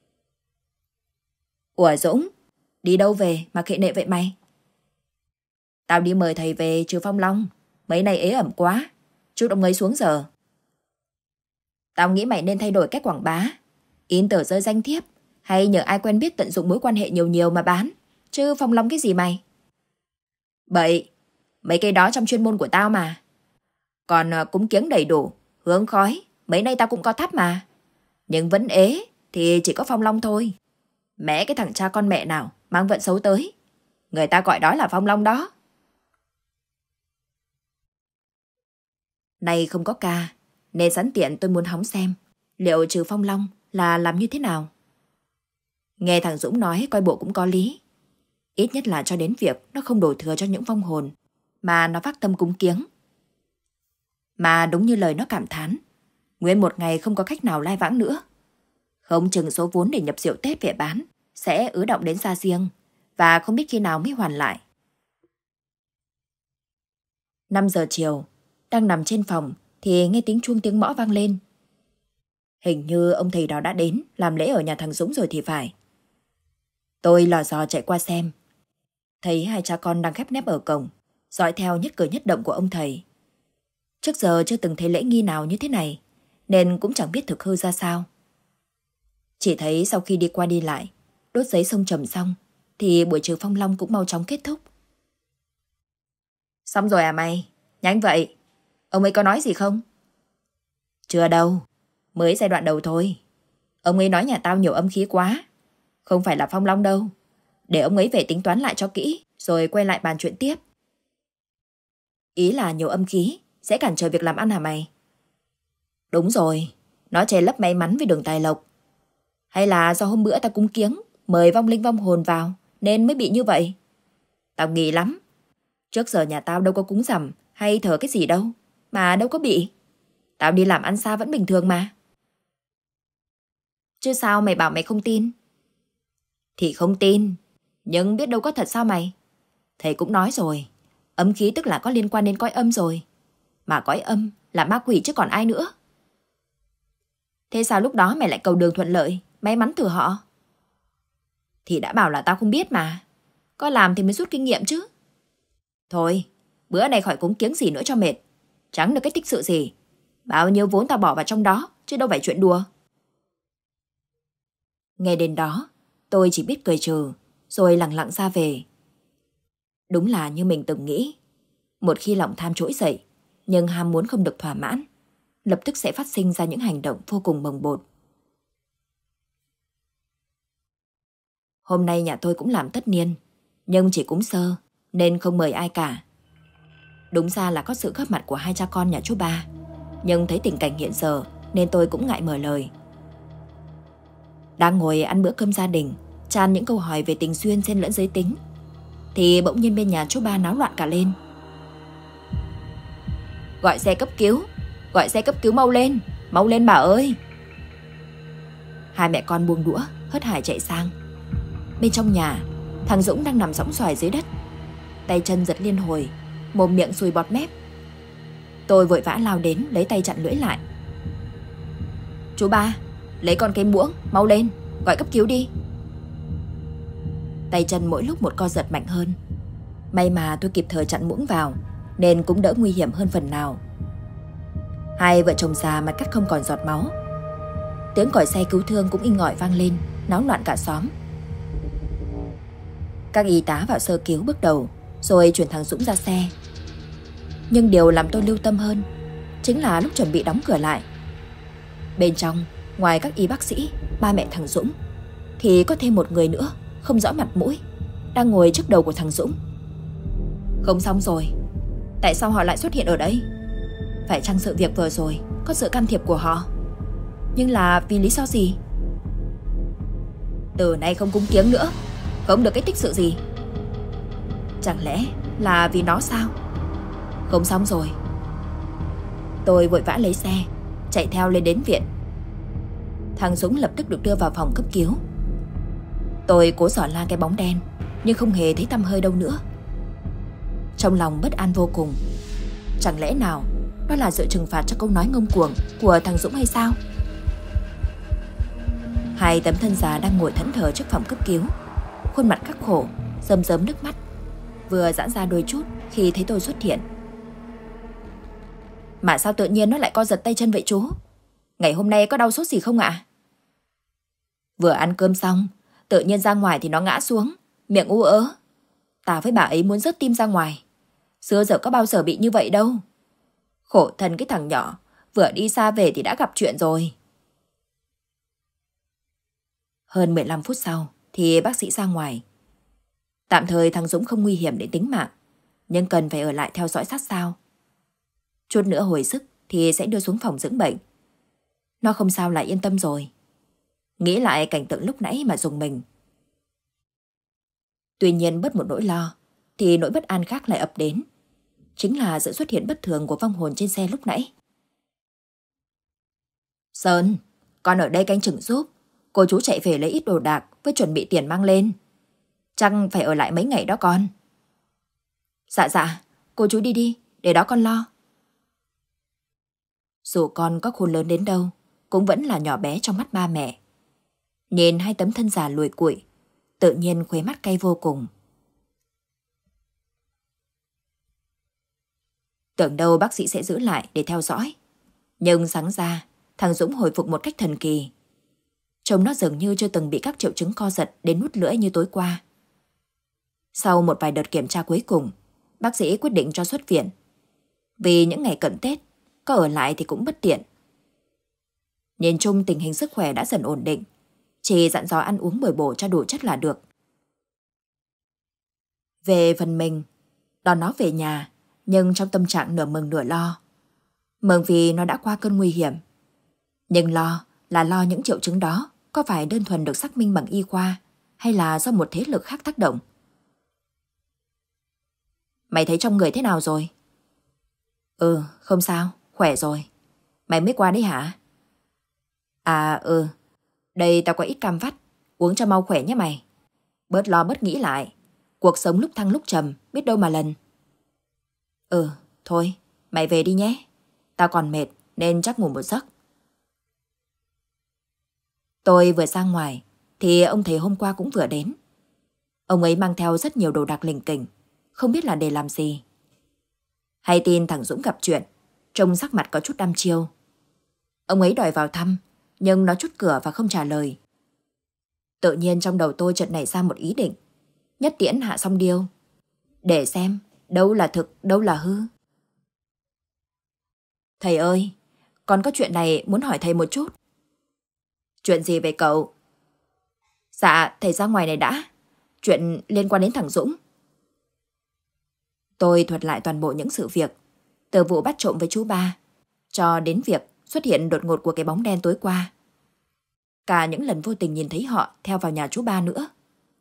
Ủa Dũng, đi đâu về mà khệ nệ vậy mày? Tao đi mời thầy về trừ phong long. Mấy nay ế ẩm quá, Chút ông ấy xuống giờ. Tao nghĩ mày nên thay đổi cách quảng bá. In tờ rơi danh thiếp hay nhờ ai quen biết tận dụng mối quan hệ nhiều nhiều mà bán. Chứ phong long cái gì mày? Bậy, mấy cái đó trong chuyên môn của tao mà. Còn à, cúng kiếng đầy đủ, hương khói, mấy nay tao cũng có thắp mà. Nhưng vẫn ế thì chỉ có phong long thôi. Mẹ cái thằng cha con mẹ nào mang vận xấu tới, người ta gọi đó là phong long đó. Nay không có ca, nên sẵn tiện tôi muốn hóng xem liệu trừ phong long là làm như thế nào. Nghe thằng Dũng nói coi bộ cũng có lý. Ít nhất là cho đến việc nó không đổ thừa cho những vong hồn mà nó phát tâm cúng kiếng. Mà đúng như lời nó cảm thán, nguyên một ngày không có khách nào lai vãng nữa. Không chừng số vốn để nhập rượu Tết về bán sẽ ứ động đến xa riêng và không biết khi nào mới hoàn lại. năm giờ chiều, đang nằm trên phòng thì nghe tiếng chuông tiếng mõ vang lên. Hình như ông thầy đó đã đến làm lễ ở nhà thằng Dũng rồi thì phải. Tôi lò dò chạy qua xem. Thấy hai cha con đang khép nép ở cổng, dõi theo nhất cử nhất động của ông thầy. Trước giờ chưa từng thấy lễ nghi nào như thế này, nên cũng chẳng biết thực hư ra sao. Chỉ thấy sau khi đi qua đi lại, đốt giấy xông trầm xong, thì buổi trừ phong long cũng mau chóng kết thúc. Xong rồi à mày? Nhanh vậy. Ông ấy có nói gì không? Chưa đâu, mới giai đoạn đầu thôi. Ông ấy nói nhà tao nhiều âm khí quá. Không phải là phong long đâu. Để ông ấy về tính toán lại cho kỹ, rồi quay lại bàn chuyện tiếp. Ý là nhiều âm khí sẽ cản trở việc làm ăn hả mày? Đúng rồi, nó che lấp may mắn với đường tài lộc. Hay là do hôm bữa tao cúng kiếng mời vong linh vong hồn vào nên mới bị như vậy? Tao nghi lắm. Trước giờ nhà tao đâu có cúng rằm hay thờ cái gì đâu, mà đâu có bị. Tao đi làm ăn xa vẫn bình thường mà. Chứ sao mày bảo mày không tin? Thì không tin, nhưng biết đâu có thật sao mày? Thầy cũng nói rồi, âm khí tức là có liên quan đến cõi âm rồi. Mà cõi âm là ma quỷ chứ còn ai nữa. Thế sao lúc đó mày lại cầu đường thuận lợi, may mắn từ họ? Thì đã bảo là tao không biết mà. Có làm thì mới rút kinh nghiệm chứ. Thôi, bữa này khỏi cúng kiếng gì nữa cho mệt. Chẳng được cái tích sự gì. Bao nhiêu vốn tao bỏ vào trong đó, chứ đâu phải chuyện đùa. Nghe đến đó, tôi chỉ biết cười trừ, rồi lặng lặng ra về. Đúng là như mình từng nghĩ. Một khi lòng tham trỗi dậy, nhưng ham muốn không được thỏa mãn, lập tức sẽ phát sinh ra những hành động vô cùng bồng bột. Hôm nay nhà tôi cũng làm tất niên, nhưng chỉ cúng sơ, nên không mời ai cả. Đúng ra là có sự góp mặt của hai cha con nhà chú ba, nhưng thấy tình cảnh hiện giờ nên tôi cũng ngại mở lời. Đang ngồi ăn bữa cơm gia đình, tràn những câu hỏi về tình duyên xen lẫn giới tính, thì bỗng nhiên bên nhà chú ba náo loạn cả lên. Gọi xe cấp cứu, gọi xe cấp cứu mau lên, mau lên bà ơi. Hai mẹ con buông đũa, hớt hải chạy sang. Bên trong nhà, thằng Dũng đang nằm sõng xoài dưới đất, tay chân giật liên hồi, mồm miệng sùi bọt mép. Tôi vội vã lao đến lấy tay chặn lưỡi lại. Chú ba, lấy con cái muỗng, mau lên, gọi cấp cứu đi. Tay chân mỗi lúc một co giật mạnh hơn. May mà tôi kịp thời chặn muỗng vào, nên cũng đỡ nguy hiểm hơn phần nào. Hai vợ chồng già mặt cắt không còn giọt máu. Tiếng còi xe cứu thương cũng inh ỏi vang lên, náo loạn cả xóm. Các y tá vào sơ cứu bước đầu, rồi chuyển thằng Dũng ra xe. Nhưng điều làm tôi lưu tâm hơn chính là lúc chuẩn bị đóng cửa lại, bên trong, ngoài các y bác sĩ, ba mẹ thằng Dũng, thì có thêm một người nữa không rõ mặt mũi, đang ngồi trước đầu của thằng Dũng. Không xong rồi, tại sao họ lại xuất hiện ở đây? Phải chăng sự việc vừa rồi có sự can thiệp của họ? Nhưng là vì lý do gì? Từ nay không cúng kiếng nữa, không được cái tích sự gì. Chẳng lẽ là vì nó sao? Không xong rồi. Tôi vội vã lấy xe, chạy theo lên đến viện. Thằng Dũng lập tức được đưa vào phòng cấp cứu. Tôi cố xỏ la cái bóng đen, nhưng không hề thấy tăm hơi đâu nữa. Trong lòng bất an vô cùng. Chẳng lẽ nào đó là sự trừng phạt cho câu nói ngông cuồng của thằng Dũng hay sao? Hai tấm thân già đang ngồi thẫn thờ trước phòng cấp cứu, khuôn mặt khắc khổ, rơm rớm nước mắt, vừa giãn ra đôi chút khi thấy tôi xuất hiện. Mà sao tự nhiên nó lại co giật tay chân vậy chú? Ngày hôm nay có đau sốt gì không ạ? Vừa ăn cơm xong, tự nhiên ra ngoài thì nó ngã xuống, miệng ú ớ. Ta với bà ấy muốn rớt tim ra ngoài. Xưa giờ có bao giờ bị như vậy đâu. Khổ thân cái thằng nhỏ, vừa đi xa về thì đã gặp chuyện rồi. Hơn mười lăm phút sau thì bác sĩ ra ngoài. Tạm thời thằng Dũng không nguy hiểm đến tính mạng, nhưng cần phải ở lại theo dõi sát sao. Chút nữa hồi sức thì sẽ đưa xuống phòng dưỡng bệnh. Nó không sao lại yên tâm rồi. Nghĩ lại cảnh tượng lúc nãy mà rùng mình. Tuy nhiên bớt một nỗi lo, thì nỗi bất an khác lại ập đến. Chính là sự xuất hiện bất thường của vong hồn trên xe lúc nãy. Sơn, con ở đây canh chừng giúp. Cô chú chạy về lấy ít đồ đạc với chuẩn bị tiền mang lên. Chắc phải ở lại mấy ngày đó con. Dạ dạ, cô chú đi đi, để đó con lo. Dù con có khôn lớn đến đâu, cũng vẫn là nhỏ bé trong mắt ba mẹ. Nhìn hai tấm thân già lùi cụi, tự nhiên khóe mắt cay vô cùng. Tưởng đâu bác sĩ sẽ giữ lại để theo dõi. Nhưng sáng ra, thằng Dũng hồi phục một cách thần kỳ. Trông nó dường như chưa từng bị các triệu chứng co giật đến nuốt lưỡi như tối qua. Sau một vài đợt kiểm tra cuối cùng, bác sĩ quyết định cho xuất viện. Vì những ngày cận Tết, có ở lại thì cũng bất tiện. Nhìn chung tình hình sức khỏe đã dần ổn định, chỉ dặn dò ăn uống bồi bổ cho đủ chất là được. Về phần mình, đón nó về nhà, nhưng trong tâm trạng nửa mừng nửa lo. Mừng vì nó đã qua cơn nguy hiểm. Nhưng lo là lo những triệu chứng đó có phải đơn thuần được xác minh bằng y khoa hay là do một thế lực khác tác động. Mày thấy trong người thế nào rồi? Ừ, không sao, khỏe rồi. Mày mới qua đấy hả? À ừ, đây tao có ít cam vắt, uống cho mau khỏe nhé mày. Bớt lo bớt nghĩ lại, cuộc sống lúc thăng lúc trầm, biết đâu mà lần. Ừ, thôi, mày về đi nhé. Tao còn mệt nên chắc ngủ một giấc. Tôi vừa ra ngoài thì ông thầy hôm qua cũng vừa đến. Ông ấy mang theo rất nhiều đồ đạc lỉnh kỉnh, không biết là để làm gì. Hay tin thằng Dũng gặp chuyện, trông sắc mặt có chút đăm chiêu. Ông ấy đòi vào thăm, nhưng nó chốt cửa và không trả lời. Tự nhiên trong đầu tôi chợt nảy ra một ý định, nhất tiễn hạ song điêu, để xem đâu là thực, đâu là hư. Thầy ơi, con có chuyện này muốn hỏi thầy một chút. Chuyện gì vậy cậu? Dạ, thầy ra ngoài này đã. Chuyện liên quan đến thằng Dũng. Tôi thuật lại toàn bộ những sự việc, từ vụ bắt trộm với chú ba, cho đến việc xuất hiện đột ngột của cái bóng đen tối qua. Cả những lần vô tình nhìn thấy họ theo vào nhà chú ba nữa.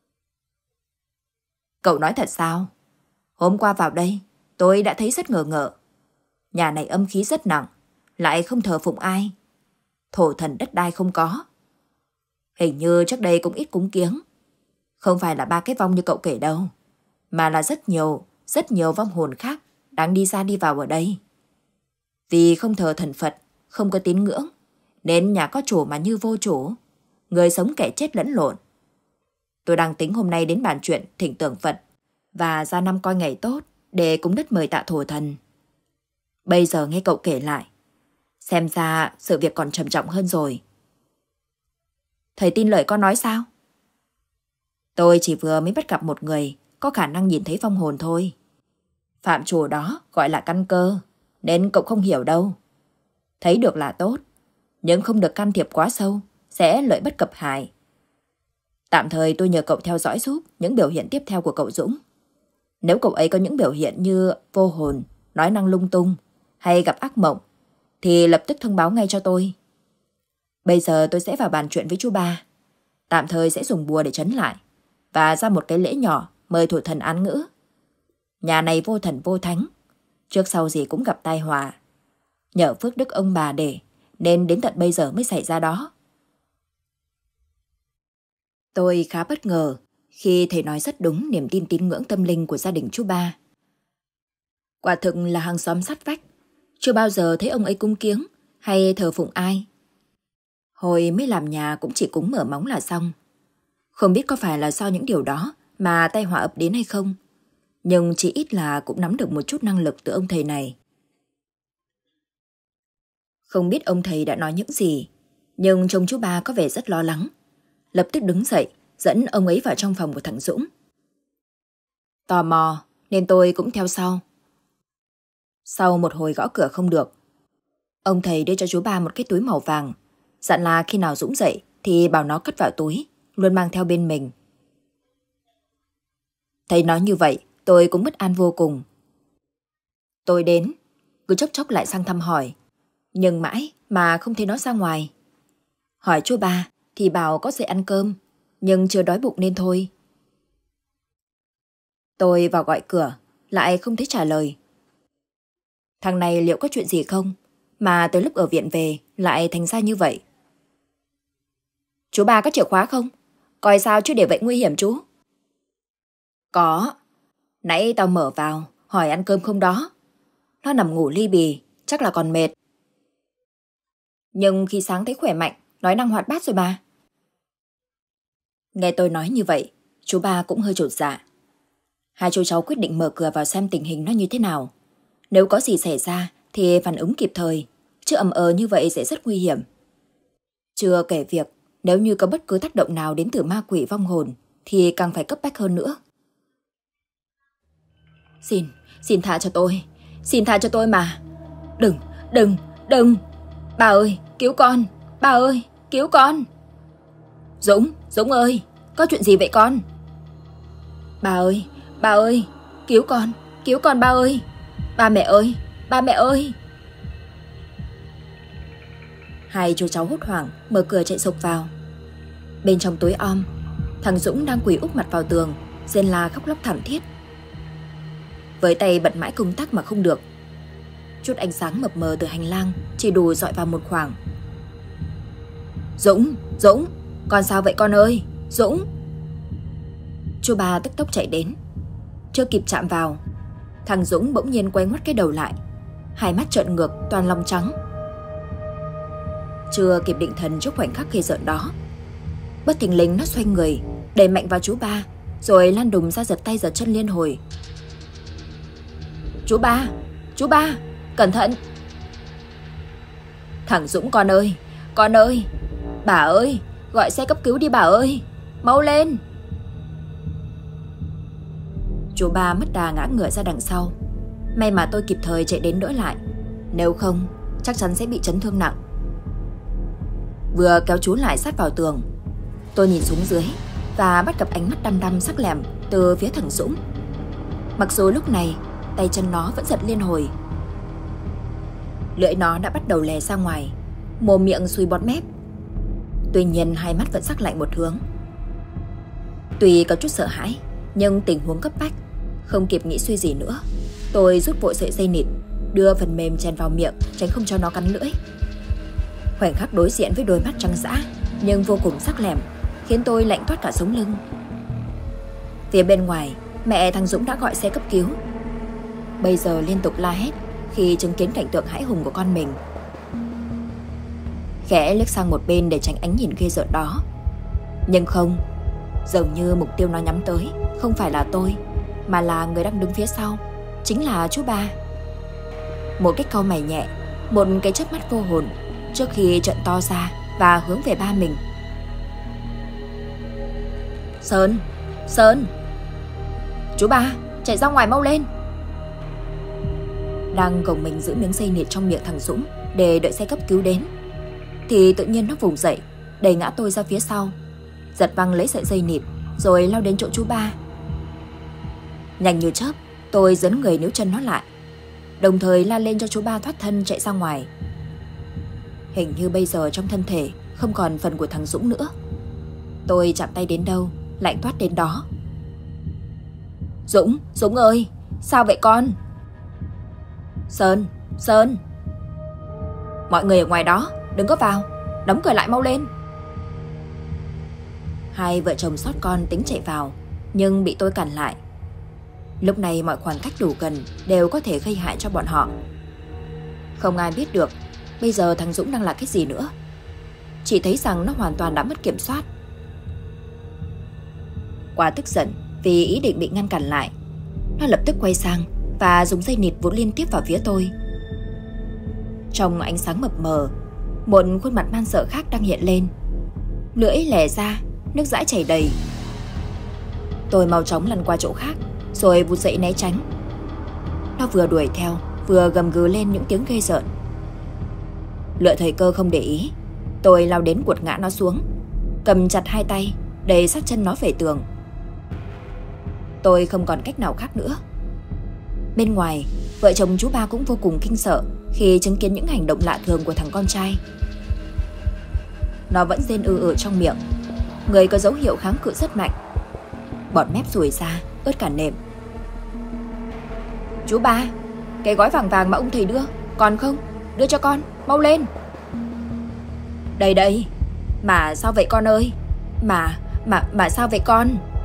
Cậu nói thật sao? Hôm qua vào đây, tôi đã thấy rất ngờ ngợ. Nhà này âm khí rất nặng, lại không thờ phụng ai. Thổ thần đất đai không có. Hình như trước đây cũng ít cúng kiếng. Không phải là ba cái vong như cậu kể đâu, mà là rất nhiều, rất nhiều vong hồn khác đang đi ra đi vào ở đây. Vì không thờ thần Phật, không có tín ngưỡng, nên nhà có chủ mà như vô chủ, người sống kẻ chết lẫn lộn. Tôi đang tính hôm nay đến bàn chuyện thỉnh tưởng Phật và ra năm coi ngày tốt để cúng đất mời tạ thổ thần. Bây giờ nghe cậu kể lại, xem ra sự việc còn trầm trọng hơn rồi. Thầy tin lời con nói sao? Tôi chỉ vừa mới bắt gặp một người có khả năng nhìn thấy vong hồn thôi. Phạm trù đó gọi là căn cơ, nên cậu không hiểu đâu. Thấy được là tốt, nhưng không được can thiệp quá sâu, sẽ lợi bất cập hại. Tạm thời tôi nhờ cậu theo dõi giúp những biểu hiện tiếp theo của cậu Dũng. Nếu cậu ấy có những biểu hiện như vô hồn, nói năng lung tung hay gặp ác mộng, thì lập tức thông báo ngay cho tôi. Bây giờ tôi sẽ vào bàn chuyện với chú ba. Tạm thời sẽ dùng bùa để trấn lại và ra một cái lễ nhỏ mời thổ thần án ngữ. Nhà này vô thần vô thánh, trước sau gì cũng gặp tai họa. Nhờ phước đức ông bà để, nên đến tận bây giờ mới xảy ra đó. Tôi khá bất ngờ khi thầy nói rất đúng niềm tin tín ngưỡng tâm linh của gia đình chú ba. Quả thực là hàng xóm sát vách, chưa bao giờ thấy ông ấy cúng kiếng hay thờ phụng ai. Hồi mới làm nhà cũng chỉ cúng mở móng là xong. Không biết có phải là do những điều đó mà tai họa ập đến hay không, nhưng chỉ ít là cũng nắm được một chút năng lực từ ông thầy này. Không biết ông thầy đã nói những gì, nhưng trông chú ba có vẻ rất lo lắng. Lập tức đứng dậy, dẫn ông ấy vào trong phòng của thằng Dũng. Tò mò, nên tôi cũng theo sau. Sau một hồi gõ cửa không được, ông thầy đưa cho chú ba một cái túi màu vàng, dặn là khi nào Dũng dậy thì bảo nó cất vào túi, luôn mang theo bên mình. Thầy nói như vậy, tôi cũng bất an vô cùng. Tôi đến, cứ chốc chốc lại sang thăm hỏi, nhưng mãi mà không thấy nó ra ngoài. Hỏi chú ba thì bảo có dậy ăn cơm, nhưng chưa đói bụng nên thôi. Tôi vào gọi cửa, lại không thấy trả lời. Thằng này liệu có chuyện gì không, mà tới lúc ở viện về lại thành ra như vậy? Chú ba có chìa khóa không? Coi sao chứ để vậy nguy hiểm chú. Có, nãy tao mở vào, hỏi ăn cơm không đó. Nó nằm ngủ li bì, chắc là còn mệt. Nhưng khi sáng thấy khỏe mạnh, nói năng hoạt bát rồi bà. Nghe tôi nói như vậy, chú ba cũng hơi chột dạ. Hai chú cháu quyết định mở cửa vào xem tình hình nó như thế nào. Nếu có gì xảy ra thì phản ứng kịp thời, chứ ầm ờ như vậy sẽ rất nguy hiểm. Chưa kể việc nếu như có bất cứ tác động nào đến từ ma quỷ vong hồn thì càng phải cấp bách hơn nữa. Xin, xin tha cho tôi, xin tha cho tôi mà. Đừng, đừng, đừng. Bà ơi, cứu con, bà ơi, cứu con. Dũng, Dũng ơi, có chuyện gì vậy con? Bà ơi, bà ơi, cứu con, cứu con ba ơi. Ba mẹ ơi, ba mẹ ơi. Hai chú cháu hốt hoảng mở cửa chạy sộc vào. Bên trong tối om, thằng Dũng đang quỳ úp mặt vào tường, rên la khóc lóc thảm thiết. Với tay bận mãi công tắc mà không được. Chút ánh sáng mập mờ từ hành lang chỉ đủ dọi vào một khoảng. Dũng, Dũng, con sao vậy con ơi, Dũng. Chú ba tức tốc chạy đến. Chưa kịp chạm vào, thằng Dũng bỗng nhiên quay ngoắt cái đầu lại, hai mắt trợn ngược toàn lòng trắng. Chưa kịp định thần trước khoảnh khắc ghê rợn đó, bất thình lình nó xoay người, đẩy mạnh vào chú ba, rồi lăn đùng ra giật tay giật chân liên hồi. Chú ba, chú ba, cẩn thận. Thằng Dũng con ơi, con ơi, bà ơi, gọi xe cấp cứu đi bà ơi, mau lên. Chú ba mất đà ngã ngửa ra đằng sau. May mà tôi kịp thời chạy đến đỡ lại, nếu không chắc chắn sẽ bị chấn thương nặng. Vừa kéo chú lại sát vào tường, tôi nhìn xuống dưới và bắt gặp ánh mắt đăm đăm sắc lẻm từ phía thằng Dũng. Mặc dù lúc này tay chân nó vẫn giật liên hồi, lưỡi nó đã bắt đầu lè ra ngoài, mồm miệng sùi bọt mép. Tuy nhiên hai mắt vẫn sắc lạnh một hướng. Tuy có chút sợ hãi, nhưng tình huống cấp bách, không kịp nghĩ suy gì nữa, tôi rút vội sợi dây nịt, đưa phần mềm chèn vào miệng tránh không cho nó cắn lưỡi. Khoảnh khắc đối diện với đôi mắt trắng dã nhưng vô cùng sắc lẻm khiến tôi lạnh toát cả sống lưng. Phía bên ngoài, mẹ thằng Dũng đã gọi xe cấp cứu. Bây giờ liên tục la hét khi chứng kiến cảnh tượng hãi hùng của con mình. Khẽ liếc sang một bên để tránh ánh nhìn ghê rợn đó, nhưng không, dường như mục tiêu nó nhắm tới không phải là tôi, mà là người đang đứng phía sau, chính là chú ba. Một cái cau mày nhẹ, một cái chớp mắt vô hồn trước khi trợn to ra và hướng về ba mình. Sơn, Sơn, chú ba, chạy ra ngoài mau lên. Đang gồng mình giữ miếng dây nịt trong miệng thằng Dũng để đợi xe cấp cứu đến, thì tự nhiên nó vùng dậy, đẩy ngã tôi ra phía sau, giật văng lấy sợi dây nịt rồi lao đến chỗ chú ba. Nhanh như chớp, tôi giấn người níu chân nó lại, đồng thời la lên cho chú ba thoát thân chạy ra ngoài. Hình như bây giờ trong thân thể không còn phần của thằng Dũng nữa. Tôi chạm tay đến đâu, lạnh toát đến đó. Dũng, Dũng ơi, sao vậy con? Sơn, Sơn, mọi người ở ngoài đó, đừng có vào, đóng cửa lại mau lên. Hai vợ chồng sót con tính chạy vào, nhưng bị tôi cản lại. Lúc này mọi khoảng cách đủ gần đều có thể gây hại cho bọn họ. Không ai biết được bây giờ thằng Dũng đang là cái gì nữa. Chỉ thấy rằng nó hoàn toàn đã mất kiểm soát. Quá tức giận vì ý định bị ngăn cản lại, nó lập tức quay sang và dùng dây nịt vụt liên tiếp vào phía tôi. Trong ánh sáng mập mờ, một khuôn mặt man sợ khác đang hiện lên. Lưỡi lè ra, nước dãi chảy đầy. Tôi mau chóng lăn qua chỗ khác, rồi vụt dậy né tránh. Nó vừa đuổi theo, vừa gầm gừ lên những tiếng ghê rợn. Lựa thời cơ không để ý, tôi lao đến quật ngã nó xuống, cầm chặt hai tay, đẩy sát chân nó về tường. Tôi không còn cách nào khác nữa. Bên ngoài, vợ chồng chú ba cũng vô cùng kinh sợ khi chứng kiến những hành động lạ thường của thằng con trai. Nó vẫn rên ư ử trong miệng, người có dấu hiệu kháng cự rất mạnh. Bọt mép rủi ra, ướt cả nệm. Chú ba, cái gói vàng vàng mà ông thầy đưa, còn không? Đưa cho con, mau lên. Đây đây, mà sao vậy con ơi? Mà, mà, mà sao vậy con?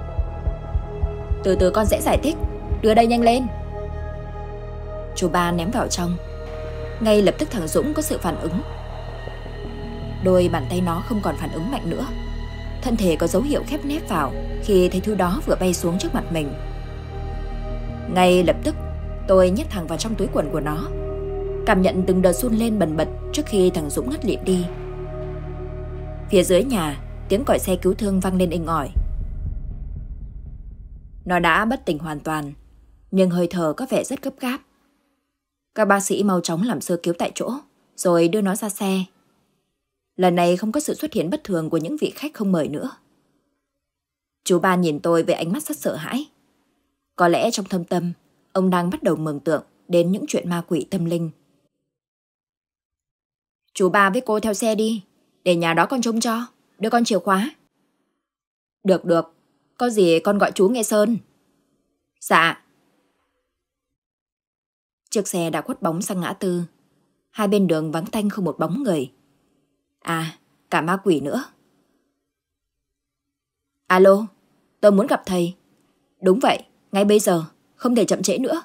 Từ từ con sẽ giải thích, đưa đây nhanh lên. Chú ba ném vào trong. Ngay lập tức thằng Dũng có sự phản ứng. Đôi bàn tay nó không còn phản ứng mạnh nữa. Thân thể có dấu hiệu khép nép vào khi thấy thứ đó vừa bay xuống trước mặt mình. Ngay lập tức tôi nhét thằng vào trong túi quần của nó, cảm nhận từng đợt run lên bần bật trước khi thằng Dũng ngất lịm đi. Phía dưới nhà, tiếng còi xe cứu thương vang lên inh ỏi. Nó đã bất tỉnh hoàn toàn, nhưng hơi thở có vẻ rất gấp gáp. Các bác sĩ mau chóng làm sơ cứu tại chỗ, rồi đưa nó ra xe. Lần này không có sự xuất hiện bất thường của những vị khách không mời nữa. Chú ba nhìn tôi với ánh mắt rất sợ hãi. Có lẽ trong thâm tâm, ông đang bắt đầu mường tượng đến những chuyện ma quỷ tâm linh. Chú ba với cô theo xe đi, để nhà đó con trông cho, đưa con chìa khóa. Được được, có gì con gọi chú nghe Sơn. Dạ. Chiếc xe đã khuất bóng sang ngã tư. Hai bên đường vắng tanh không một bóng người. À, cả ma quỷ nữa. Alo, tôi muốn gặp thầy. Đúng vậy, ngay bây giờ, không thể chậm trễ nữa.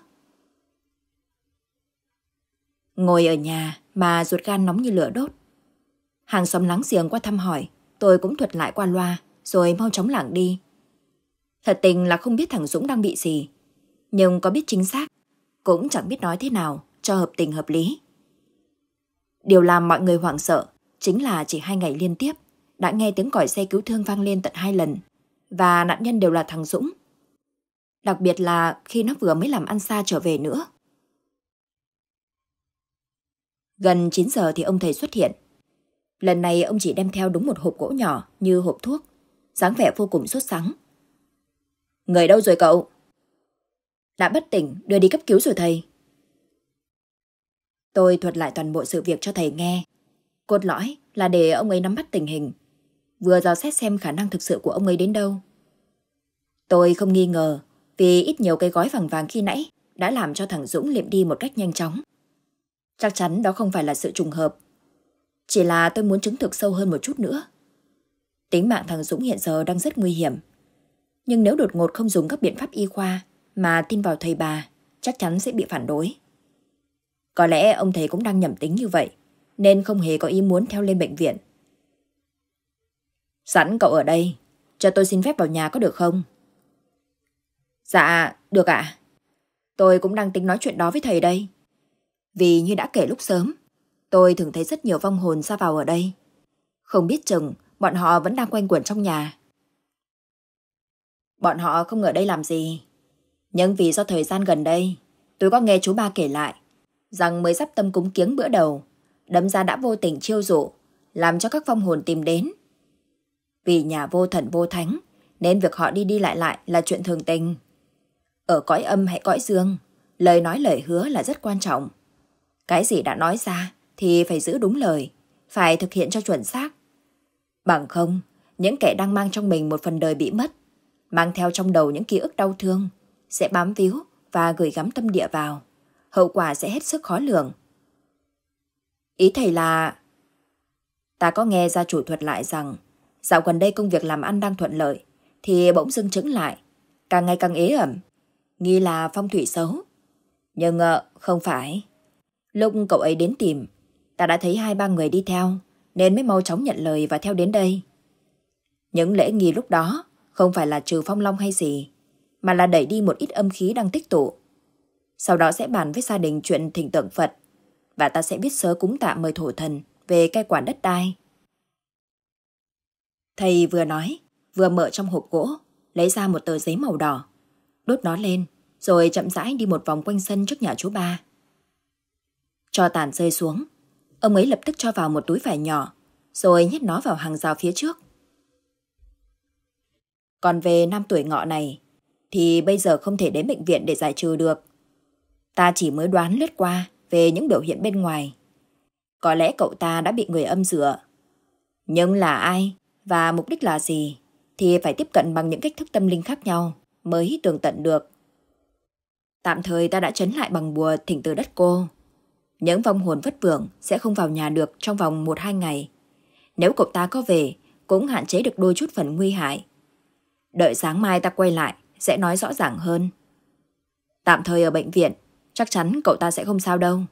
Ngồi ở nhà mà ruột gan nóng như lửa đốt. Hàng xóm láng giềng qua thăm hỏi, tôi cũng thuật lại qua loa, rồi mau chóng lảng đi. Thật tình là không biết thằng Dũng đang bị gì, nhưng có biết chính xác, cũng chẳng biết nói thế nào cho hợp tình hợp lý. Điều làm mọi người hoảng sợ chính là chỉ hai ngày liên tiếp đã nghe tiếng còi xe cứu thương vang lên tận hai lần, và nạn nhân đều là thằng Dũng. Đặc biệt là khi nó vừa mới làm ăn xa trở về nữa. Gần chín giờ thì ông thầy xuất hiện. Lần này ông chỉ đem theo đúng một hộp gỗ nhỏ như hộp thuốc, dáng vẻ vô cùng sốt sắng. Người đâu rồi cậu? Đã bất tỉnh, đưa đi cấp cứu rồi thầy. Tôi thuật lại toàn bộ sự việc cho thầy nghe. Cốt lõi là để ông ấy nắm bắt tình hình, vừa dò xét xem khả năng thực sự của ông ấy đến đâu. Tôi không nghi ngờ, vì ít nhiều cái gói vàng vàng khi nãy đã làm cho thằng Dũng liệm đi một cách nhanh chóng. Chắc chắn đó không phải là sự trùng hợp. Chỉ là tôi muốn chứng thực sâu hơn một chút nữa. Tính mạng thằng Dũng hiện giờ đang rất nguy hiểm. Nhưng nếu đột ngột không dùng các biện pháp y khoa mà tin vào thầy bà, chắc chắn sẽ bị phản đối. Có lẽ ông thầy cũng đang nhầm tính như vậy, nên không hề có ý muốn theo lên bệnh viện. Sẵn cậu ở đây, cho tôi xin phép vào nhà có được không? Dạ, được ạ. Tôi cũng đang tính nói chuyện đó với thầy đây. Vì như đã kể lúc sớm, tôi thường thấy rất nhiều vong hồn ra vào ở đây. Không biết chừng bọn họ vẫn đang quanh quẩn trong nhà. Bọn họ không ở đây làm gì. Nhưng vì do thời gian gần đây, tôi có nghe chú ba kể lại rằng mới sắp tâm cúng kiếng bữa đầu, đâm ra đã vô tình chiêu dụ, làm cho các vong hồn tìm đến. Vì nhà vô thần vô thánh, nên việc họ đi đi lại lại là chuyện thường tình. Ở cõi âm hay cõi dương, lời nói lời hứa là rất quan trọng. Cái gì đã nói ra thì phải giữ đúng lời, phải thực hiện cho chuẩn xác. Bằng không, những kẻ đang mang trong mình một phần đời bị mất, mang theo trong đầu những ký ức đau thương, sẽ bám víu và gửi gắm tâm địa vào. Hậu quả sẽ hết sức khó lường. Ý thầy là... Ta có nghe gia chủ thuật lại rằng dạo gần đây công việc làm ăn đang thuận lợi, thì bỗng dưng chững lại, càng ngày càng ế ẩm, nghi là phong thủy xấu. Nhưng uh, không phải. Lúc cậu ấy đến tìm, ta đã thấy hai ba người đi theo, nên mới mau chóng nhận lời và theo đến đây. Những lễ nghi lúc đó không phải là trừ phong long hay gì, mà là đẩy đi một ít âm khí đang tích tụ. Sau đó sẽ bàn với gia đình chuyện thỉnh tượng Phật, và ta sẽ viết sớ cúng tạm mời thổ thần về cai quản đất đai. Thầy vừa nói, vừa mở trong hộp gỗ, lấy ra một tờ giấy màu đỏ, đốt nó lên, rồi chậm rãi đi một vòng quanh sân trước nhà chú ba. Tro tàn rơi xuống, ông ấy lập tức cho vào một túi vải nhỏ, rồi nhét nó vào hàng rào phía trước. Còn về nam tuổi ngọ này, thì bây giờ không thể đến bệnh viện để giải trừ được. Ta chỉ mới đoán lướt qua về những biểu hiện bên ngoài. Có lẽ cậu ta đã bị người âm dựa. Nhưng là ai và mục đích là gì thì phải tiếp cận bằng những cách thức tâm linh khác nhau mới tường tận được. Tạm thời ta đã trấn lại bằng bùa thỉnh từ đất cô. Những vong hồn vất vưởng sẽ không vào nhà được trong vòng một hai ngày. Nếu cậu ta có về, cũng hạn chế được đôi chút phần nguy hại. Đợi sáng mai ta quay lại, sẽ nói rõ ràng hơn. Tạm thời ở bệnh viện, chắc chắn cậu ta sẽ không sao đâu.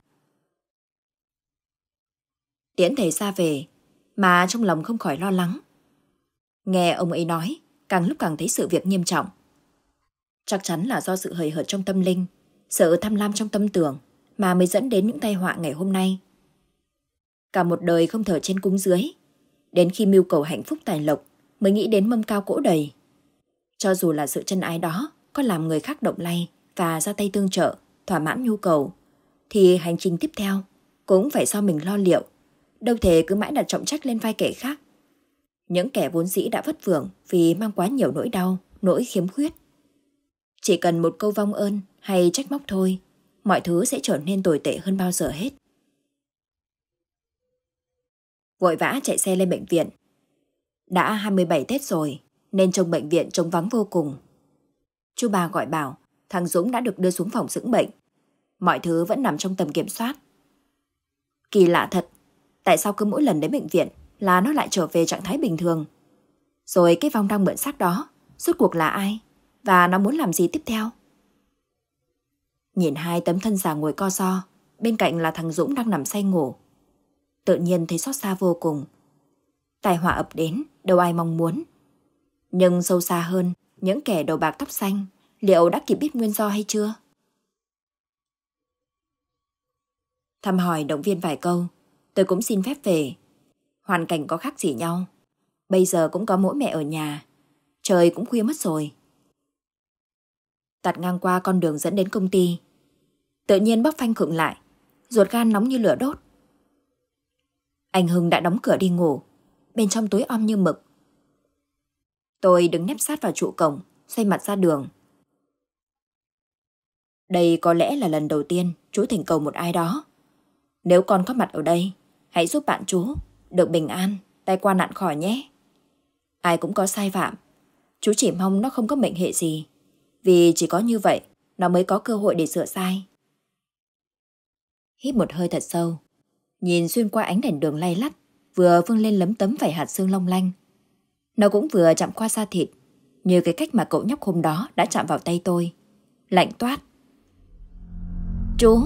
Tiễn thầy xa về, mà trong lòng không khỏi lo lắng. Nghe ông ấy nói, càng lúc càng thấy sự việc nghiêm trọng. Chắc chắn là do sự hời hợt trong tâm linh, sự tham lam trong tâm tưởng, mà mới dẫn đến những tai họa ngày hôm nay. Cả một đời không thở trên cúng dưới, đến khi mưu cầu hạnh phúc tài lộc mới nghĩ đến mâm cao cỗ đầy. Cho dù là sự chân ái đó có làm người khác động lay và ra tay tương trợ, thỏa mãn nhu cầu, thì hành trình tiếp theo cũng phải do mình lo liệu, đâu thể cứ mãi đặt trọng trách lên vai kẻ khác. Những kẻ vốn dĩ đã vất vưởng vì mang quá nhiều nỗi đau, nỗi khiếm khuyết. Chỉ cần một câu vong ơn hay trách móc thôi, mọi thứ sẽ trở nên tồi tệ hơn bao giờ hết. Vội vã chạy xe lên bệnh viện. Đã hai mươi bảy Tết rồi, nên trông bệnh viện trống vắng vô cùng. Chú ba gọi bảo thằng Dũng đã được đưa xuống phòng dưỡng bệnh. Mọi thứ vẫn nằm trong tầm kiểm soát. Kỳ lạ thật, tại sao cứ mỗi lần đến bệnh viện là nó lại trở về trạng thái bình thường? Rồi cái vong đang mượn xác đó, rốt cuộc là ai? Và nó muốn làm gì tiếp theo? Nhìn hai tấm thân già ngồi co ro, bên cạnh là thằng Dũng đang nằm say ngủ. Tự nhiên thấy xót xa vô cùng. Tai họa ập đến, đâu ai mong muốn. Nhưng sâu xa hơn, những kẻ đầu bạc tóc xanh, liệu đã kịp biết nguyên do hay chưa? Thăm hỏi động viên vài câu, tôi cũng xin phép về. Hoàn cảnh có khác gì nhau. Bây giờ cũng có mỗi mẹ ở nhà. Trời cũng khuya mất rồi. Tạt ngang qua con đường dẫn đến công ty. Tự nhiên bóc phanh khựng lại, ruột gan nóng như lửa đốt. Anh Hưng đã đóng cửa đi ngủ, bên trong tối om như mực. Tôi đứng nép sát vào trụ cổng, xoay mặt ra đường. Đây có lẽ là lần đầu tiên chú thỉnh cầu một ai đó. Nếu con có mặt ở đây, hãy giúp bạn chú được bình an, tai qua nạn khỏi nhé. Ai cũng có sai phạm, chú chỉ mong nó không có mệnh hệ gì, vì chỉ có như vậy nó mới có cơ hội để sửa sai. Hít một hơi thật sâu, nhìn xuyên qua ánh đèn đường lay lắt vừa vươn lên lấm tấm vảy hạt sương long lanh. Nó cũng vừa chạm qua da thịt, như cái cách mà cậu nhóc hôm đó đã chạm vào tay tôi. Lạnh toát. Chú!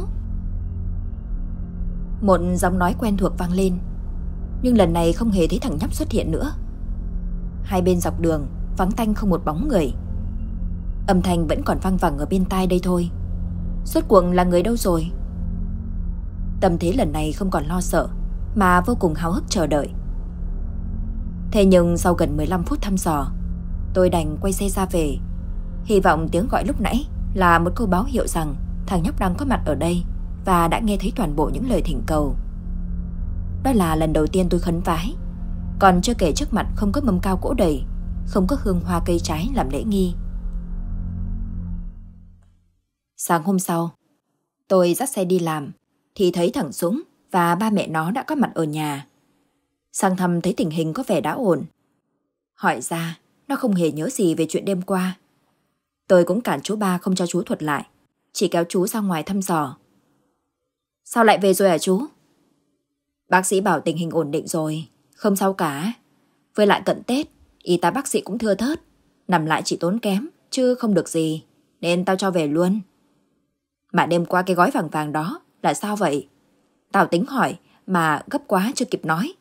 Một giọng nói quen thuộc vang lên, nhưng lần này không hề thấy thằng nhóc xuất hiện nữa. Hai bên dọc đường vắng tanh không một bóng người. Âm thanh vẫn còn vang vẳng ở bên tai đây thôi. Rốt cuộc là người đâu rồi? Tâm thế lần này không còn lo sợ, mà vô cùng háo hức chờ đợi. Thế nhưng sau gần mười lăm phút thăm dò, tôi đành quay xe ra về, hy vọng tiếng gọi lúc nãy là một câu báo hiệu rằng thằng nhóc đang có mặt ở đây và đã nghe thấy toàn bộ những lời thỉnh cầu. Đó là lần đầu tiên tôi khấn vái, còn chưa kể trước mặt không có mâm cao cỗ đầy, không có hương hoa cây trái làm lễ nghi. Sáng hôm sau, tôi dắt xe đi làm thì thấy thằng Dũng và ba mẹ nó đã có mặt ở nhà. Sang thăm thấy tình hình có vẻ đã ổn. Hỏi ra, nó không hề nhớ gì về chuyện đêm qua. Tôi cũng cản chú ba không cho chú thuật lại, chỉ kéo chú ra ngoài thăm dò. Sao lại về rồi hả chú? Bác sĩ bảo tình hình ổn định rồi, không sao cả. Với lại cận Tết, y tá bác sĩ cũng thưa thớt, nằm lại chỉ tốn kém, chứ không được gì, nên tao cho về luôn. Mà đêm qua cái gói vàng vàng đó là sao vậy? Tao tính hỏi mà gấp quá chưa kịp nói.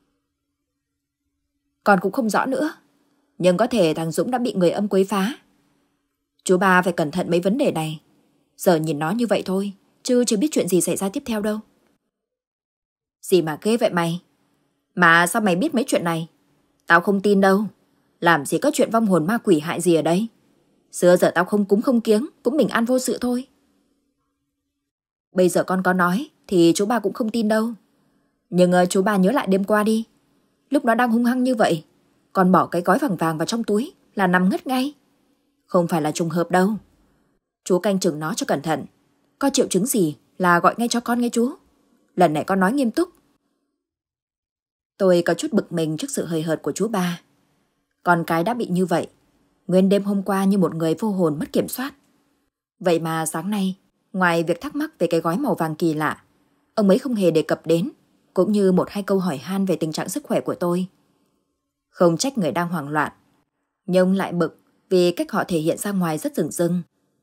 Con cũng không rõ nữa, nhưng có thể thằng Dũng đã bị người âm quấy phá. Chú ba phải cẩn thận mấy vấn đề này. Giờ nhìn nó như vậy thôi, chứ chưa biết chuyện gì xảy ra tiếp theo đâu. Gì mà ghê vậy mày? Mà sao mày biết mấy chuyện này? Tao không tin đâu. Làm gì có chuyện vong hồn ma quỷ hại gì ở đây. Xưa giờ tao không cúng không kiếng, cũng bình an vô sự thôi. Bây giờ con có nói thì chú ba cũng không tin đâu. Nhưng uh, chú ba nhớ lại đêm qua đi. Lúc nó đang hung hăng như vậy, con bỏ cái gói vàng vàng vào trong túi là nằm ngất ngay. Không phải là trùng hợp đâu. Chú canh chừng nó cho cẩn thận. Có triệu chứng gì là gọi ngay cho con nghe chú. Lần này con nói nghiêm túc. Tôi có chút bực mình trước sự hời hợt của chú ba. Con cái đã bị như vậy, nguyên đêm hôm qua như một người vô hồn mất kiểm soát. Vậy mà sáng nay, ngoài việc thắc mắc về cái gói màu vàng kỳ lạ, ông ấy không hề đề cập đến, cũng như một hai câu hỏi han về tình trạng sức khỏe của tôi. Không trách người đang hoảng loạn, nhưng lại bực vì cách họ thể hiện ra ngoài rất rừng rưng.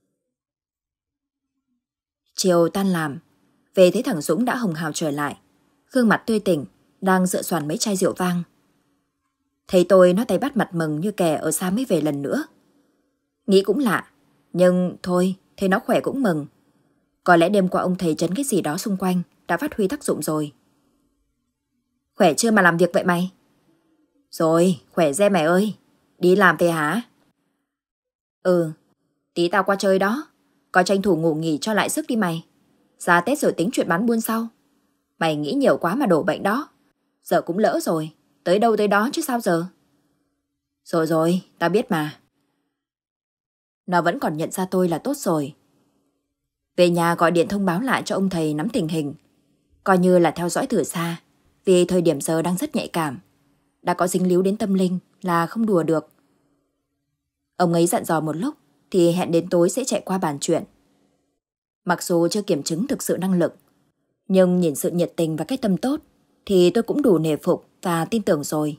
Chiều tan làm, về thấy thằng Dũng đã hồng hào trở lại, gương mặt tươi tỉnh, đang dựa xoàn mấy chai rượu vang. Thấy tôi nó tay bắt mặt mừng như kẻ ở xa mới về lần nữa. Nghĩ cũng lạ, nhưng thôi, thấy nó khỏe cũng mừng. Có lẽ đêm qua ông thầy trấn cái gì đó xung quanh đã phát huy tác dụng rồi. Khỏe chưa mà làm việc vậy mày? Rồi, khỏe re mày ơi. Đi làm về hả? Ừ, tí tao qua chơi đó. Có tranh thủ ngủ nghỉ cho lại sức đi mày. Ra Tết rồi tính chuyện bán buôn sau. Mày nghĩ nhiều quá mà đổ bệnh đó. Giờ cũng lỡ rồi, tới đâu tới đó chứ sao giờ. Rồi rồi, tao biết mà. Nó vẫn còn nhận ra tôi là tốt rồi. Về nhà gọi điện thông báo lại cho ông thầy nắm tình hình. Coi như là theo dõi từ xa, vì thời điểm giờ đang rất nhạy cảm. Đã có dính líu đến tâm linh là không đùa được. Ông ấy dặn dò một lúc thì hẹn đến tối sẽ chạy qua bàn chuyện. Mặc dù chưa kiểm chứng thực sự năng lực, nhưng nhìn sự nhiệt tình và cái tâm tốt thì tôi cũng đủ nể phục và tin tưởng rồi.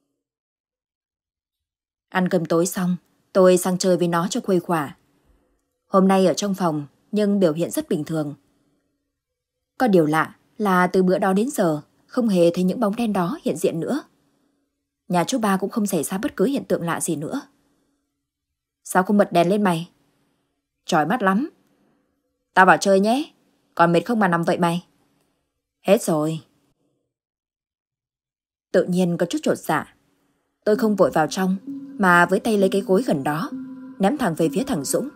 Ăn cơm tối xong, tôi sang chơi với nó cho khuây khỏa. Hôm nay ở trong phòng nhưng biểu hiện rất bình thường. Có điều lạ là từ bữa đó đến giờ không hề thấy những bóng đen đó hiện diện nữa. Nhà chú ba cũng không xảy ra bất cứ hiện tượng lạ gì nữa. Sao không bật đèn lên mày? Chói mắt lắm. Tao vào chơi nhé. Còn mệt không mà nằm vậy mày? Hết rồi. Tự nhiên có chút chột dạ. Tôi không vội vào trong, mà với tay lấy cái gối gần đó, ném thẳng về phía thằng Dũng.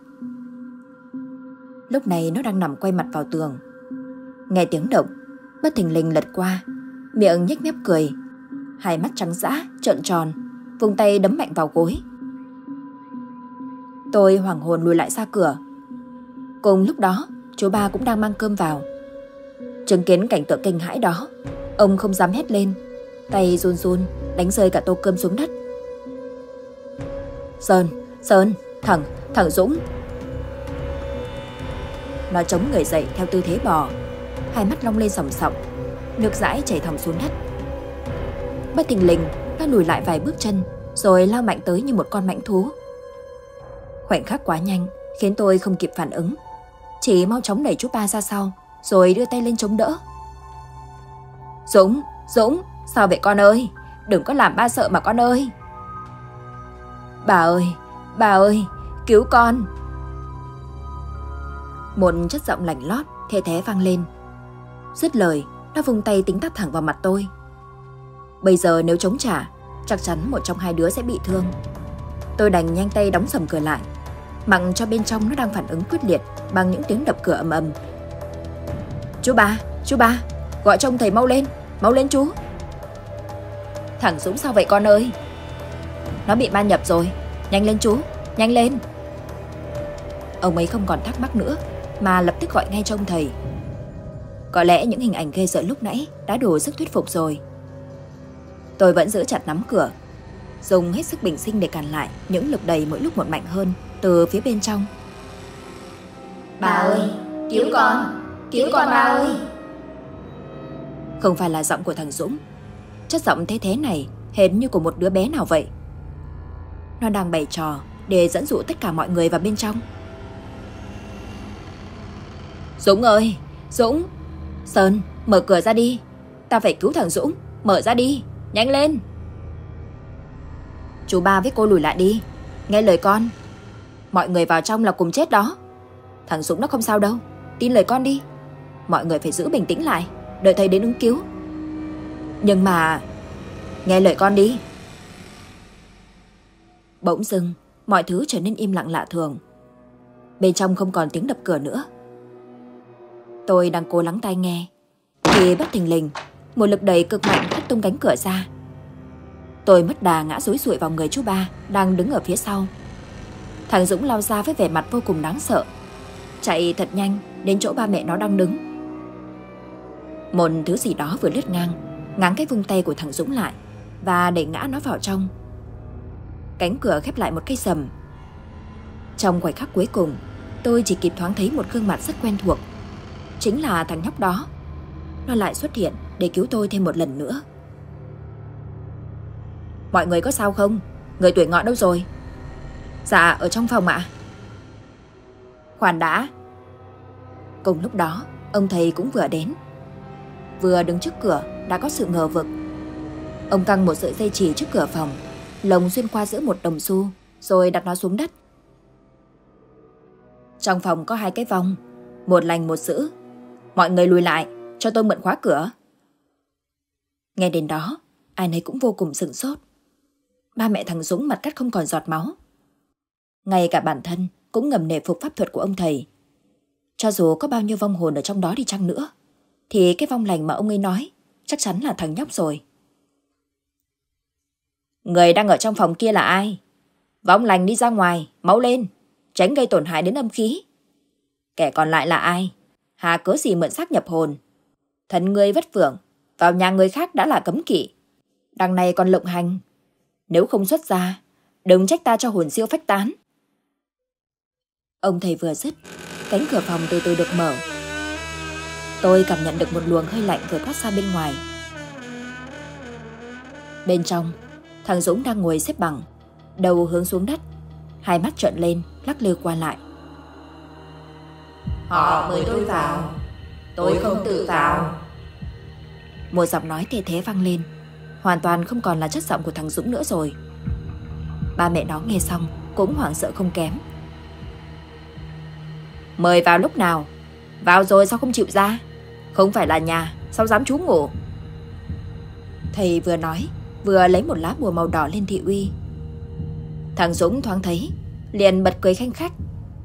Lúc này nó đang nằm quay mặt vào tường. Nghe tiếng động, bất thình lình lật qua, miệng nhếch mép cười, hai mắt trắng dã, trợn tròn, vùng tay đấm mạnh vào gối. Tôi hoảng hồn lùi lại ra cửa. Cùng lúc đó, chú ba cũng đang mang cơm vào. Chứng kiến cảnh tượng kinh hãi đó, ông không dám hét lên, tay run run đánh rơi cả tô cơm xuống đất. Sơn, Sơn, thằng, thằng Dũng. Nó chống người dậy theo tư thế bò, hai mắt long lên sòng sòng, nước dãi chảy thòng xuống đất. Bất thình lình, nó lùi lại vài bước chân, rồi lao mạnh tới như một con mãnh thú. Khoảnh khắc quá nhanh khiến tôi không kịp phản ứng, chỉ mau chóng đẩy chú ba ra sau, rồi đưa tay lên chống đỡ. Dũng, Dũng, sao vậy con ơi? Đừng có làm ba sợ mà con ơi. Bà ơi, bà ơi, cứu con. Một chất giọng lạnh lót, thê thé vang lên. Dứt lời, nó vung tay tính tát thẳng vào mặt tôi. Bây giờ nếu chống trả, chắc chắn một trong hai đứa sẽ bị thương. Tôi đành nhanh tay đóng sầm cửa lại, mặc cho bên trong nó đang phản ứng quyết liệt bằng những tiếng đập cửa ầm ầm. Chú ba, chú ba, gọi cho ông thầy mau lên, mau lên chú. Thằng Dũng sao vậy con ơi? Nó bị ma nhập rồi, nhanh lên chú, nhanh lên. Ông ấy không còn thắc mắc nữa, mà lập tức gọi ngay cho ông thầy. Có lẽ những hình ảnh ghê sợ lúc nãy đã đủ sức thuyết phục rồi. Tôi vẫn giữ chặt nắm cửa, dùng hết sức bình sinh để cản lại những lực đẩy mỗi lúc một mạnh hơn từ phía bên trong. Bà ơi, cứu con, cứu con ba ơi. Không phải là giọng của thằng Dũng. Chất giọng thế thế này hệt như của một đứa bé nào vậy. Nó đang bày trò để dẫn dụ tất cả mọi người vào bên trong. Dũng ơi, Dũng. Sơn, mở cửa ra đi. Ta phải cứu thằng Dũng, mở ra đi, nhanh lên. Chú ba với cô lùi lại đi, nghe lời con. Mọi người vào trong là cùng chết đó. Thằng Dũng nó không sao đâu, tin lời con đi. Mọi người phải giữ bình tĩnh lại, đợi thầy đến ứng cứu. Nhưng mà... Nghe lời con đi. Bỗng dưng, mọi thứ trở nên im lặng lạ thường. Bên trong không còn tiếng đập cửa nữa. Tôi đang cố lắng tai nghe thì bất thình lình, một lực đẩy cực mạnh hất tung cánh cửa ra. Tôi mất đà ngã rúi rụi vào người chú ba đang đứng ở phía sau. Thằng Dũng lao ra với vẻ mặt vô cùng đáng sợ, chạy thật nhanh đến chỗ ba mẹ nó đang đứng. Một thứ gì đó vừa lướt ngang, ngáng cái vung tay của thằng Dũng lại và đẩy ngã nó vào trong. Cánh cửa khép lại một cái sầm. Trong khoảnh khắc cuối cùng, tôi chỉ kịp thoáng thấy một gương mặt rất quen thuộc. Chính là thằng nhóc đó. Nó lại xuất hiện để cứu tôi thêm một lần nữa. Mọi người có sao không? Người tuổi ngọ đâu rồi? Dạ, ở trong phòng ạ. Khoan đã. Cùng lúc đó, ông thầy cũng vừa đến. Vừa đứng trước cửa đã có sự ngờ vực. Ông căng một sợi dây chì trước cửa phòng, lồng xuyên qua giữa một đồng xu, rồi đặt nó xuống đất. Trong phòng có hai cái vong, một lành một dữ. Mọi người lùi lại, cho tôi mượn khóa cửa. Nghe đến đó, ai nấy cũng vô cùng sửng sốt. Ba mẹ thằng Dũng mặt cắt không còn giọt máu. Ngay cả bản thân cũng ngầm nể phục pháp thuật của ông thầy. Cho dù có bao nhiêu vong hồn ở trong đó đi chăng nữa, thì cái vong lành mà ông ấy nói chắc chắn là thằng nhóc rồi. Người đang ở trong phòng kia là ai? Vong lành đi ra ngoài, máu lên, tránh gây tổn hại đến âm khí. Kẻ còn lại là ai? Hà cớ gì mượn xác nhập hồn? Thân người vất vưởng, vào nhà người khác đã là cấm kỵ, đằng này còn lộng hành. Nếu không xuất ra, đừng trách ta cho hồn siêu phách tán. Ông thầy vừa dứt, cánh cửa phòng từ từ được mở. Tôi cảm nhận được một luồng hơi lạnh vừa thoát ra bên ngoài. Bên trong, thằng Dũng đang ngồi xếp bằng, đầu hướng xuống đất, hai mắt trợn lên, lắc lư qua lại. Họ mời tôi vào, tôi không tự vào. Một giọng nói thê thế vang lên, hoàn toàn không còn là chất giọng của thằng Dũng nữa rồi. Ba mẹ nó nghe xong cũng hoảng sợ không kém. Mời vào lúc nào? Vào rồi sao không chịu ra? Không phải là nhà, sao dám trú ngụ? Thầy vừa nói, vừa lấy một lá bùa màu đỏ lên thị uy. Thằng Dũng thoáng thấy, liền bật cười khanh khách.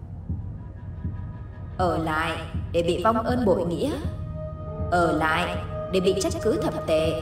Ở lại để bị vong ơn bội nghĩa, ở lại để bị trách cứ thập tệ.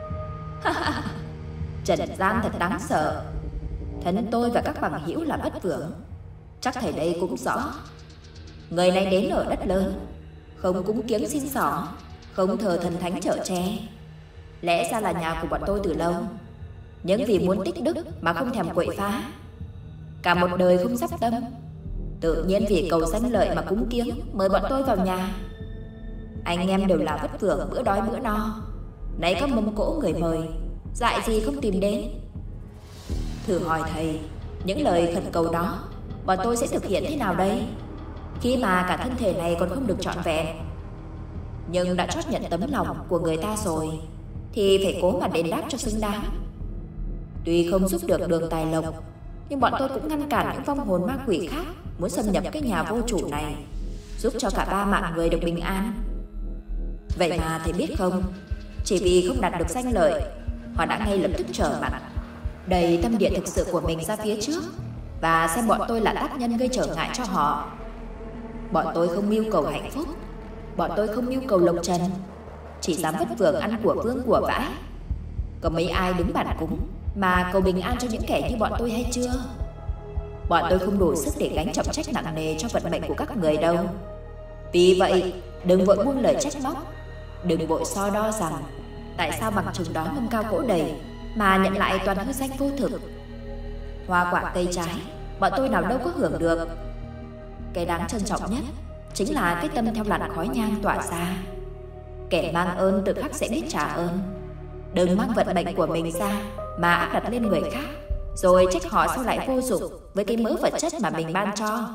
Trần gian thật đáng sợ. Thân tôi và các bằng hữu là bất vượng, chắc thầy đây cũng rõ. Người này đến ở đất lớn, không cúng kiếng xin xỏ, không thờ thần thánh chở tre. Lẽ ra là nhà của bọn tôi từ lâu, nhưng vì muốn tích đức mà không thèm quậy phá. Cả một đời không dắp tâm, tự nhiên vì cầu danh lợi mà cúng kiếng mời bọn tôi vào nhà. Anh em đều là vất vưởng, bữa đói bữa no, nãy có mâm cỗ người mời, dại gì không tìm đến. Thử hỏi thầy, những lời khẩn cầu đó bọn tôi sẽ thực hiện thế nào đây, khi mà cả thân thể này còn không được trọn vẹn? Nhưng đã chót nhận tấm lòng của người ta rồi thì phải cố mà đền đáp cho xứng đáng. Tuy không giúp được đường tài lộc, nhưng bọn tôi cũng ngăn cản những vong hồn ma quỷ khác muốn xâm nhập cái nhà vô chủ này, giúp cho cả ba mạng người được bình an. Vậy mà thầy biết không, chỉ vì không đạt được danh lợi, họ đã ngay lập tức trở mặt, đầy tâm địa thực sự của mình ra phía trước và xem bọn tôi là tác nhân gây trở ngại cho họ. Bọn tôi không mưu cầu hạnh phúc, bọn tôi không mưu cầu lộc trần, chỉ dám vất vưởng ăn của vương của vãi. Có mấy ai đứng bản cúng mà cầu bình an cho những kẻ như bọn tôi hay chưa? Bọn tôi không đủ sức để gánh trọng trách nặng nề cho vận mệnh của các người đâu. Vì vậy, đừng vội buông lời trách móc, đừng vội so đo rằng tại sao bằng chứng đó mâm cao cỗ đầy mà nhận lại toàn hư danh vô thực. Hoa quả cây trái, bọn tôi nào đâu có hưởng được. Cái đáng trân trọng nhất chính là cái tâm theo làn khói nhang tỏa ra. Kẻ mang ơn tự khắc sẽ biết trả ơn. Đừng mang vận mệnh của mình ra mà áp đặt lên người khác, rồi trách họ sao lại vô dụng với cái mớ vật chất mà mình ban cho.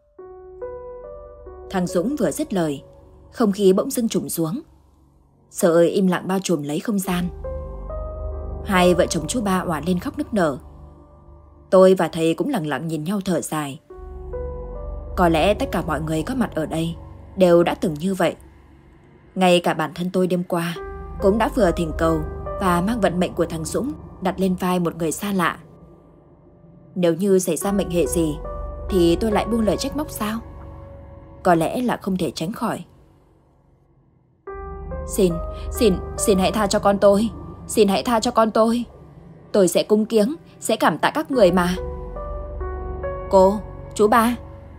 Thằng Dũng vừa dứt lời, không khí bỗng dưng trùng xuống. Sợ ơi im lặng bao trùm lấy không gian. Hai vợ chồng chú ba òa lên khóc nức nở. Tôi và thầy cũng lặng lặng nhìn nhau thở dài. Có lẽ tất cả mọi người có mặt ở đây đều đã từng như vậy. Ngay cả bản thân tôi đêm qua cũng đã vừa thỉnh cầu và mang vận mệnh của thằng Dũng đặt lên vai một người xa lạ. Nếu như xảy ra mệnh hệ gì thì tôi lại buông lời trách móc sao? Có lẽ là không thể tránh khỏi. Xin, xin, xin hãy tha cho con tôi. Xin hãy tha cho con tôi. Tôi sẽ cúng kiếng, sẽ cảm tạ các người mà. Cô, chú ba.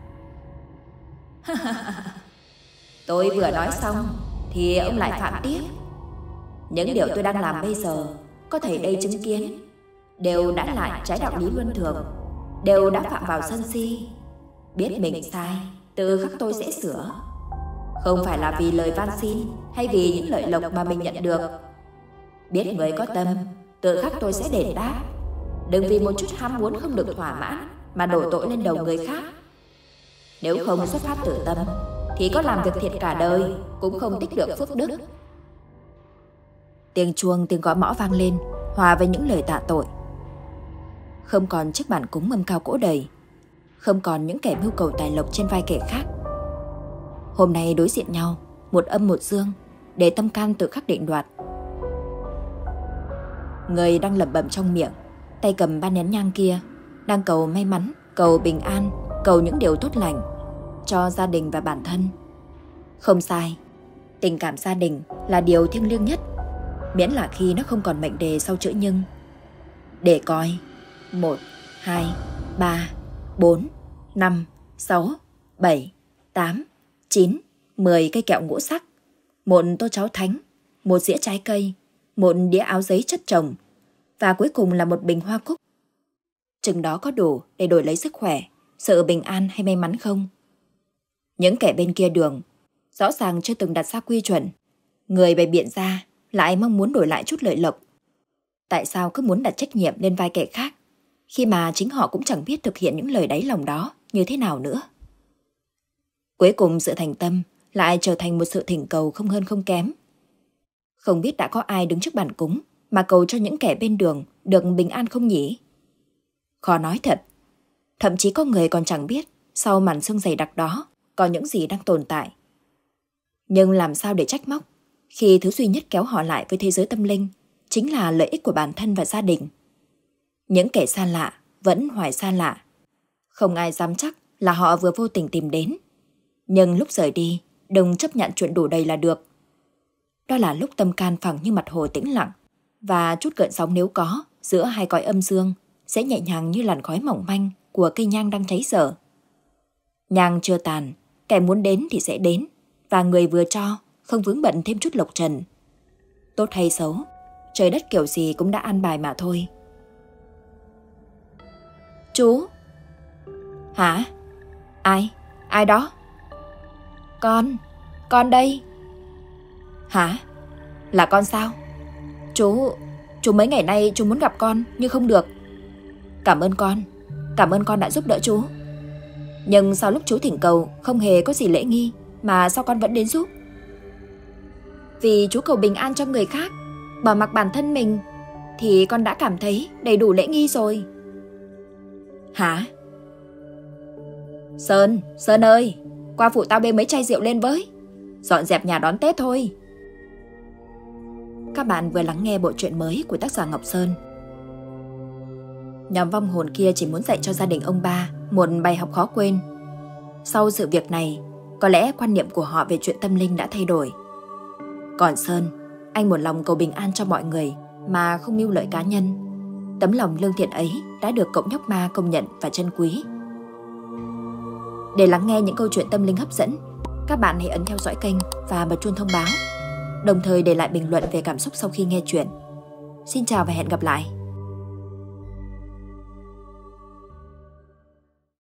Tôi vừa nói xong thì ông lại phạm tiếp. Những điều tôi đang làm bây giờ, có thầy đây chứng kiến, đều đã lại trái đạo lý luân thường, đều đã phạm vào sân si. Biết mình sai, tự khắc tôi sẽ sửa. Không phải là vì lời van xin hay vì những lợi lộc mà mình nhận được. Biết người có tâm, tự khắc tôi sẽ đền đáp. Đừng vì một chút ham muốn không được thỏa mãn mà đổ tội lên đầu người khác. Nếu không xuất phát từ tâm thì có làm việc thiệt cả đời cũng không tích được phước đức. Tiếng chuông, tiếng gõ mõ vang lên, hòa với những lời tạ tội. Không còn chiếc bàn cúng mâm cao cỗ đầy, không còn những kẻ mưu cầu tài lộc trên vai kẻ khác. Hôm nay đối diện nhau, một âm một dương, để tâm can tự khắc định đoạt. Người đang lẩm bẩm trong miệng, tay cầm ba nén nhang kia, đang cầu may mắn, cầu bình an, cầu những điều tốt lành cho gia đình và bản thân. Không sai, tình cảm gia đình là điều thiêng liêng nhất, miễn là khi nó không còn mệnh đề sau chữ nhưng. Để coi, một, hai, ba, bốn, năm, sáu, bảy, tám, chín, mười cây kẹo ngũ sắc, một tô cháo thánh, một dĩa trái cây, một đĩa áo giấy chất chồng, và cuối cùng là một bình hoa cúc. Chừng đó có đủ để đổi lấy sức khỏe, sự bình an hay may mắn không? Những kẻ bên kia đường rõ ràng chưa từng đặt ra quy chuẩn, người bày biện ra lại mong muốn đổi lại chút lợi lộc. Tại sao cứ muốn đặt trách nhiệm lên vai kẻ khác, khi mà chính họ cũng chẳng biết thực hiện những lời đáy lòng đó như thế nào nữa? Cuối cùng sự thành tâm lại trở thành một sự thỉnh cầu không hơn không kém. Không biết đã có ai đứng trước bàn cúng mà cầu cho những kẻ bên đường được bình an không nhỉ? Khó nói thật. Thậm chí có người còn chẳng biết sau màn sương dày đặc đó có những gì đang tồn tại. Nhưng làm sao để trách móc khi thứ duy nhất kéo họ lại với thế giới tâm linh chính là lợi ích của bản thân và gia đình. Những kẻ xa lạ vẫn hoài xa lạ. Không ai dám chắc là họ vừa vô tình tìm đến. Nhưng lúc rời đi, đừng chấp nhận chuyện đủ đầy là được. Đó là lúc tâm can phẳng như mặt hồ tĩnh lặng, và chút gợn sóng nếu có giữa hai cõi âm dương sẽ nhẹ nhàng như làn khói mỏng manh của cây nhang đang cháy dở. Nhang chưa tàn, kẻ muốn đến thì sẽ đến, và người vừa cho không vướng bận thêm chút lộc trần. Tốt hay xấu, trời đất kiểu gì cũng đã an bài mà thôi. Chú? Hả? Ai? Ai đó? Con, con đây. Hả? Là con sao? Chú, chú mấy ngày nay chú muốn gặp con nhưng không được. Cảm ơn con, cảm ơn con đã giúp đỡ chú. Nhưng sau lúc chú thỉnh cầu không hề có gì lễ nghi mà sao con vẫn đến giúp? Vì chú cầu bình an cho người khác, bỏ mặc bản thân mình, thì con đã cảm thấy đầy đủ lễ nghi rồi. Hả? Sơn, Sơn ơi, qua phụ tao bê mấy chai rượu lên với. Dọn dẹp nhà đón Tết thôi. Các bạn vừa lắng nghe bộ truyện mới của tác giả Ngọc Sơn. Nhóm vong hồn kia chỉ muốn dạy cho gia đình ông ba một bài học khó quên. Sau sự việc này, có lẽ quan niệm của họ về chuyện tâm linh đã thay đổi. Còn Sơn, anh một lòng cầu bình an cho mọi người mà không mưu lợi cá nhân. Tấm lòng lương thiện ấy đã được cậu nhóc ma công nhận và trân quý. Để lắng nghe những câu chuyện tâm linh hấp dẫn, các bạn hãy ấn theo dõi kênh và bật chuông thông báo, đồng thời để lại bình luận về cảm xúc sau khi nghe chuyện. Xin chào và hẹn gặp lại.